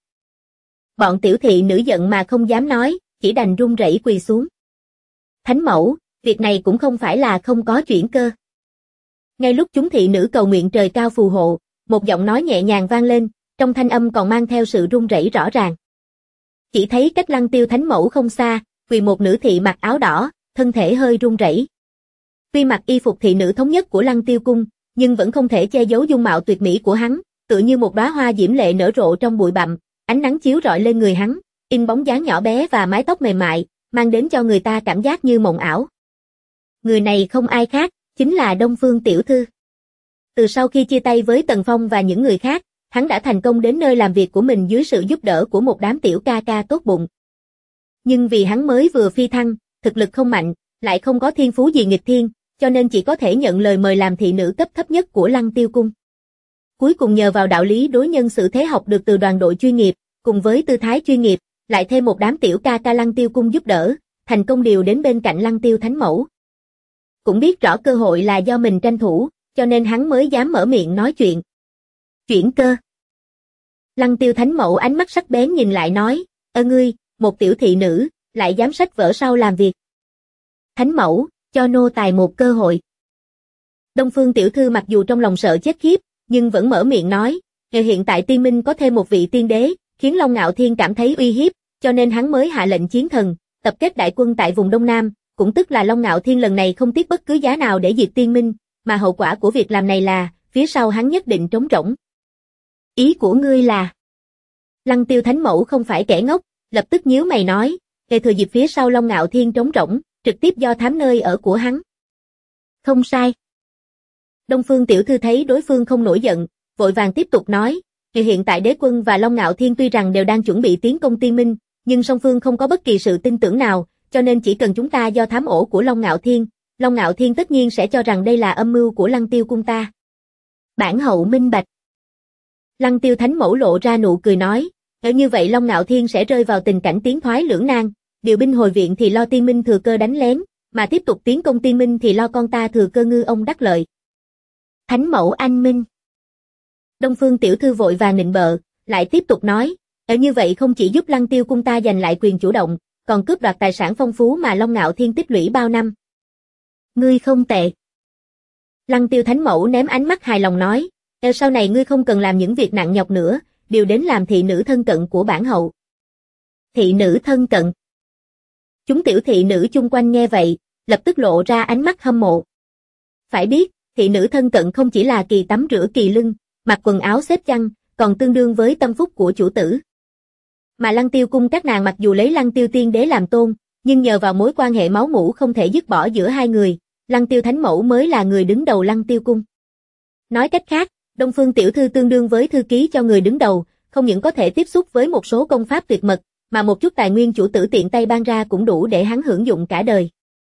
Bọn tiểu thị nữ giận mà không dám nói, chỉ đành run rẩy quỳ xuống. Thánh Mẫu, việc này cũng không phải là không có chuyển cơ. Ngay lúc chúng thị nữ cầu nguyện trời cao phù hộ, một giọng nói nhẹ nhàng vang lên, trong thanh âm còn mang theo sự run rẩy rõ ràng. Chỉ thấy cách Lăng Tiêu Thánh Mẫu không xa, quỳ một nữ thị mặc áo đỏ, thân thể hơi run rẩy. Tuy mặc y phục thị nữ thống nhất của Lăng Tiêu cung, nhưng vẫn không thể che giấu dung mạo tuyệt mỹ của hắn, tựa như một đóa hoa diễm lệ nở rộ trong bụi bặm, ánh nắng chiếu rọi lên người hắn, in bóng dáng nhỏ bé và mái tóc mềm mại, mang đến cho người ta cảm giác như mộng ảo. Người này không ai khác, chính là Đông Phương tiểu thư. Từ sau khi chia tay với Tần Phong và những người khác, hắn đã thành công đến nơi làm việc của mình dưới sự giúp đỡ của một đám tiểu ca ca tốt bụng. Nhưng vì hắn mới vừa phi thăng, thực lực không mạnh, lại không có thiên phú gì nghịch thiên, cho nên chỉ có thể nhận lời mời làm thị nữ cấp thấp nhất của Lăng Tiêu cung. Cuối cùng nhờ vào đạo lý đối nhân xử thế học được từ đoàn đội chuyên nghiệp, cùng với tư thái chuyên nghiệp, lại thêm một đám tiểu ca ca Lăng Tiêu cung giúp đỡ, thành công điều đến bên cạnh Lăng Tiêu Thánh Mẫu. Cũng biết rõ cơ hội là do mình tranh thủ, cho nên hắn mới dám mở miệng nói chuyện. Chuyển cơ. Lăng Tiêu Thánh Mẫu ánh mắt sắc bén nhìn lại nói, ngươi, một tiểu thị nữ, lại dám sách vở sau làm việc. Thánh Mẫu, cho nô tài một cơ hội. Đông Phương tiểu thư mặc dù trong lòng sợ chết khiếp, nhưng vẫn mở miệng nói, hiện tại Tiên Minh có thêm một vị tiên đế, khiến Long Ngạo Thiên cảm thấy uy hiếp, cho nên hắn mới hạ lệnh chiến thần, tập kết đại quân tại vùng Đông Nam, cũng tức là Long Ngạo Thiên lần này không tiếc bất cứ giá nào để diệt Tiên Minh, mà hậu quả của việc làm này là, phía sau hắn nhất định trống rỗng. Ý của ngươi là... Lăng Tiêu Thánh Mẫu không phải kẻ ngốc, lập tức nhíu mày nói, thừa dịp phía sau Long Ngạo Thiên trống rỗng, trực tiếp do thám nơi ở của hắn. Không sai. Đông Phương tiểu thư thấy đối phương không nổi giận, vội vàng tiếp tục nói, hiện tại đế quân và Long Ngạo Thiên tuy rằng đều đang chuẩn bị tiến công Tiên Minh, nhưng song phương không có bất kỳ sự tin tưởng nào, cho nên chỉ cần chúng ta do thám ổ của Long Ngạo Thiên tất nhiên sẽ cho rằng đây là âm mưu của Lăng Tiêu cung ta. Bản hậu minh bạch. Lăng Tiêu Thánh Mẫu lộ ra nụ cười nói, ở như vậy Long Ngạo Thiên sẽ rơi vào tình cảnh tiến thoái lưỡng nan, điều binh hồi viện thì lo Tiên Minh thừa cơ đánh lén, mà tiếp tục tiến công Tiên Minh thì lo con ta thừa cơ ngư ông đắc lợi. Thánh Mẫu anh minh. Đông Phương tiểu thư vội vàng nịnh bợ, lại tiếp tục nói, ở như vậy không chỉ giúp Lăng Tiêu cung ta giành lại quyền chủ động, còn cướp đoạt tài sản phong phú mà Long Ngạo Thiên tích lũy bao năm. Ngươi không tệ. Lăng Tiêu Thánh Mẫu ném ánh mắt hài lòng nói, sau này ngươi không cần làm những việc nặng nhọc nữa, đều đến làm thị nữ thân cận của bản hậu. Thị nữ thân cận. Chúng tiểu thị nữ chung quanh nghe vậy, lập tức lộ ra ánh mắt hâm mộ. Phải biết, thị nữ thân cận không chỉ là kỳ tắm rửa kỳ lưng, mặc quần áo xếp chăn, còn tương đương với tâm phúc của chủ tử. Mà Lăng Tiêu cung các nàng mặc dù lấy Lăng Tiêu tiên đế làm tôn, nhưng nhờ vào mối quan hệ máu mủ không thể dứt bỏ giữa hai người, Lăng Tiêu Thánh Mẫu mới là người đứng đầu Lăng Tiêu cung. Nói cách khác, Đông Phương tiểu thư tương đương với thư ký cho người đứng đầu, không những có thể tiếp xúc với một số công pháp tuyệt mật, mà một chút tài nguyên chủ tử tiện tay ban ra cũng đủ để hắn hưởng dụng cả đời.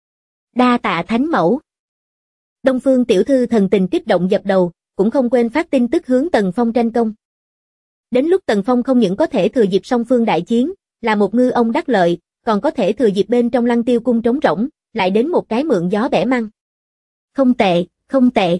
Đa tạ Thánh Mẫu. Đông Phương tiểu thư thần tình kích động dập đầu, cũng không quên phát tin tức hướng Tần Phong tranh công. Đến lúc Tần Phong không những có thể thừa dịp song phương đại chiến, là một ngư ông đắc lợi, còn có thể thừa dịp bên trong Lăng Tiêu cung trống rỗng, lại đến một cái mượn gió bẻ măng. Không tệ, không tệ.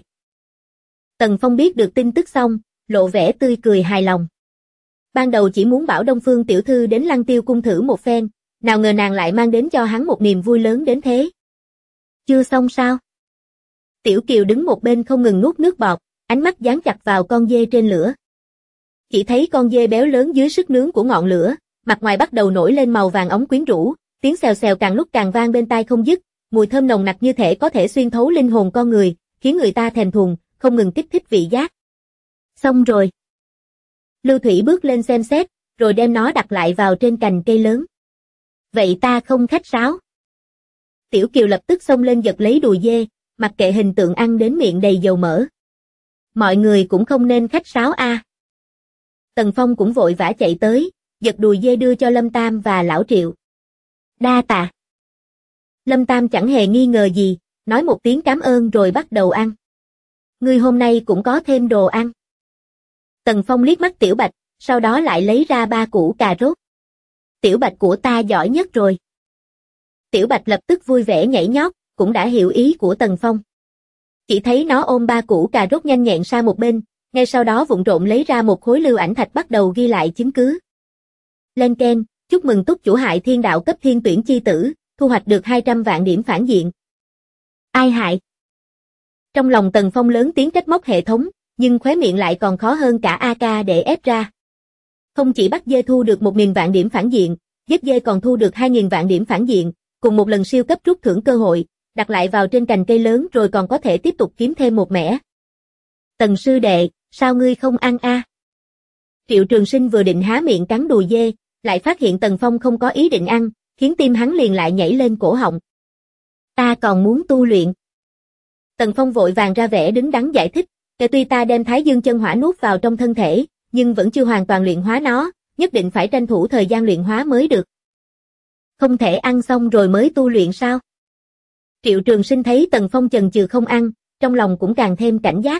Tần Phong biết được tin tức xong, lộ vẻ tươi cười hài lòng. Ban đầu chỉ muốn bảo Đông Phương tiểu thư đến Lăng Tiêu cung thử một phen, nào ngờ nàng lại mang đến cho hắn một niềm vui lớn đến thế. Chưa xong sao? Tiểu Kiều đứng một bên không ngừng nuốt nước bọt, ánh mắt dán chặt vào con dê trên lửa. Chỉ thấy con dê béo lớn dưới sức nướng của ngọn lửa, mặt ngoài bắt đầu nổi lên màu vàng óng quyến rũ, tiếng xèo xèo càng lúc càng vang bên tai không dứt, mùi thơm nồng nặc như thể có thể xuyên thấu linh hồn con người, khiến người ta thèm thuồng, không ngừng kích thích vị giác. Xong rồi. Lưu Thủy bước lên xem xét, rồi đem nó đặt lại vào trên cành cây lớn. Vậy ta không khách sáo. Tiểu Kiều lập tức xông lên giật lấy đùi dê, mặc kệ hình tượng ăn đến miệng đầy dầu mỡ. Mọi người cũng không nên khách sáo a. Tần Phong cũng vội vã chạy tới, giật đùi dê đưa cho Lâm Tam và Lão Triệu. Đa tạ. Lâm Tam chẳng hề nghi ngờ gì, nói một tiếng cảm ơn rồi bắt đầu ăn. Ngươi hôm nay cũng có thêm đồ ăn. Tần Phong liếc mắt Tiểu Bạch, sau đó lại lấy ra 3 củ cà rốt. Tiểu Bạch của ta giỏi nhất rồi. Tiểu Bạch lập tức vui vẻ nhảy nhót, cũng đã hiểu ý của Tần Phong. Chỉ thấy nó ôm 3 củ cà rốt nhanh nhẹn sang một bên, ngay sau đó vụng trộm lấy ra một khối lưu ảnh thạch bắt đầu ghi lại chứng cứ. Lên keng, chúc mừng túc chủ hại thiên đạo cấp thiên tuyển chi tử, thu hoạch được 200 vạn điểm phản diện. Ai hại? Trong lòng Tần Phong lớn tiếng trách móc hệ thống, nhưng khóe miệng lại còn khó hơn cả AK để ép ra. Không chỉ bắt dê thu được 1.000 vạn điểm phản diện, giết dê còn thu được 2.000 vạn điểm phản diện, cùng một lần siêu cấp rút thưởng cơ hội, đặt lại vào trên cành cây lớn rồi còn có thể tiếp tục kiếm thêm một mẻ. Tần sư đệ, sao ngươi không ăn a? Triệu Trường Sinh vừa định há miệng cắn đùi dê, lại phát hiện Tần Phong không có ý định ăn, khiến tim hắn liền lại nhảy lên cổ họng. Ta còn muốn tu luyện. Tần Phong vội vàng ra vẻ đứng đắn giải thích, tuy ta đem Thái Dương chân hỏa nuốt vào trong thân thể, nhưng vẫn chưa hoàn toàn luyện hóa nó, nhất định phải tranh thủ thời gian luyện hóa mới được. Không thể ăn xong rồi mới tu luyện sao? Triệu Trường Sinh thấy Tần Phong chần chừ không ăn, trong lòng cũng càng thêm cảnh giác.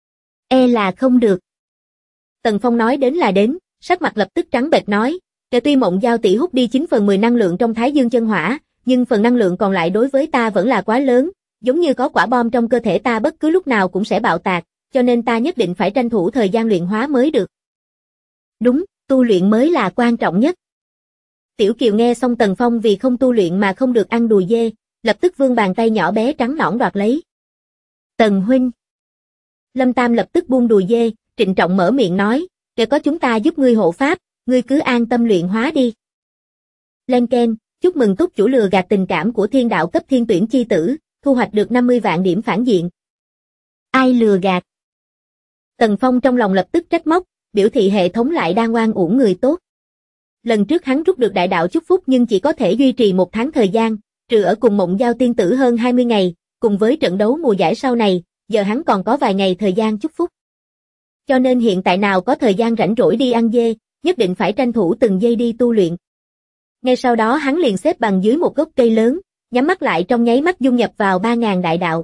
E là không được. Tần Phong nói đến là đến, sắc mặt lập tức trắng bệch nói, tuy Mộng Giao tỷ hút đi 9/10 năng lượng trong Thái Dương chân hỏa, nhưng phần năng lượng còn lại đối với ta vẫn là quá lớn, giống như có quả bom trong cơ thể ta bất cứ lúc nào cũng sẽ bạo tạc, cho nên ta nhất định phải tranh thủ thời gian luyện hóa mới được. Đúng, tu luyện mới là quan trọng nhất. Tiểu Kiều nghe xong Tần Phong vì không tu luyện mà không được ăn đùi dê, lập tức vươn bàn tay nhỏ bé trắng nõn đoạt lấy. Tần huynh. Lâm Tam lập tức buông đùi dê, trịnh trọng mở miệng nói, để có chúng ta giúp ngươi hộ pháp, ngươi cứ an tâm luyện hóa đi. Lên keng, chúc mừng túc chủ lừa gạt tình cảm của thiên đạo cấp thiên tuyển chi tử, thu hoạch được 50 vạn điểm phản diện. Ai lừa gạt? Tần Phong trong lòng lập tức trách móc, biểu thị hệ thống lại đang oan uổng người tốt. Lần trước hắn rút được đại đạo chúc phúc nhưng chỉ có thể duy trì 1 tháng thời gian, trừ ở cùng Mộng Giao tiên tử hơn 20 ngày, cùng với trận đấu mùa giải sau này, giờ hắn còn có vài ngày thời gian chúc phúc. Cho nên hiện tại nào có thời gian rảnh rỗi đi ăn dê, nhất định phải tranh thủ từng giây đi tu luyện. Ngay sau đó hắn liền xếp bằng dưới một gốc cây lớn, nhắm mắt lại trong nháy mắt dung nhập vào 3000 đại đạo.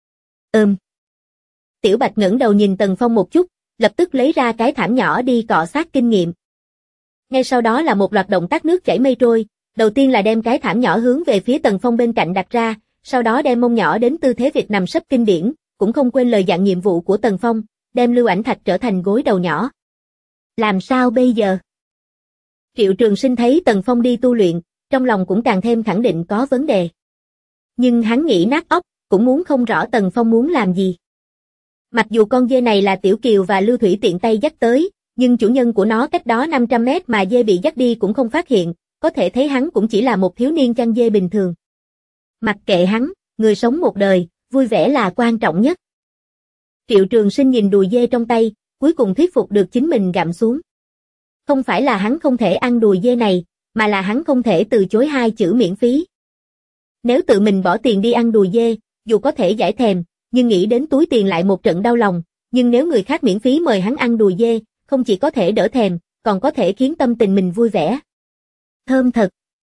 Tiểu Bạch ngẩng đầu nhìn Tần Phong một chút, lập tức lấy ra cái thảm nhỏ đi cọ sát kinh nghiệm. Ngay sau đó là một loạt động tác nước chảy mây trôi, đầu tiên là đem cái thảm nhỏ hướng về phía Tần Phong bên cạnh đặt ra, sau đó đem mông nhỏ đến tư thế Việt nằm sấp kinh điển, cũng không quên lời dặn nhiệm vụ của Tần Phong, đem lưu ảnh thạch trở thành gối đầu nhỏ. Làm sao bây giờ? Triệu Trường Sinh thấy Tần Phong đi tu luyện, trong lòng cũng càng thêm khẳng định có vấn đề. Nhưng hắn nghĩ nát óc, cũng muốn không rõ Tần Phong muốn làm gì. Mặc dù con dê này là Tiểu Kiều và Lưu Thủy tiện tay dắt tới, nhưng chủ nhân của nó cách đó 500 mét mà dê bị dắt đi cũng không phát hiện, có thể thấy hắn cũng chỉ là một thiếu niên chăn dê bình thường. Mặc kệ hắn, người sống một đời, vui vẻ là quan trọng nhất. Triệu Trường Sinh nhìn đùi dê trong tay, cuối cùng thuyết phục được chính mình gặm xuống. Không phải là hắn không thể ăn đùi dê này, mà là hắn không thể từ chối 2 chữ miễn phí. Nếu tự mình bỏ tiền đi ăn đùi dê, dù có thể giải thèm, nhưng nghĩ đến túi tiền lại một trận đau lòng, nhưng nếu người khác miễn phí mời hắn ăn đùi dê, không chỉ có thể đỡ thèm, còn có thể khiến tâm tình mình vui vẻ. Thơm thật.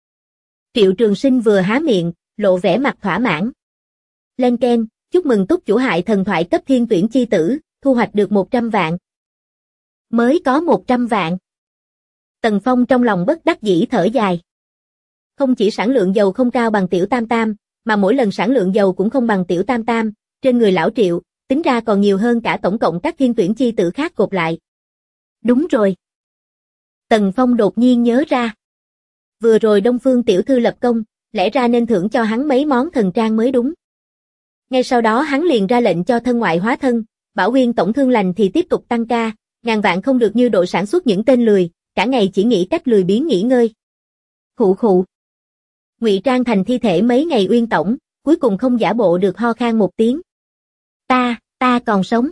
Triệu Trường Sinh vừa há miệng, lộ vẻ mặt thỏa mãn. Lên keng, chúc mừng túc chủ hại thần thoại cấp thiên tuyển chi tử, thu hoạch được 100 vạn. Mới có 100 vạn. Tần Phong trong lòng bất đắc dĩ thở dài. Không chỉ sản lượng dầu không cao bằng Tiểu Tam Tam, mà mỗi lần sản lượng dầu cũng không bằng Tiểu Tam Tam, trên người lão Triệu, tính ra còn nhiều hơn cả tổng cộng các thiên tuyển chi tử khác gộp lại. Đúng rồi. Tần Phong đột nhiên nhớ ra. Vừa rồi Đông Phương tiểu thư lập công, lẽ ra nên thưởng cho hắn mấy món thần trang mới đúng. Ngay sau đó hắn liền ra lệnh cho thân ngoại hóa thân, bảo Uyên tổng thương lành thì tiếp tục tăng ca, ngàn vạn không được như đội sản xuất những tên lười, cả ngày chỉ nghĩ cách lười biếng nghỉ ngơi. Khụ khụ. Ngụy trang thành thi thể mấy ngày Uyên tổng, cuối cùng không giả bộ được ho khan một tiếng. Ta còn sống.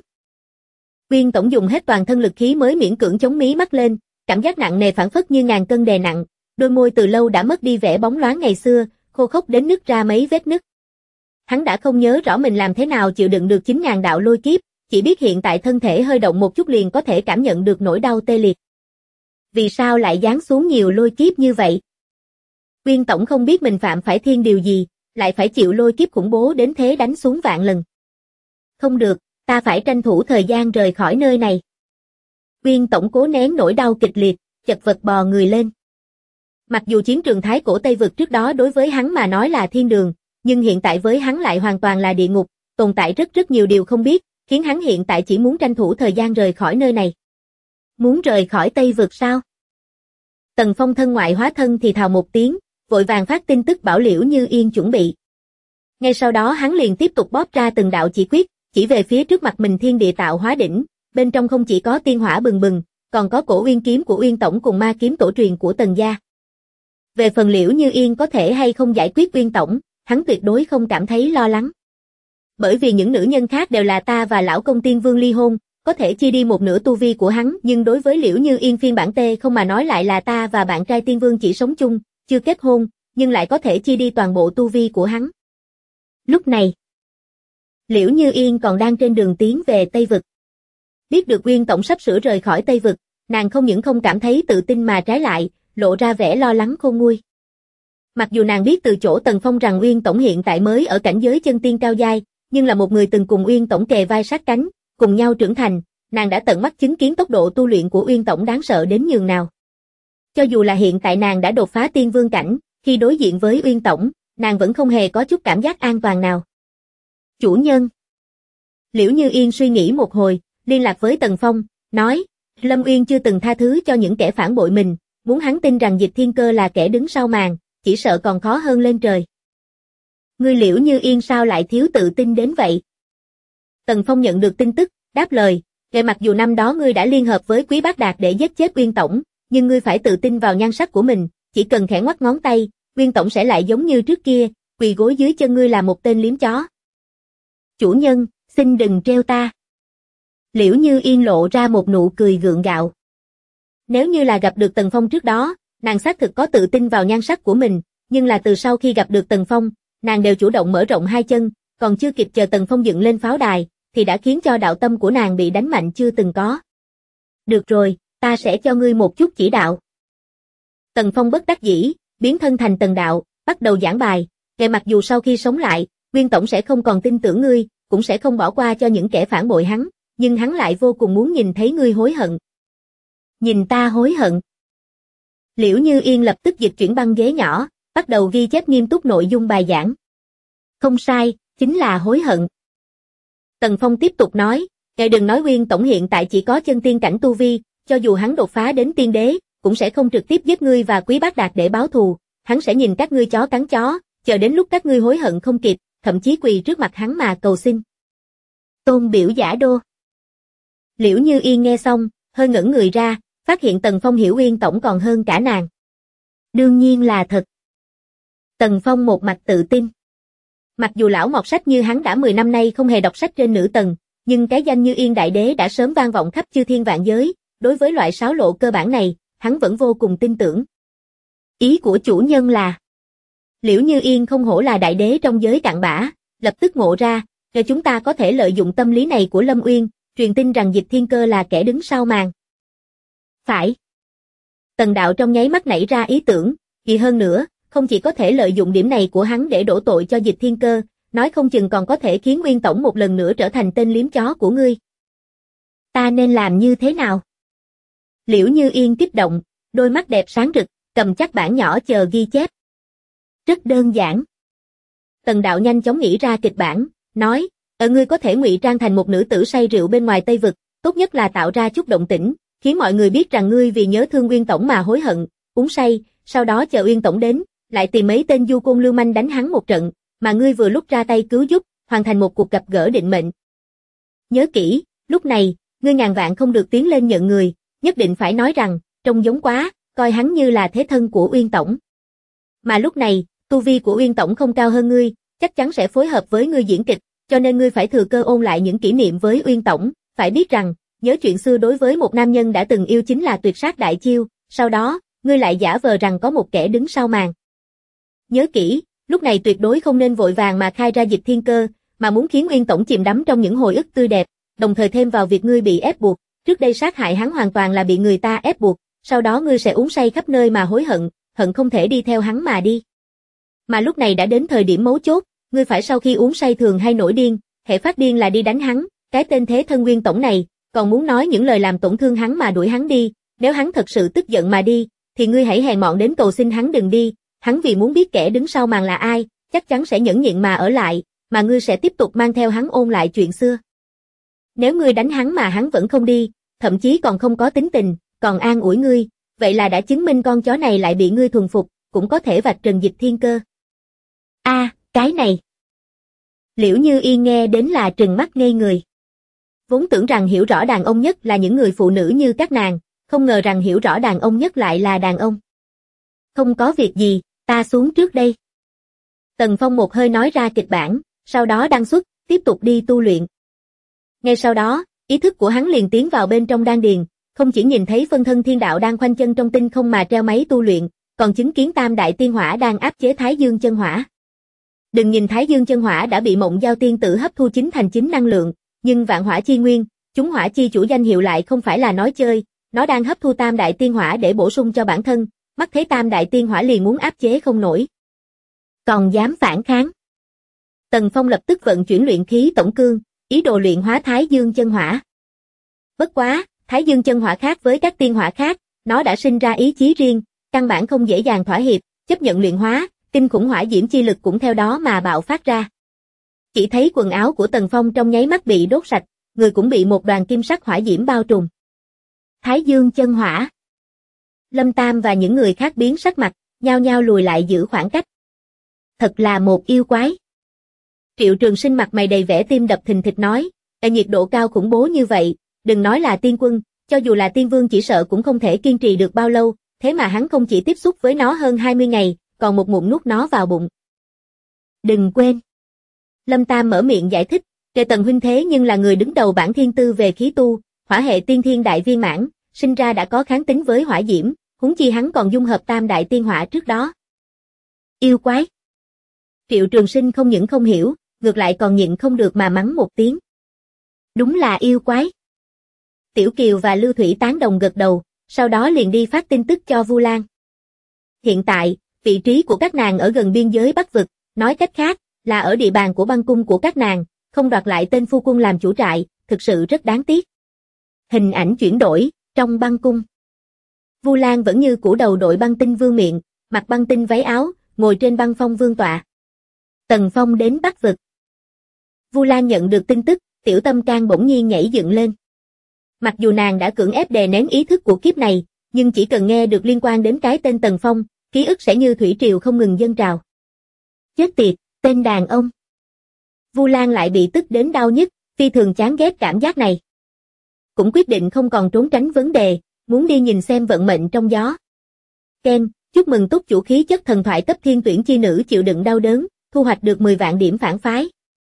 Uyên tổng dùng hết toàn thân lực khí mới miễn cưỡng chống mí mắt lên, cảm giác nặng nề phảng phất như ngàn cân đè nặng, đôi môi từ lâu đã mất đi vẻ bóng loáng ngày xưa, khô khốc đến nứt ra mấy vết nứt. Hắn đã không nhớ rõ mình làm thế nào chịu đựng được 9000 đạo lôi kiếp, chỉ biết hiện tại thân thể hơi động một chút liền có thể cảm nhận được nỗi đau tê liệt. Vì sao lại giáng xuống nhiều lôi kiếp như vậy? Uyên tổng không biết mình phạm phải thiên điều gì, lại phải chịu lôi kiếp khủng bố đến thế đánh xuống vạn lần. Không được, ta phải tranh thủ thời gian rời khỏi nơi này. Uyên tổng cố nén nỗi đau kịch liệt, chật vật bò người lên. Mặc dù chiến trường Thái Cổ Tây Vực trước đó đối với hắn mà nói là thiên đường, nhưng hiện tại với hắn lại hoàn toàn là địa ngục, tồn tại rất nhiều điều không biết, khiến hắn hiện tại chỉ muốn tranh thủ thời gian rời khỏi nơi này. Muốn rời khỏi Tây Vực sao? Tần Phong thân ngoại hóa thân thì thào một tiếng, vội vàng phát tin tức bảo Liễu Như Yên chuẩn bị. Ngay sau đó hắn liền tiếp tục bóp ra từng đạo chỉ quyết, chỉ về phía trước mặt mình thiên địa tạo hóa đỉnh, bên trong không chỉ có tiên hỏa bừng bừng, còn có cổ Uyên kiếm của Uyên tổng cùng ma kiếm tổ truyền của Tần gia. Về phần Liễu Như Yên có thể hay không giải quyết Uyên tổng, hắn tuyệt đối không cảm thấy lo lắng. Bởi vì những nữ nhân khác đều là ta và lão công tiên vương ly hôn, có thể chia đi một nửa tu vi của hắn, nhưng đối với Liễu Như Yên phiên bản T không mà nói lại là ta và bạn trai tiên vương chỉ sống chung, chưa kết hôn, nhưng lại có thể chia đi toàn bộ tu vi của hắn. Lúc này, Liễu Như Yên còn đang trên đường tiến về Tây Vực. Biết được Uyên tổng sắp sửa rời khỏi Tây Vực, nàng không những không cảm thấy tự tin mà trái lại, lộ ra vẻ lo lắng khôn nguôi. Mặc dù nàng biết từ chỗ Tần Phong rằng Uyên tổng hiện tại mới ở cảnh giới chân tiên cao giai, nhưng là một người từng cùng Uyên tổng kề vai sát cánh, cùng nhau trưởng thành, nàng đã tận mắt chứng kiến tốc độ tu luyện của Uyên tổng đáng sợ đến nhường nào. Cho dù là hiện tại nàng đã đột phá tiên vương cảnh, khi đối diện với Uyên tổng, nàng vẫn không hề có chút cảm giác an toàn nào. Chủ nhân. Liễu Như Yên suy nghĩ một hồi, liên lạc với Tần Phong, nói, Lâm Uyên chưa từng tha thứ cho những kẻ phản bội mình, muốn hắn tin rằng Dịch Thiên Cơ là kẻ đứng sau màn, chỉ sợ còn khó hơn lên trời. Ngươi Liễu Như Yên sao lại thiếu tự tin đến vậy? Tần Phong nhận được tin tức, đáp lời, kể mặc dù năm đó ngươi đã liên hợp với Quý Bác Đạt để giết chết Uyên tổng, nhưng ngươi phải tự tin vào nhan sắc của mình, chỉ cần khẽ ngoắc ngón tay, Uyên tổng sẽ lại giống như trước kia, quỳ gối dưới chân ngươi là một tên liếm chó. Chủ nhân, xin đừng treo ta. Liễu Như Yên lộ ra một nụ cười gượng gạo. Nếu như là gặp được Tần Phong trước đó, nàng xác thực có tự tin vào nhan sắc của mình, nhưng là từ sau khi gặp được Tần Phong, nàng đều chủ động mở rộng hai chân, còn chưa kịp chờ Tần Phong dựng lên pháo đài, thì đã khiến cho đạo tâm của nàng bị đánh mạnh chưa từng có. Được rồi, ta sẽ cho ngươi một chút chỉ đạo. Tần Phong bất đắc dĩ, biến thân thành Tần Đạo, bắt đầu giảng bài. Kể mặc dù sau khi sống lại, Nguyên Tổng sẽ không còn tin tưởng ngươi, cũng sẽ không bỏ qua cho những kẻ phản bội hắn, nhưng hắn lại vô cùng muốn nhìn thấy ngươi hối hận. Nhìn ta hối hận. Liễu Như Yên lập tức dịch chuyển băng ghế nhỏ, bắt đầu ghi chép nghiêm túc nội dung bài giảng. Không sai, chính là hối hận. Tần Phong tiếp tục nói, ngài đừng nói Nguyên Tổng hiện tại chỉ có chân tiên cảnh tu vi, cho dù hắn đột phá đến tiên đế, cũng sẽ không trực tiếp giết ngươi và Quý Bác Đạt để báo thù, hắn sẽ nhìn các ngươi chó cắn chó, chờ đến lúc các ngươi hối hận không kịp, thậm chí quỳ trước mặt hắn mà cầu xin. Tôn biểu giả đô. Liễu Như Yên nghe xong, hơi ngẩn người ra, phát hiện Tần Phong hiểu Nguyên Tổng còn hơn cả nàng. Đương nhiên là thật. Tần Phong một mặt tự tin. Mặc dù lão mọt sách như hắn đã 10 năm nay không hề đọc sách trên nữ tầng, nhưng cái danh Như Yên Đại Đế đã sớm vang vọng khắp chư thiên vạn giới, đối với loại sáo lộ cơ bản này, hắn vẫn vô cùng tin tưởng. Ý của chủ nhân là, Liễu Như Yên không hổ là đại đế trong giới cặn bã, lập tức ngộ ra, cho chúng ta có thể lợi dụng tâm lý này của Lâm Uyên, truyền tin rằng Dịch Thiên Cơ là kẻ đứng sau màn. Phải. Tần Đạo trong nháy mắt nảy ra ý tưởng, vì hơn nữa, không chỉ có thể lợi dụng điểm này của hắn để đổ tội cho Dịch Thiên Cơ, nói không chừng còn có thể khiến Nguyên Tổng một lần nữa trở thành tên liếm chó của ngươi. Ta nên làm như thế nào? Liễu Như Yên kích động, đôi mắt đẹp sáng rực, cầm chắc bản nhỏ chờ ghi chép. Rất đơn giản. Tần Đạo nhanh chóng nghĩ ra kịch bản, nói, ngươi có thể ngụy trang thành một nữ tử say rượu bên ngoài Tây Vực, tốt nhất là tạo ra chút động tĩnh, khiến mọi người biết rằng ngươi vì nhớ thương Uyên Tổng mà hối hận, uống say, sau đó chờ Uyên Tổng đến, lại tìm mấy tên du côn lưu manh đánh hắn một trận, mà ngươi vừa lúc ra tay cứu giúp, hoàn thành một cuộc gặp gỡ định mệnh. Nhớ kỹ, lúc này, ngươi ngàn vạn không được tiến lên nhận người, nhất định phải nói rằng, trông giống quá, coi hắn như là thế thân của Uyên Tổng. Mà lúc này, tu vi của Uyên Tổng không cao hơn ngươi, chắc chắn sẽ phối hợp với ngươi diễn kịch, cho nên ngươi phải thừa cơ ôn lại những kỷ niệm với Uyên Tổng, phải biết rằng, nhớ chuyện xưa đối với một nam nhân đã từng yêu chính là tuyệt sát đại chiêu, sau đó, ngươi lại giả vờ rằng có một kẻ đứng sau màn. Nhớ kỹ, lúc này tuyệt đối không nên vội vàng mà khai ra Dịch Thiên Cơ, mà muốn khiến Uyên Tổng chìm đắm trong những hồi ức tươi đẹp, đồng thời thêm vào việc ngươi bị ép buộc, trước đây sát hại hắn hoàn toàn là bị người ta ép buộc, sau đó ngươi sẽ uống say khắp nơi mà hối hận, hận không thể đi theo hắn mà đi. Mà lúc này đã đến thời điểm mấu chốt, ngươi phải sau khi uống say thường hay nổi điên, hễ phát điên là đi đánh hắn, cái tên thế thân Nguyên Tổng này, còn muốn nói những lời làm tổn thương hắn mà đuổi hắn đi, nếu hắn thật sự tức giận mà đi, thì ngươi hãy hèn mọn đến cầu xin hắn đừng đi, hắn vì muốn biết kẻ đứng sau màn là ai, chắc chắn sẽ nhẫn nhịn mà ở lại, mà ngươi sẽ tiếp tục mang theo hắn ôn lại chuyện xưa. Nếu ngươi đánh hắn mà hắn vẫn không đi, thậm chí còn không có tính tình, còn an ủi ngươi, vậy là đã chứng minh con chó này lại bị ngươi thuần phục, cũng có thể vạch trần Dịch Thiên Cơ. Cái này. Liễu Như Yên nghe đến là trừng mắt ngây người. Vốn tưởng rằng hiểu rõ đàn ông nhất là những người phụ nữ như các nàng, không ngờ rằng hiểu rõ đàn ông nhất lại là đàn ông. Không có việc gì, ta xuống trước đây. Tần Phong một hơi nói ra kịch bản, sau đó đăng xuất, tiếp tục đi tu luyện. Ngay sau đó, ý thức của hắn liền tiến vào bên trong đan điền, không chỉ nhìn thấy phân thân thiên đạo đang khoanh chân trong tinh không mà treo máy tu luyện, còn chứng kiến tam đại tiên hỏa đang áp chế Thái Dương chân hỏa. Đừng nhìn Thái Dương chân hỏa đã bị Mộng Giao tiên tử hấp thu chính thành chính năng lượng, nhưng vạn hỏa chi nguyên, chúng hỏa chi chủ danh hiệu lại không phải là nói chơi, nó đang hấp thu tam đại tiên hỏa để bổ sung cho bản thân, mắt thấy tam đại tiên hỏa liền muốn áp chế không nổi. Còn dám phản kháng. Tần Phong lập tức vận chuyển luyện khí tổng cương, ý đồ luyện hóa Thái Dương chân hỏa. Bất quá, Thái Dương chân hỏa khác với các tiên hỏa khác, nó đã sinh ra ý chí riêng, căn bản không dễ dàng thỏa hiệp, chấp nhận luyện hóa, kinh khủng hỏa diễm chi lực cũng theo đó mà bạo phát ra. Chỉ thấy quần áo của Tần Phong trong nháy mắt bị đốt sạch, người cũng bị một đoàn kim sắc hỏa diễm bao trùm. Thái Dương chân hỏa. Lâm Tam và những người khác biến sắc mặt, nhao nhao lùi lại giữ khoảng cách. Thật là một yêu quái. Triệu Trường Sinh mặt mày đầy vẻ tim đập thình thịch nói, ở nhiệt độ cao khủng bố như vậy, đừng nói là tiên quân, cho dù là tiên vương chỉ sợ cũng không thể kiên trì được bao lâu, thế mà hắn không chỉ tiếp xúc với nó hơn 20 ngày, còn một ngụm nuốt nó vào bụng. Đừng quên. Lâm Tam mở miệng giải thích, Kề Tần huynh thế nhưng là người đứng đầu bảng thiên tư về khí tu, hỏa hệ tiên thiên đại viên mãn, sinh ra đã có kháng tính với hỏa diễm, huống chi hắn còn dung hợp tam đại tiên hỏa trước đó. Yêu quái. Triệu Trường Sinh không những không hiểu, ngược lại còn nhịn không được mà mắng một tiếng. Đúng là yêu quái. Tiểu Kiều và Lưu Thủy tán đồng gật đầu, sau đó liền đi phát tin tức cho Vu Lan. Hiện tại, vị trí của các nàng ở gần biên giới Bắc vực, nói cách khác, là ở địa bàn của băng cung của các nàng, không đoạt lại tên phu quân làm chủ trại, thực sự rất đáng tiếc. Hình ảnh chuyển đổi, trong băng cung. Vu Lan vẫn như cũ đầu đội băng tinh vương miện, mặc băng tinh váy áo, ngồi trên băng phong vương tọa. Tần Phong đến Bắc vực. Vu Lan nhận được tin tức, tiểu tâm can bỗng nhiên nhảy dựng lên. Mặc dù nàng đã cưỡng ép đè nén ý thức của kiếp này, nhưng chỉ cần nghe được liên quan đến cái tên Tần Phong, ký ức sẽ như thủy triều không ngừng dâng trào. Chết tiệt, tên đàn ông. Vu Lan lại bị tức đến đau nhức, phi thường chán ghét cảm giác này. Cũng quyết định không còn trốn tránh vấn đề, muốn đi nhìn xem vận mệnh trong gió. Ken, chúc mừng túc chủ khí chất thần thoại cấp thiên tuyển chi nữ chịu đựng đau đớn, thu hoạch được 10 vạn điểm phản phái.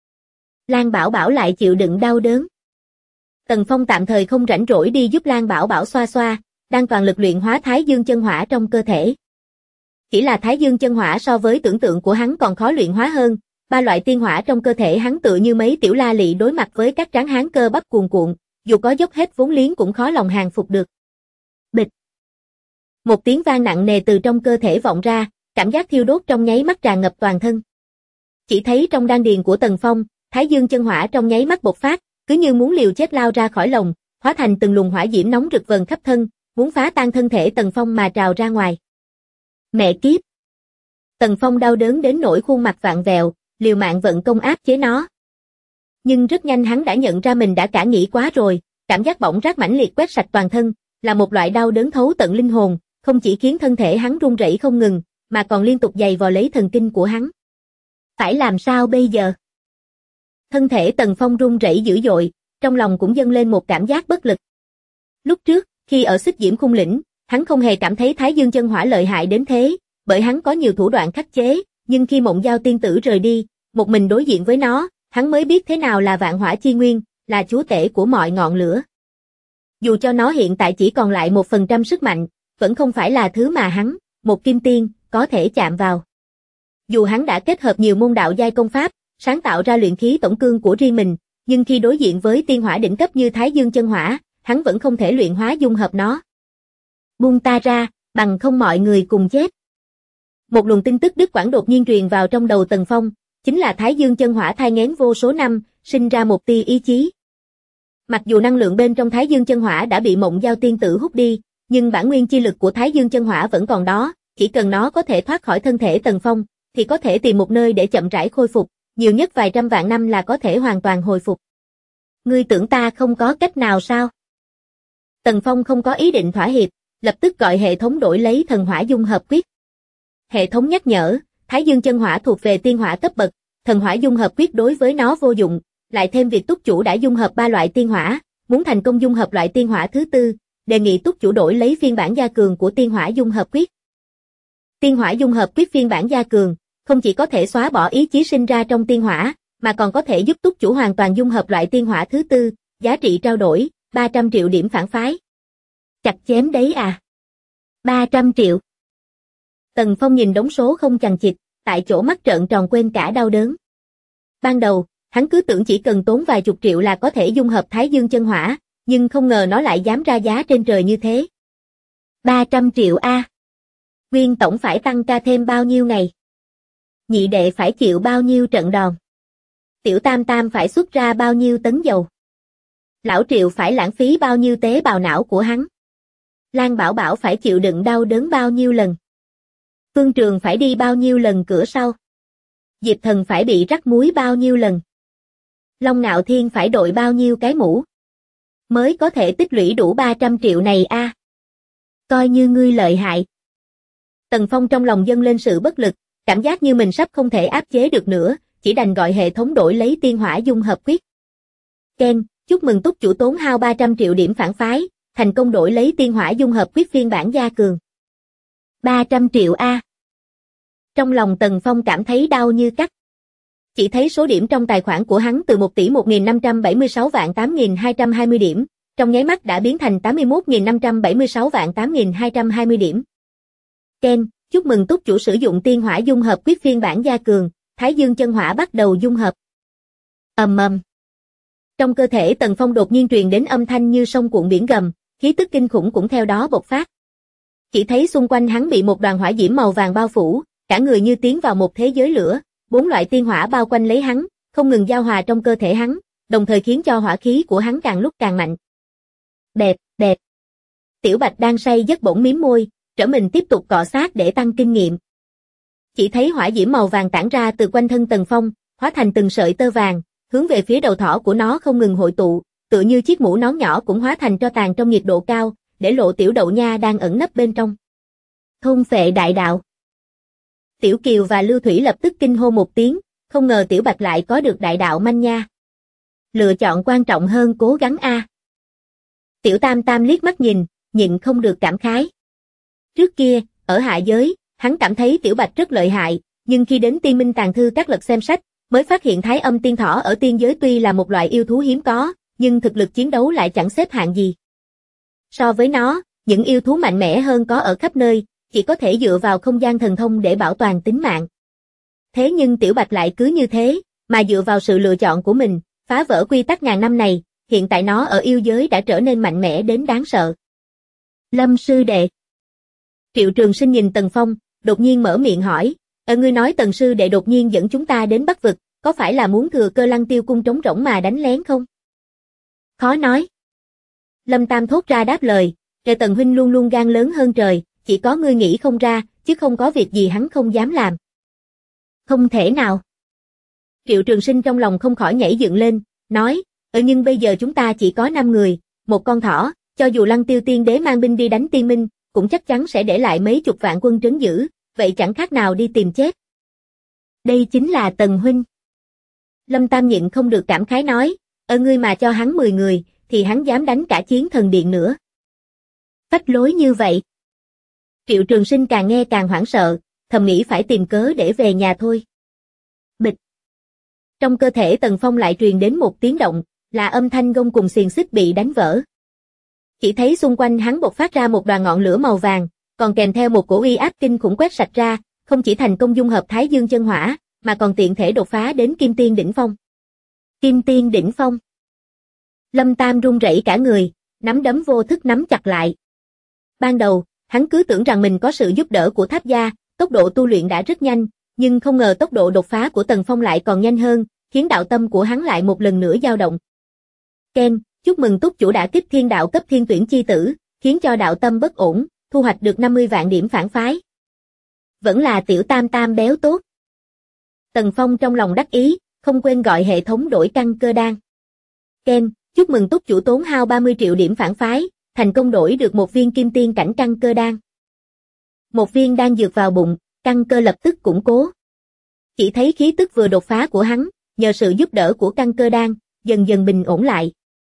Lan Bảo Bảo lại chịu đựng đau đớn. Tần Phong tạm thời không rảnh rỗi đi giúp Lan Bảo Bảo xoa xoa, đang toàn lực luyện hóa Thái Dương chân hỏa trong cơ thể. Chỉ là Thái Dương chân hỏa so với tưởng tượng của hắn còn khó luyện hóa hơn, ba loại tiên hỏa trong cơ thể hắn tựa như mấy tiểu la lị đối mặt với các tráng hán cơ bắp cuồn cuộn, dù có dốc hết vốn liếng cũng khó lòng hàng phục được. Bịch. Một tiếng vang nặng nề từ trong cơ thể vọng ra, cảm giác thiêu đốt trong nháy mắt tràn ngập toàn thân. Chỉ thấy trong đan điền của Tần Phong, Thái Dương chân hỏa trong nháy mắt bộc phát, cứ như muốn liều chết lao ra khỏi lồng, hóa thành từng luồng hỏa diễm nóng rực vần khắp thân, muốn phá tan thân thể Tần Phong mà trào ra ngoài. Mẹ kiếp! Tần Phong đau đớn đến nỗi khuôn mặt vặn vẹo, liều mạng vận công áp chế nó. Nhưng rất nhanh hắn đã nhận ra mình đã cả nghĩ quá rồi, cảm giác bỏng rát mãnh liệt quét sạch toàn thân, là một loại đau đớn thấu tận linh hồn, không chỉ khiến thân thể hắn run rẩy không ngừng, mà còn liên tục giày vò lấy thần kinh của hắn. Phải làm sao bây giờ? Thân thể Tần Phong run rẩy dữ dội, trong lòng cũng dâng lên một cảm giác bất lực. Lúc trước, khi ở Xích Diễm Khung Lĩnh, hắn không hề cảm thấy Thái Dương chân hỏa lợi hại đến thế, bởi hắn có nhiều thủ đoạn khắc chế, nhưng khi Mộng Giao tiên tử rời đi, một mình đối diện với nó, hắn mới biết thế nào là vạn hỏa chi nguyên, là chúa tể của mọi ngọn lửa. Dù cho nó hiện tại chỉ còn lại 1% sức mạnh, vẫn không phải là thứ mà hắn, một kim tiên, có thể chạm vào. Dù hắn đã kết hợp nhiều môn đạo giai công pháp, sáng tạo ra luyện khí tổng cương của riêng mình, nhưng khi đối diện với tiên hỏa đỉnh cấp như Thái Dương chân hỏa, hắn vẫn không thể luyện hóa dung hợp nó. Buông ta ra, bằng không mọi người cùng chết. Một luồng tin tức đứt quãng đột nhiên truyền vào trong đầu Tần Phong, chính là Thái Dương chân hỏa thai nghén vô số năm, sinh ra một tia ý chí. Mặc dù năng lượng bên trong Thái Dương chân hỏa đã bị Mộng Giao tiên tử hút đi, nhưng bản nguyên chi lực của Thái Dương chân hỏa vẫn còn đó, chỉ cần nó có thể thoát khỏi thân thể Tần Phong, thì có thể tìm một nơi để chậm rãi khôi phục, nhiều nhất vài trăm vạn năm là có thể hoàn toàn hồi phục. Ngươi tưởng ta không có cách nào sao? Tần Phong không có ý định thỏa hiệp, lập tức gọi hệ thống đổi lấy thần hỏa dung hợp quyết. Hệ thống nhắc nhở, Thái Dương chân hỏa thuộc về tiên hỏa cấp bậc, thần hỏa dung hợp quyết đối với nó vô dụng, lại thêm việc túc chủ đã dung hợp 3 loại tiên hỏa, muốn thành công dung hợp loại tiên hỏa thứ tư, đề nghị túc chủ đổi lấy phiên bản gia cường của tiên hỏa dung hợp quyết. Tiên hỏa dung hợp quyết phiên bản gia cường, không chỉ có thể xóa bỏ ý chí sinh ra trong tiên hỏa, mà còn có thể giúp túc chủ hoàn toàn dung hợp loại tiên hỏa thứ tư, giá trị trao đổi, 300 triệu điểm phản phái. Chặt chém đấy à? 300 triệu. Tần Phong nhìn đống số không chằng chịt, tại chỗ mắt trợn tròn quên cả đau đớn. Ban đầu, hắn cứ tưởng chỉ cần tốn vài chục triệu là có thể dung hợp Thái Dương chân hỏa, nhưng không ngờ nó lại dám ra giá trên trời như thế. 300 triệu a. Nguyên tổng phải tăng ca thêm bao nhiêu ngày? Nhị đệ phải chịu bao nhiêu trận đòn? Tiểu Tam Tam phải xuất ra bao nhiêu tấn dầu? Lão Triệu phải lãng phí bao nhiêu tế bào não của hắn? Lan Bảo Bảo phải chịu đựng đau đớn bao nhiêu lần? Phương Trường phải đi bao nhiêu lần cửa sau? Diệp Thần phải bị rắc muối bao nhiêu lần? Long Ngạo Thiên phải đội bao nhiêu cái mũ? Mới có thể tích lũy đủ 300 triệu này a. Coi như ngươi lợi hại. Tần Phong trong lòng dâng lên sự bất lực, cảm giác như mình sắp không thể áp chế được nữa, chỉ đành gọi hệ thống đổi lấy tiên hỏa dung hợp quyết. Ken, chúc mừng túc chủ tốn hao 300 triệu điểm phản phái, thành công đổi lấy tiên hỏa dung hợp quyết phiên bản gia cường. 300 triệu a. Trong lòng Tần Phong cảm thấy đau như cắt. Chỉ thấy số điểm trong tài khoản của hắn từ 1 tỷ 1.576 vạn 8.220 điểm, trong nháy mắt đã biến thành 81.576 vạn 8.220 điểm. Ken, chúc mừng túc chủ sử dụng tiên hỏa dung hợp quyết phiên bản gia cường, Thái Dương chân hỏa bắt đầu dung hợp. Ầm ầm. Trong cơ thể Tần Phong đột nhiên truyền đến âm thanh như sông cuộn biển gầm, khí tức kinh khủng cũng theo đó bộc phát. Chỉ thấy xung quanh hắn bị một đoàn hỏa diễm màu vàng bao phủ, cả người như tiến vào một thế giới lửa, 4 loại tiên hỏa bao quanh lấy hắn, không ngừng giao hòa trong cơ thể hắn, đồng thời khiến cho hỏa khí của hắn càng lúc càng mạnh. Đẹp, đẹp. Tiểu Bạch đang say giấc bỗng mím môi, trở mình tiếp tục cọ sát để tăng kinh nghiệm. Chỉ thấy hỏa diễm màu vàng tản ra từ quanh thân Tần Phong, hóa thành từng sợi tơ vàng, hướng về phía đầu thỏ của nó không ngừng hội tụ, tựa như chiếc mũ nón nhỏ cũng hóa thành tro tàn trong nhiệt độ cao, để lộ tiểu đậu nha đang ẩn nấp bên trong. Thôn phệ đại đạo. Tiểu Kiều và Lưu Thủy lập tức kinh hô một tiếng, không ngờ Tiểu Bạch lại có được đại đạo manh nha. Lựa chọn quan trọng hơn cố gắng a. Tiểu Tam Tam liếc mắt nhìn, nhịn không được cảm khái. Trước kia, ở hạ giới, hắn cảm thấy Tiểu Bạch rất lợi hại, nhưng khi đến Tiên Minh Tàng Thư các lật xem sách, mới phát hiện Thái Âm Tiên Thỏ ở tiên giới tuy là một loại yêu thú hiếm có, nhưng thực lực chiến đấu lại chẳng xếp hạng gì. So với nó, những yêu thú mạnh mẽ hơn có ở khắp nơi, chỉ có thể dựa vào không gian thần thông để bảo toàn tính mạng. Thế nhưng Tiểu Bạch lại cứ như thế, mà dựa vào sự lựa chọn của mình, phá vỡ quy tắc ngàn năm này, hiện tại nó ở yêu giới đã trở nên mạnh mẽ đến đáng sợ. Lâm sư đệ. Triệu Trường Sinh nhìn Tần Phong, đột nhiên mở miệng hỏi, ngươi nói Tần sư đệ đột nhiên dẫn chúng ta đến Bắc Vực, có phải là muốn thừa cơ Lăng Tiêu cung trống rỗng mà đánh lén không? Khó nói. Lâm Tam thốt ra đáp lời, Tần huynh luôn luôn gan lớn hơn trời, chỉ có ngươi nghĩ không ra, chứ không có việc gì hắn không dám làm. Không thể nào. Triệu Trường Sinh trong lòng không khỏi nhảy dựng lên, nói, nhưng bây giờ chúng ta chỉ có 5 người, một con thỏ, cho dù Lăng Tiêu tiên đế mang binh đi đánh Tiên Minh, cũng chắc chắn sẽ để lại mấy chục vạn quân trấn giữ, vậy chẳng khác nào đi tìm chết. Đây chính là Tần huynh. Lâm Tam nhịn không được cảm khái nói, ngươi mà cho hắn 10 người, thì hắn dám đánh cả Chiến Thần Điện nữa. Phách lối như vậy. Triệu Trường Sinh càng nghe càng hoảng sợ, thầm nghĩ phải tìm cớ để về nhà thôi. Bịch. Trong cơ thể Tần Phong lại truyền đến một tiếng động, là âm thanh gông cùng xiềng xích bị đánh vỡ. Chỉ thấy xung quanh hắn bộc phát ra một đoàn ngọn lửa màu vàng, còn kèm theo một cổ uy áp kinh khủng quét sạch ra, không chỉ thành công dung hợp Thái Dương chân hỏa, mà còn tiện thể đột phá đến Kim Tiên đỉnh phong. Kim Tiên đỉnh phong. Lâm Tam run rẩy cả người, nắm đấm vô thức nắm chặt lại. Ban đầu, hắn cứ tưởng rằng mình có sự giúp đỡ của Tháp gia, tốc độ tu luyện đã rất nhanh, nhưng không ngờ tốc độ đột phá của Tần Phong lại còn nhanh hơn, khiến đạo tâm của hắn lại một lần nữa dao động. Ken, chúc mừng túc chủ đã kích thiên đạo cấp thiên tuyển chi tử, khiến cho đạo tâm bất ổn, thu hoạch được 50 vạn điểm phản phái. Vẫn là Tiểu Tam Tam béo tốt. Tần Phong trong lòng đắc ý, không quên gọi hệ thống đổi căn cơ đan. Ken, chúc mừng túc chủ tốn hao 30 triệu điểm phản phái, thành công đổi được một viên kim tiên cảnh căn cơ đan. Một viên đan dược vào bụng, căn cơ lập tức củng cố. Chỉ thấy khí tức vừa đột phá của hắn, nhờ sự giúp đỡ của căn cơ đan, dần dần bình ổn lại.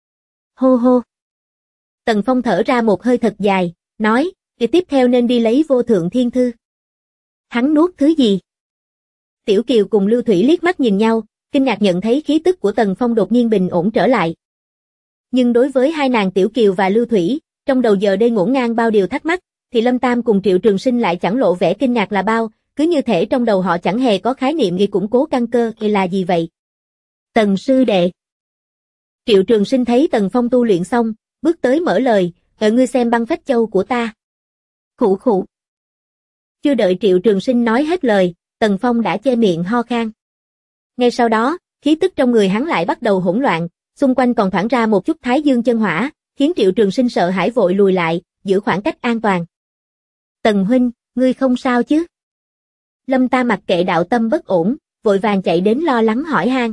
Hô hô. Tần Phong thở ra một hơi thật dài, nói, tiếp theo nên đi lấy vô thượng thiên thư. Hắn nuốt thứ gì? Tiểu Kiều cùng Lưu Thủy liếc mắt nhìn nhau, kinh ngạc nhận thấy khí tức của Tần Phong đột nhiên bình ổn trở lại. Nhưng đối với hai nàng Tiểu Kiều và Lưu Thủy, trong đầu giờ đây ngổn ngang bao điều thắc mắc, thì Lâm Tam cùng Triệu Trường Sinh lại chẳng lộ vẻ kinh ngạc là bao, cứ như thể trong đầu họ chẳng hề có khái niệm nghi củng cố căn cơ hay là gì vậy. Tần sư đệ. Triệu Trường Sinh thấy Tần Phong tu luyện xong, bước tới mở lời, ngươi xem băng phách châu của ta. Khụ khụ. Chưa đợi Triệu Trường Sinh nói hết lời, Tần Phong đã che miệng ho khan. Ngay sau đó, khí tức trong người hắn lại bắt đầu hỗn loạn, xung quanh còn thoảng ra một chút Thái Dương chân hỏa, khiến Triệu Trường Sinh sợ hãi vội lùi lại, giữ khoảng cách an toàn. Tần huynh, ngươi không sao chứ? Lâm Tam mặc kệ đạo tâm bất ổn, vội vàng chạy đến lo lắng hỏi han.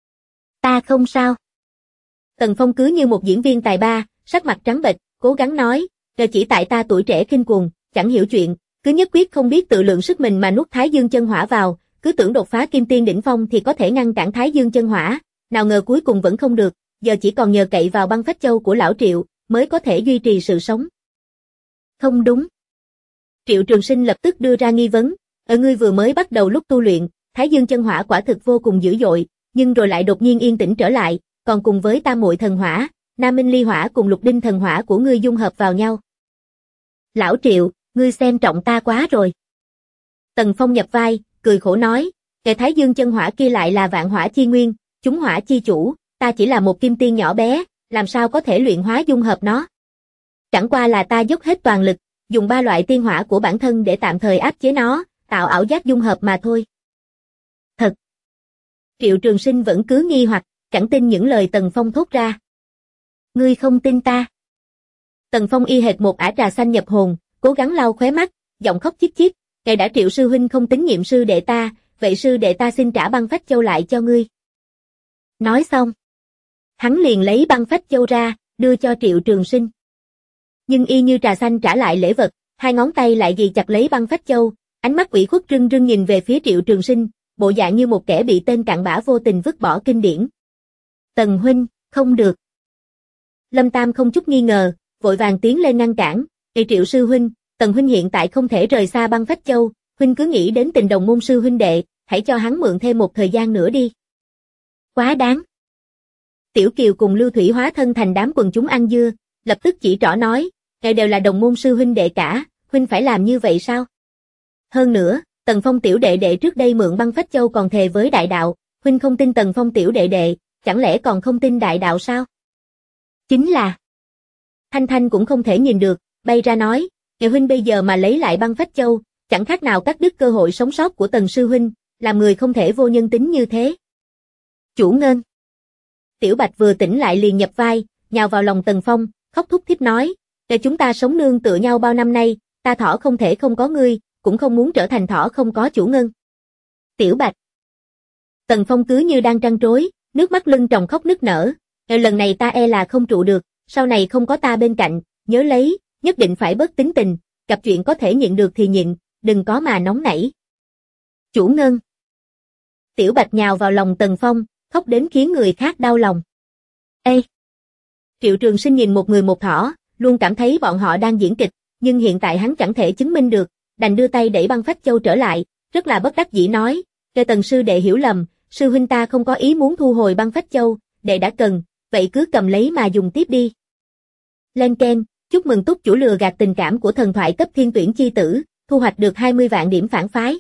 Ta không sao. Tần Phong cứ như một diễn viên tài ba, sắc mặt trắng bệch, cố gắng nói, chỉ tại ta tuổi trẻ khinh cuồng, chẳng hiểu chuyện, cứ nhất quyết không biết tự lượng sức mình mà nuốt Thái Dương chân hỏa vào, cứ tưởng đột phá Kim Tiên đỉnh phong thì có thể ngăn cản Thái Dương chân hỏa, nào ngờ cuối cùng vẫn không được, giờ chỉ còn nhờ cậy vào băng phách châu của lão Triệu mới có thể duy trì sự sống. Không đúng. Triệu Trường Sinh lập tức đưa ra nghi vấn, ngươi vừa mới bắt đầu lúc tu luyện, Thái Dương chân hỏa quả thực vô cùng dữ dội, nhưng rồi lại đột nhiên yên tĩnh trở lại, còn cùng với Tam Muội thần hỏa, Nam Minh ly hỏa cùng Lục Đinh thần hỏa của ngươi dung hợp vào nhau. Lão Triệu, ngươi xem trọng ta quá rồi. Tần Phong nhập vai, cười khổ nói, kẻ Thái Dương chân hỏa kia lại là vạn hỏa chi nguyên, chúng hỏa chi chủ, ta chỉ là một kim tiên nhỏ bé, làm sao có thể luyện hóa dung hợp nó. Chẳng qua là ta dốc hết toàn lực, dùng 3 loại tiên hỏa của bản thân để tạm thời áp chế nó, tạo ảo giác dung hợp mà thôi. Thật. Triệu Trường Sinh vẫn cứ nghi hoặc, chẳng tin những lời Tần Phong thốt ra. Ngươi không tin ta. Tần Phong y hệt một ả trà xanh nhập hồn, cố gắng lau khóe mắt, giọng khóc chít chít, ngài đã Triệu sư huynh không tín nhiệm sư đệ ta, vậy sư đệ ta xin trả băng phách châu lại cho ngươi. Nói xong, hắn liền lấy băng phách châu ra, đưa cho Triệu Trường Sinh. Nhưng y như trà xanh trả lại lễ vật, 2 ngón tay lại ghì chặt lấy băng phách châu, ánh mắt ủy khuất rưng rưng nhìn về phía Triệu Trường Sinh, bộ dạng như một kẻ bị tên cặn bã vô tình vứt bỏ kinh điển. Tần huynh, không được. Lâm Tam không chút nghi ngờ, vội vàng tiến lên ngăn cản, Triệu sư huynh, Tần huynh hiện tại không thể rời xa băng phách châu, huynh cứ nghĩ đến tình đồng môn sư huynh đệ, hãy cho hắn mượn thêm một thời gian nữa đi. Quá đáng. Tiểu Kiều cùng Lưu Thủy hóa thân thành đám quần chúng ăn dưa, lập tức chỉ trỏ nói, ngài đều là đồng môn sư huynh đệ cả, huynh phải làm như vậy sao? Hơn nữa, Tần Phong tiểu đệ đệ trước đây mượn băng phách châu còn thề với đại đạo, huynh không tin Tần Phong tiểu đệ đệ, chẳng lẽ còn không tin đại đạo sao? Chính là Thanh Thanh cũng không thể nhìn được, bay ra nói, ngài huynh bây giờ mà lấy lại băng phách châu, chẳng khác nào cắt đứt cơ hội sống sót của Tần sư huynh, làm người không thể vô nhân tính như thế. Chủ Ngân. Tiểu Bạch vừa tỉnh lại liền nhập vai, nhào vào lòng Tần Phong, khóc thút thít nói, để chúng ta sống nương tựa nhau bao năm nay, ta thỏ không thể không có ngươi, cũng không muốn trở thành thỏ không có chủ Ngân. Tiểu Bạch. Tần Phong cứ như đang trăn trối, nước mắt lưng tròng khóc nức nở, lần này ta e là không trụ được, sau này không có ta bên cạnh, nhớ lấy, nhất định phải bớt tính tình, gặp chuyện có thể nhịn được thì nhịn, đừng có mà nóng nảy. Chủ Ngân. Tiểu Bạch nhào vào lòng Tần Phong, khóc đến khiến người khác đau lòng. Ê! Triệu Trường Sinh nhìn một người một thỏ, luôn cảm thấy bọn họ đang diễn kịch, nhưng hiện tại hắn chẳng thể chứng minh được, đành đưa tay đẩy băng phách châu trở lại, rất là bất đắc dĩ nói, kêu Tần sư đệ hiểu lầm, sư huynh ta không có ý muốn thu hồi băng phách châu, đệ đã cần, vậy cứ cầm lấy mà dùng tiếp đi. Lên Ken, chúc mừng túc chủ lừa gạt tình cảm của thần thoại cấp thiên tuyển chi tử, thu hoạch được 20 vạn điểm phản phái.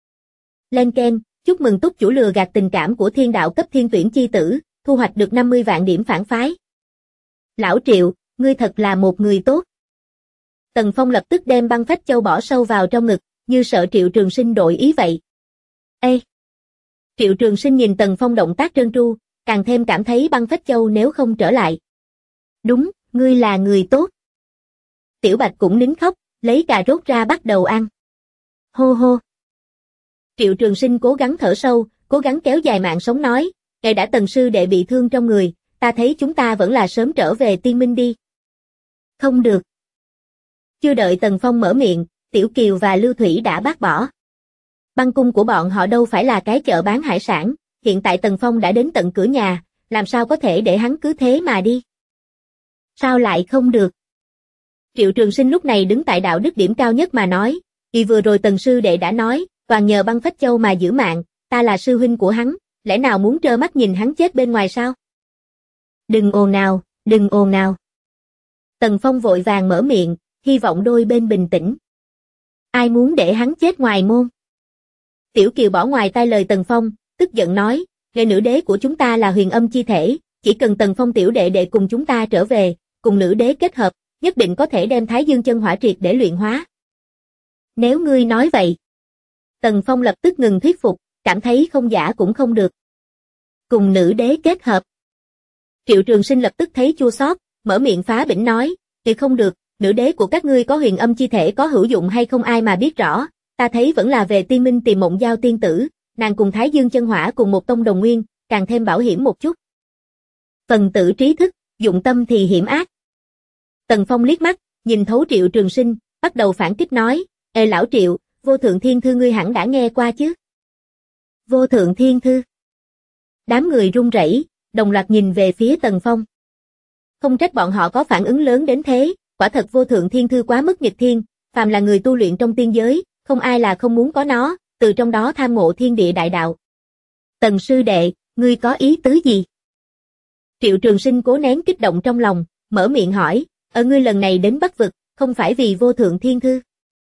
Lên Ken, chúc mừng túc chủ lừa gạt tình cảm của thiên đạo cấp thiên tuyển chi tử, thu hoạch được 50 vạn điểm phản phái. Lão Triệu, ngươi thật là một người tốt. Tần Phong lập tức đem băng phách châu bỏ sâu vào trong ngực, như sợ Triệu Trường Sinh đổi ý vậy. Ê! Triệu Trường Sinh nhìn Tần Phong động tác trơn tru, càng thêm cảm thấy băng phách châu nếu không trở lại. Đúng, ngươi là người tốt. Tiểu Bạch cũng nín khóc, lấy cà rốt ra bắt đầu ăn. Hô hô. Triệu Trường Sinh cố gắng thở sâu, cố gắng kéo dài mạng sống nói, ngài đã Tần sư đệ bị thương trong người, ta thấy chúng ta vẫn là sớm trở về Tiên Minh đi. Không được. Chưa đợi Tần Phong mở miệng, Tiểu Kiều và Lưu Thủy đã bác bỏ. Băng cung của bọn họ đâu phải là cái chợ bán hải sản, hiện tại Tần Phong đã đến tận cửa nhà, làm sao có thể để hắn cứ thế mà đi. Sao lại không được? Triệu Trường Sinh lúc này đứng tại đạo đức điểm cao nhất mà nói, vì vừa rồi Tần sư đệ đã nói, toàn nhờ băng phách châu mà giữ mạng, ta là sư huynh của hắn, lẽ nào muốn trơ mắt nhìn hắn chết bên ngoài sao? Đừng ồn nào, đừng ồn nào. Tần Phong vội vàng mở miệng, hy vọng đôi bên bình tĩnh. Ai muốn để hắn chết ngoài môn? Tiểu Kiều bỏ ngoài tai lời Tần Phong, tức giận nói, người nữ đế của chúng ta là huyền âm chi thể, chỉ cần Tần Phong tiểu đệ đệ cùng chúng ta trở về, cùng nữ đế kết hợp, nhất định có thể đem Thái Dương chân hỏa triệt để luyện hóa. Nếu ngươi nói vậy. Tần Phong lập tức ngừng thuyết phục, cảm thấy không giả cũng không được. Cùng nữ đế kết hợp. Triệu Trường Sinh lập tức thấy chua xót, mở miệng phá bỉnh nói, thì không được, nữ đế của các ngươi có huyền âm chi thể có hữu dụng hay không ai mà biết rõ, ta thấy vẫn là về Tiên Minh tìm Mộng Giao tiên tử, nàng cùng Thái Dương chân hỏa cùng một tông đồng nguyên, càng thêm bảo hiểm một chút. Phần tử trí thức, dụng tâm thì hiểm ác. Tần Phong liếc mắt, nhìn thấu Triệu Trường Sinh, bắt đầu phản kích nói, ê lão Triệu, vô thượng thiên thư ngươi hẳn đã nghe qua chứ? Vô thượng thiên thư. Đám người run rẩy, đồng loạt nhìn về phía Tần Phong. Không trách bọn họ có phản ứng lớn đến thế, quả thật vô thượng thiên thư quá mức nghịch thiên, phàm là người tu luyện trong tiên giới, không ai là không muốn có nó, từ trong đó tham ngộ thiên địa đại đạo. Tần sư đệ, ngươi có ý tứ gì? Triệu Trường Sinh cố nén kích động trong lòng, mở miệng hỏi, ngươi lần này đến Bắc Vực, không phải vì vô thượng thiên thư?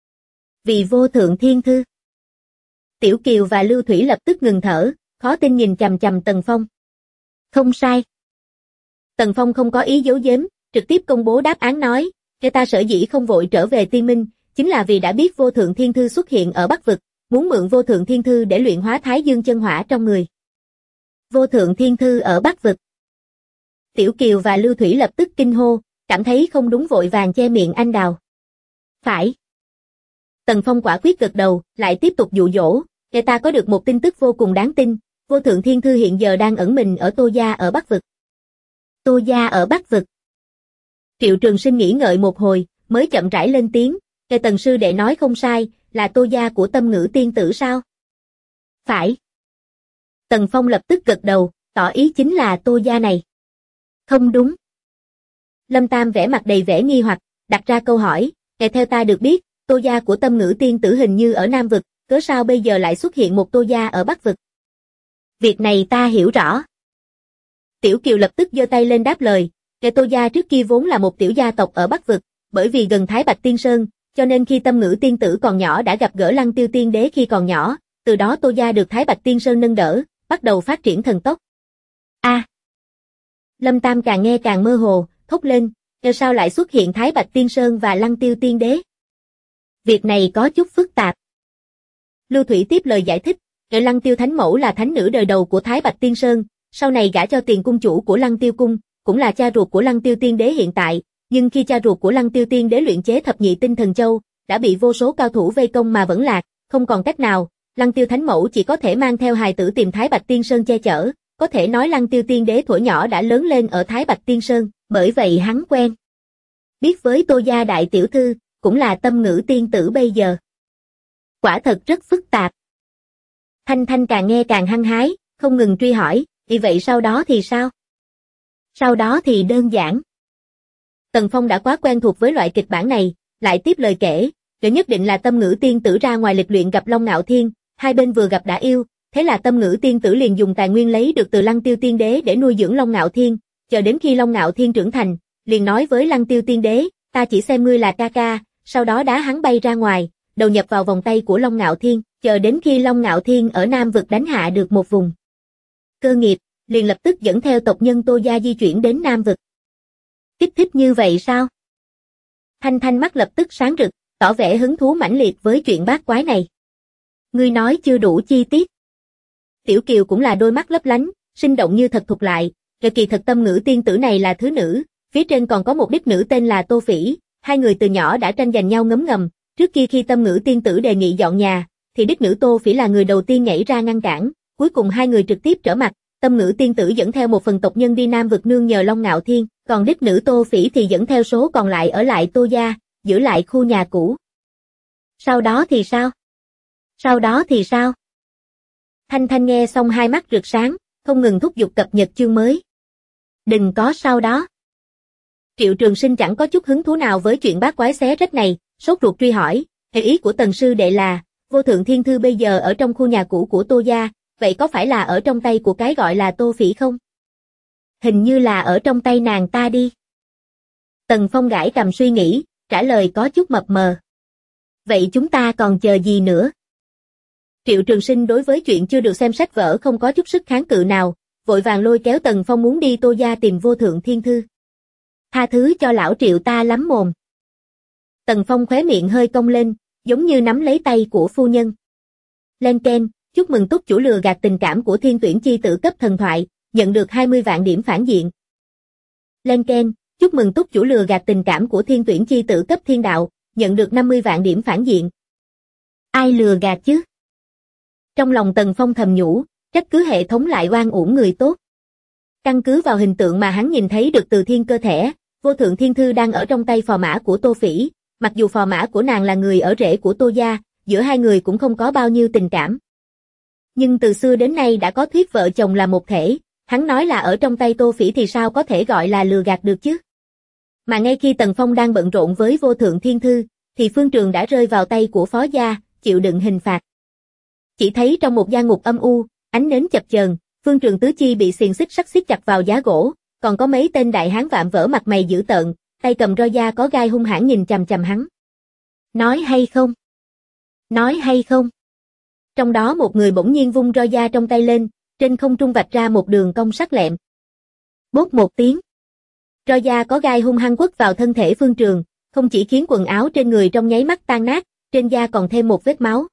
Vì vô thượng thiên thư. Tiểu Kiều và Lưu Thủy lập tức ngừng thở, khó tin nhìn chằm chằm Tần Phong. Không sai. Tần Phong không có ý giấu giếm, trực tiếp công bố đáp án nói, Ta sở dĩ không vội trở về Tiên Minh, chính là vì đã biết Vô Thượng Thiên Thư xuất hiện ở Bắc Vực, muốn mượn Vô Thượng Thiên Thư để luyện hóa Thái Dương chân hỏa trong người. Vô Thượng Thiên Thư ở Bắc Vực. Tiểu Kiều và Lưu Thủy lập tức kinh hô, cảm thấy không đúng vội vàng che miệng anh đào. Phải. Tần Phong quả quyết gật đầu, lại tiếp tục dụ dỗ, ta có được một tin tức vô cùng đáng tin, Vô Thượng Thiên Thư hiện giờ đang ẩn mình ở Tô Gia ở Bắc Vực. Tô Gia ở Bắc Vực. Triệu Trường Sinh nghĩ ngợi một hồi, mới chậm rãi lên tiếng, Tần sư đệ nói không sai, là Tô Gia của Tâm Ngữ tiên tử sao? Phải. Tần Phong lập tức gật đầu, tỏ ý chính là Tô Gia này. Không đúng. Lâm Tam vẻ mặt đầy vẻ nghi hoặc, đặt ra câu hỏi, theo ta được biết, Tô Gia của Tâm Ngữ tiên tử hình như ở Nam Vực, cớ sao bây giờ lại xuất hiện một Tô Gia ở Bắc Vực? Việc này ta hiểu rõ. Tiểu Kiều lập tức giơ tay lên đáp lời, Tô Gia trước kia vốn là một tiểu gia tộc ở Bắc Vực, bởi vì gần Thái Bạch Tiên Sơn, cho nên khi Tâm Ngữ tiên tử còn nhỏ đã gặp gỡ Lăng Tiêu tiên đế khi còn nhỏ, từ đó Tô Gia được Thái Bạch Tiên Sơn nâng đỡ, bắt đầu phát triển thần tốc. Lâm Tam càng nghe càng mơ hồ, thốt lên, sao lại xuất hiện Thái Bạch Tiên Sơn và Lăng Tiêu tiên đế? Việc này có chút phức tạp. Lưu Thủy tiếp lời giải thích, Lăng Tiêu thánh mẫu là thánh nữ đời đầu của Thái Bạch Tiên Sơn, sau này gả cho Tiền cung chủ của Lăng Tiêu cung, cũng là cha ruột của Lăng Tiêu tiên đế hiện tại, nhưng khi cha ruột của Lăng Tiêu tiên đế luyện chế thập nhị tinh thần châu, đã bị vô số cao thủ vây công mà vẫn lạc, không còn cách nào, Lăng Tiêu thánh mẫu chỉ có thể mang theo hài tử tìm Thái Bạch Tiên Sơn che chở, có thể nói Lăng Tiêu tiên đế thuở nhỏ đã lớn lên ở Thái Bạch Tiên Sơn, bởi vậy hắn quen biết với Tô Gia đại tiểu thư, cũng là Tâm Ngữ tiên tử bây giờ. Quả thật rất phức tạp. Thanh Thanh càng nghe càng hăng hái, không ngừng truy hỏi, vậy sau đó thì sao? Sau đó thì đơn giản. Tần Phong đã quá quen thuộc với loại kịch bản này, lại tiếp lời kể, nhất định là Tâm Ngữ tiên tử ra ngoài lịch luyện gặp Long Ngạo Thiên, hai bên vừa gặp đã yêu, thế là Tâm Ngữ tiên tử liền dùng tài nguyên lấy được từ Lăng Tiêu tiên đế để nuôi dưỡng Long Ngạo Thiên, chờ đến khi Long Ngạo Thiên trưởng thành, liền nói với Lăng Tiêu tiên đế, ta chỉ xem ngươi là ca ca, sau đó đá hắn bay ra ngoài, đầu nhập vào vòng tay của Long Ngạo Thiên, chờ đến khi Long Ngạo Thiên ở Nam Vực đánh hạ được một vùng cơ nghiệp, liền lập tức dẫn theo tộc nhân Tô Gia di chuyển đến Nam Vực. Kích thích như vậy sao? Thanh Thanh mắt lập tức sáng rực, tỏ vẻ hứng thú mãnh liệt với chuyện bát quái này. Ngươi nói chưa đủ chi tiết. Tiểu Kiều cũng là đôi mắt lấp lánh, sinh động như thật thục lại, kỳ thật Tâm Ngữ tiên tử này là thứ nữ, phía trên còn có một đích nữ tên là Tô Phỉ, hai người từ nhỏ đã tranh giành nhau ngấm ngầm, trước kia khi Tâm Ngữ tiên tử đề nghị dọn nhà, thì đích nữ Tô Phỉ là người đầu tiên nhảy ra ngăn cản, cuối cùng hai người trực tiếp trở mặt, Tâm Ngữ tiên tử dẫn theo một phần tộc nhân đi Nam Vực nương nhờ Long Ngạo Thiên, còn đích nữ Tô Phỉ thì dẫn theo số còn lại ở lại Tô Gia, giữ lại khu nhà cũ. Sau đó thì sao? Sau đó thì sao? Thanh Thanh nghe xong hai mắt rực sáng, không ngừng thúc giục cập nhật chương mới. Đừng có sau đó. Triệu Trường Sinh chẳng có chút hứng thú nào với chuyện bát quái xé rách này, sốt ruột truy hỏi, ý của Tần sư đệ là, Vô Thượng Thiên Thư bây giờ ở trong khu nhà cũ của Tô Gia, vậy có phải là ở trong tay của cái gọi là Tô Phỉ không? Hình như là ở trong tay nàng ta đi. Tần Phong gãi cầm suy nghĩ, trả lời có chút mập mờ. Vậy chúng ta còn chờ gì nữa? Triệu Trường Sinh đối với chuyện chưa được xem sách vở không có chút sức kháng cự nào, vội vàng lôi kéo Tần Phong muốn đi Tô Gia tìm Vô Thượng Thiên Thư. Tha thứ cho lão Triệu ta lắm mồm. Tần Phong khóe miệng hơi cong lên, giống như nắm lấy tay của phu nhân. Len keng, chúc mừng túc chủ lừa gạt tình cảm của Thiên Tuyển chi tử cấp thần thoại, nhận được 20 vạn điểm phản diện. Len keng, chúc mừng túc chủ lừa gạt tình cảm của Thiên Tuyển chi tử cấp thiên đạo, nhận được 50 vạn điểm phản diện. Ai lừa gạt chứ? Trong lòng Tần Phong thầm nhủ, trách cứ hệ thống lại oan uổng người tốt. Căn cứ vào hình tượng mà hắn nhìn thấy được từ thiên cơ thể, Vô Thượng Thiên Thư đang ở trong tay phò mã của Tô Phỉ, mặc dù phò mã của nàng là người ở rễ của Tô Gia, giữa hai người cũng không có bao nhiêu tình cảm. Nhưng từ xưa đến nay đã có thuyết vợ chồng là một thể, hắn nói là ở trong tay Tô Phỉ thì sao có thể gọi là lừa gạt được chứ? Mà ngay khi Tần Phong đang bận rộn với Vô Thượng Thiên Thư, thì Phương Trường đã rơi vào tay của Phó Gia, chịu đựng hình phạt. Chỉ thấy trong một gian ngục âm u, ánh nến chập chờn, Phương Trường tứ chi bị xiềng xích sắt siết chặt vào giá gỗ, còn có mấy tên đại hán vạm vỡ mặt mày dữ tợn, tay cầm roi da có gai hung hãn nhìn chằm chằm hắn. Nói hay không? Nói hay không? Trong đó một người bỗng nhiên vung roi da trong tay lên, trên không trung vạch ra một đường cong sắc lẹm. Bốp một tiếng. Roi da có gai hung hăng quất vào thân thể Phương Trường, không chỉ khiến quần áo trên người trong nháy mắt tan nát, trên da còn thêm một vết máu.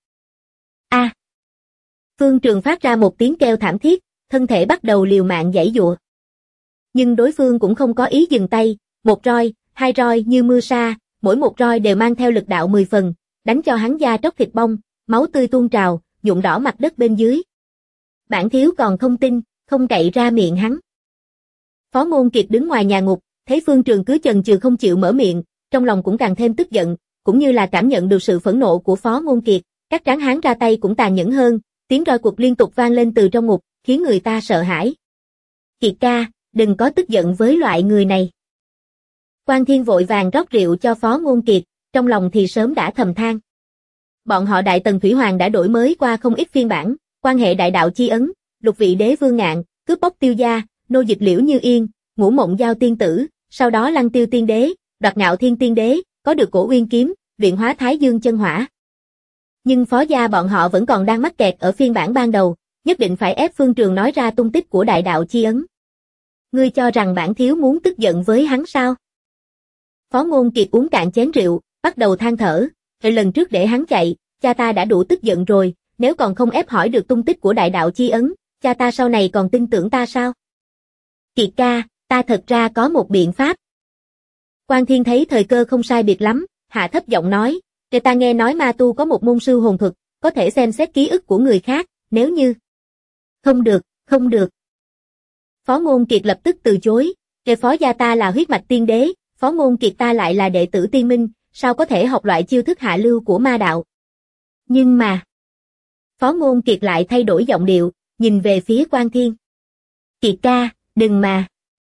A! Phương Trường phát ra một tiếng kêu thảm thiết, thân thể bắt đầu liều mạng giãy giụa. Nhưng đối phương cũng không có ý dừng tay, một roi, hai roi như mưa sa, mỗi một roi đều mang theo lực đạo 10 phần, đánh cho hắn da tróc thịt bong, máu tươi tuôn trào, nhuộm đỏ mặt đất bên dưới. Bản thiếu còn không tin, không cậy ra miệng hắn. Phó Ngôn Kiệt đứng ngoài nhà ngục, thấy Phương Trường cứ chần chừ không chịu mở miệng, trong lòng cũng càng thêm tức giận, cũng như là cảm nhận được sự phẫn nộ của Phó Ngôn Kiệt, các tráng hán ra tay cũng tàn nhẫn hơn, tiếng roi cuộc liên tục vang lên từ trong ngục, khiến người ta sợ hãi. Kiệt ca, đừng có tức giận với loại người này. Quan Thiên vội vàng rót rượu cho Phó Ngôn Kiệt, trong lòng thì sớm đã thầm than. Bọn họ Đại Tần Thủy Hoàng đã đổi mới qua không ít phiên bản, quan hệ đại đạo chi ấn, lục vị đế vương ngạn, cướp bóc tiêu gia, nô dịch Liễu Như Yên, ngũ mộng giao tiên tử, sau đó lăng tiêu tiên đế, đoạt ngạo thiên tiên đế, có được cổ uyên kiếm, luyện hóa thái dương chân hỏa. Nhưng Phó gia bọn họ vẫn còn đang mắc kẹt ở phiên bản ban đầu, nhất định phải ép Phương Trường nói ra tung tích của đại đạo chi ấn. Ngươi cho rằng bản thiếu muốn tức giận với hắn sao? Phó Ngôn Kiệt uống cạn chén rượu, bắt đầu than thở, lần trước để hắn chạy, cha ta đã đủ tức giận rồi, nếu còn không ép hỏi được tung tích của đại đạo chi ấn, cha ta sau này còn tin tưởng ta sao? Kiệt ca, ta thật ra có một biện pháp. Quan Thiên thấy thời cơ không sai biệt lắm, hạ thấp giọng nói, để ta nghe nói ma tu có một môn sư hồn thuật, có thể xem xét ký ức của người khác, nếu như... Không được, không được. Phó Ngôn Kiệt lập tức từ chối, để Phó gia ta là huyết mạch tiên đế, Phó Ngôn Kiệt ta lại là đệ tử tiên minh, sao có thể học loại chiêu thức hạ lưu của ma đạo. Nhưng mà... Phó Ngôn Kiệt lại thay đổi giọng điệu, nhìn về phía Quan Thiên. Kiệt ca, đừng mà.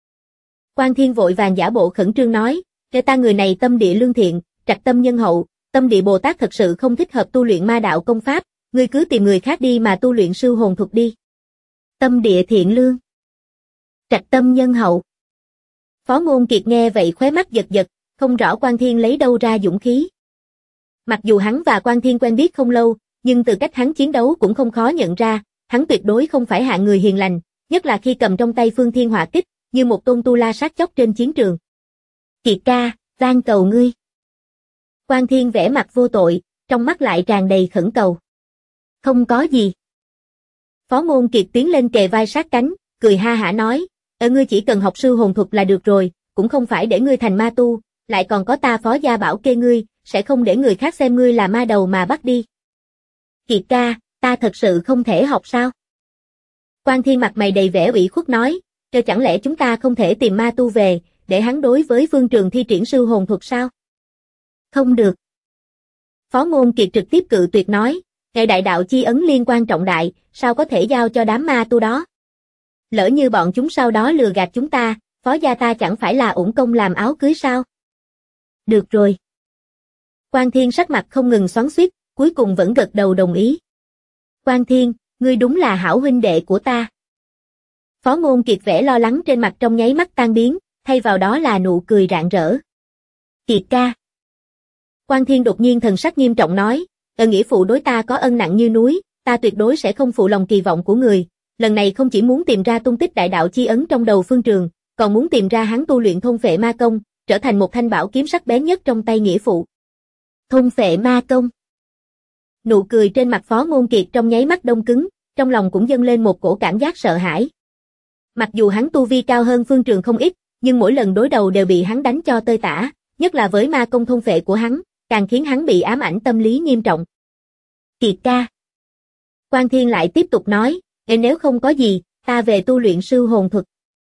Quan Thiên vội vàng giả bộ khẩn trương nói, để ta người này tâm địa lương thiện, trạch tâm nhân hậu, tâm địa Bồ Tát thật sự không thích hợp tu luyện ma đạo công pháp, ngươi cứ tìm người khác đi mà tu luyện sư hồn thuật đi. Tâm địa thiện lương. Trạch tâm nhân hậu. Phó Ngôn Kiệt nghe vậy khóe mắt giật giật, không rõ Quan Thiên lấy đâu ra dũng khí. Mặc dù hắn và Quan Thiên quen biết không lâu, nhưng từ cách hắn chiến đấu cũng không khó nhận ra, hắn tuyệt đối không phải hạng người hiền lành, nhất là khi cầm trong tay Phương Thiên Hỏa Kích, như một tôn tu la sát chóc trên chiến trường. Kiệt ca, van cầu ngươi. Quan Thiên vẻ mặt vô tội, trong mắt lại tràn đầy khẩn cầu. Không có gì. Phó Ngôn Kiệt tiến lên kề vai sát cánh, cười ha hả nói, ngươi chỉ cần học sư hồn thuật là được rồi, cũng không phải để ngươi thành ma tu, lại còn có ta Phó gia bảo kê ngươi, sẽ không để người khác xem ngươi là ma đầu mà bắt đi. Kiệt ca, ta thật sự không thể học sao? Quan Thiên mặt mày đầy vẻ ủy khuất nói, chẳng lẽ chúng ta không thể tìm ma tu về, để hắn đối với Phương Trường thi triển sư hồn thuật sao? Không được. Phó Ngôn Kiệt trực tiếp cự tuyệt nói, ngày đại đạo chi ấn liên quan trọng đại, sao có thể giao cho đám ma tu đó? Lỡ như bọn chúng sau đó lừa gạt chúng ta, Phó gia ta chẳng phải là uổng công làm áo cưới sao? Được rồi. Quan Thiên sắc mặt không ngừng xoắn xuýt, cuối cùng vẫn gật đầu đồng ý. Quan Thiên, ngươi đúng là hảo huynh đệ của ta. Phó Ngôn Kiệt vẻ lo lắng trên mặt trong nháy mắt tan biến, thay vào đó là nụ cười rạng rỡ. Kiệt ca. Quan Thiên đột nhiên thần sắc nghiêm trọng nói, nghĩa phụ đối ta có ân nặng như núi, ta tuyệt đối sẽ không phụ lòng kỳ vọng của người, lần này không chỉ muốn tìm ra tung tích đại đạo chi ấn trong đầu Phương Trường, còn muốn tìm ra hắn tu luyện thôn phệ ma công, trở thành một thanh bảo kiếm sắc bén nhất trong tay nghĩa phụ. Thôn phệ ma công. Nụ cười trên mặt Phó Ngôn Kiệt trong nháy mắt đông cứng, trong lòng cũng dâng lên một cổ cảm giác sợ hãi. Mặc dù hắn tu vi cao hơn Phương Trường không ít, nhưng mỗi lần đối đầu đều bị hắn đánh cho tơi tả, nhất là với ma công thôn phệ của hắn, càng khiến hắn bị ám ảnh tâm lý nghiêm trọng. Kiệt ca. Quan Thiên lại tiếp tục nói, nếu không có gì, ta về tu luyện sư hồn thuật.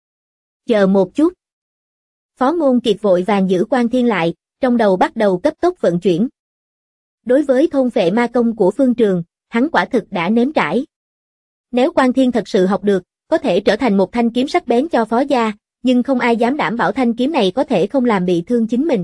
Chờ một chút. Phó Ngôn Kiệt vội vàng giữ Quan Thiên lại, trong đầu bắt đầu cấp tốc vận chuyển. Đối với thôn phệ ma công của Phương Trường, hắn quả thực đã nếm trải. Nếu Quan Thiên thật sự học được, có thể trở thành một thanh kiếm sắc bén cho Phó gia, nhưng không ai dám đảm bảo thanh kiếm này có thể không làm bị thương chính mình.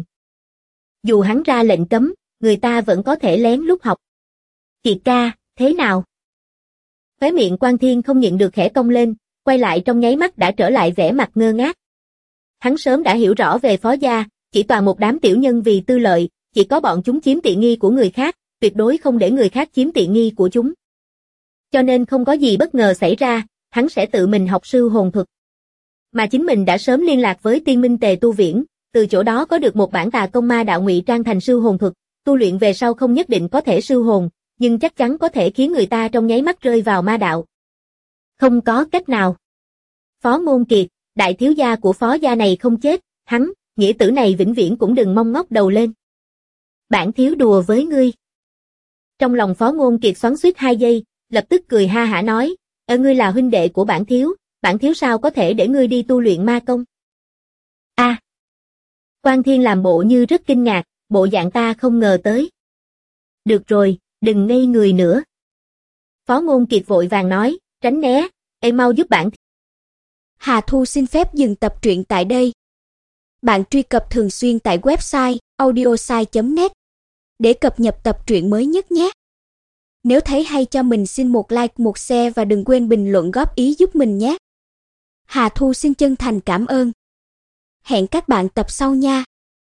Dù hắn ra lệnh cấm, người ta vẫn có thể lén lút học. Kiệt ca, thế nào? Khóe miệng Quan Thiên không nhịn được khẽ cong lên, quay lại trong nháy mắt đã trở lại vẻ mặt ngơ ngác. Hắn sớm đã hiểu rõ về Phó gia, chỉ toàn một đám tiểu nhân vì tư lợi, chỉ có bọn chúng chiếm tiện nghi của người khác, tuyệt đối không để người khác chiếm tiện nghi của chúng. Cho nên không có gì bất ngờ xảy ra, hắn sẽ tự mình học sư hồn thuật. Mà chính mình đã sớm liên lạc với Tiên Minh Tề Tu Viễn, từ chỗ đó có được một bản tà công ma đạo ngụy trang thành sư hồn thuật, tu luyện về sau không nhất định có thể sư hồn, nhưng chắc chắn có thể khiến người ta trong nháy mắt rơi vào ma đạo. Không có cách nào. Phó Ngôn Kiệt, đại thiếu gia của Phó gia này không chết, hắn, nghĩa tử này vĩnh viễn cũng đừng mong ngóc đầu lên. Bản thiếu đùa với ngươi. Trong lòng Phó Ngôn Kiệt xoắn xuýt 2 giây, lập tức cười ha hả nói, ngươi là huynh đệ của bản thiếu sao có thể để ngươi đi tu luyện ma công? A. Quan Thiên làm bộ như rất kinh ngạc, bộ dạng ta không ngờ tới. Được rồi, đừng ngây người nữa. Phó Ngôn Kiệt vội vàng nói, tránh né, mau giúp bản. Hà Thu xin phép dừng tập truyện tại đây. Bạn truy cập thường xuyên tại website audiosai.net để cập nhật tập truyện mới nhất nhé. Nếu thấy hay cho mình xin một like, một share và đừng quên bình luận góp ý giúp mình nhé. Hà Thu xin chân thành cảm ơn. Hẹn các bạn tập sau nha.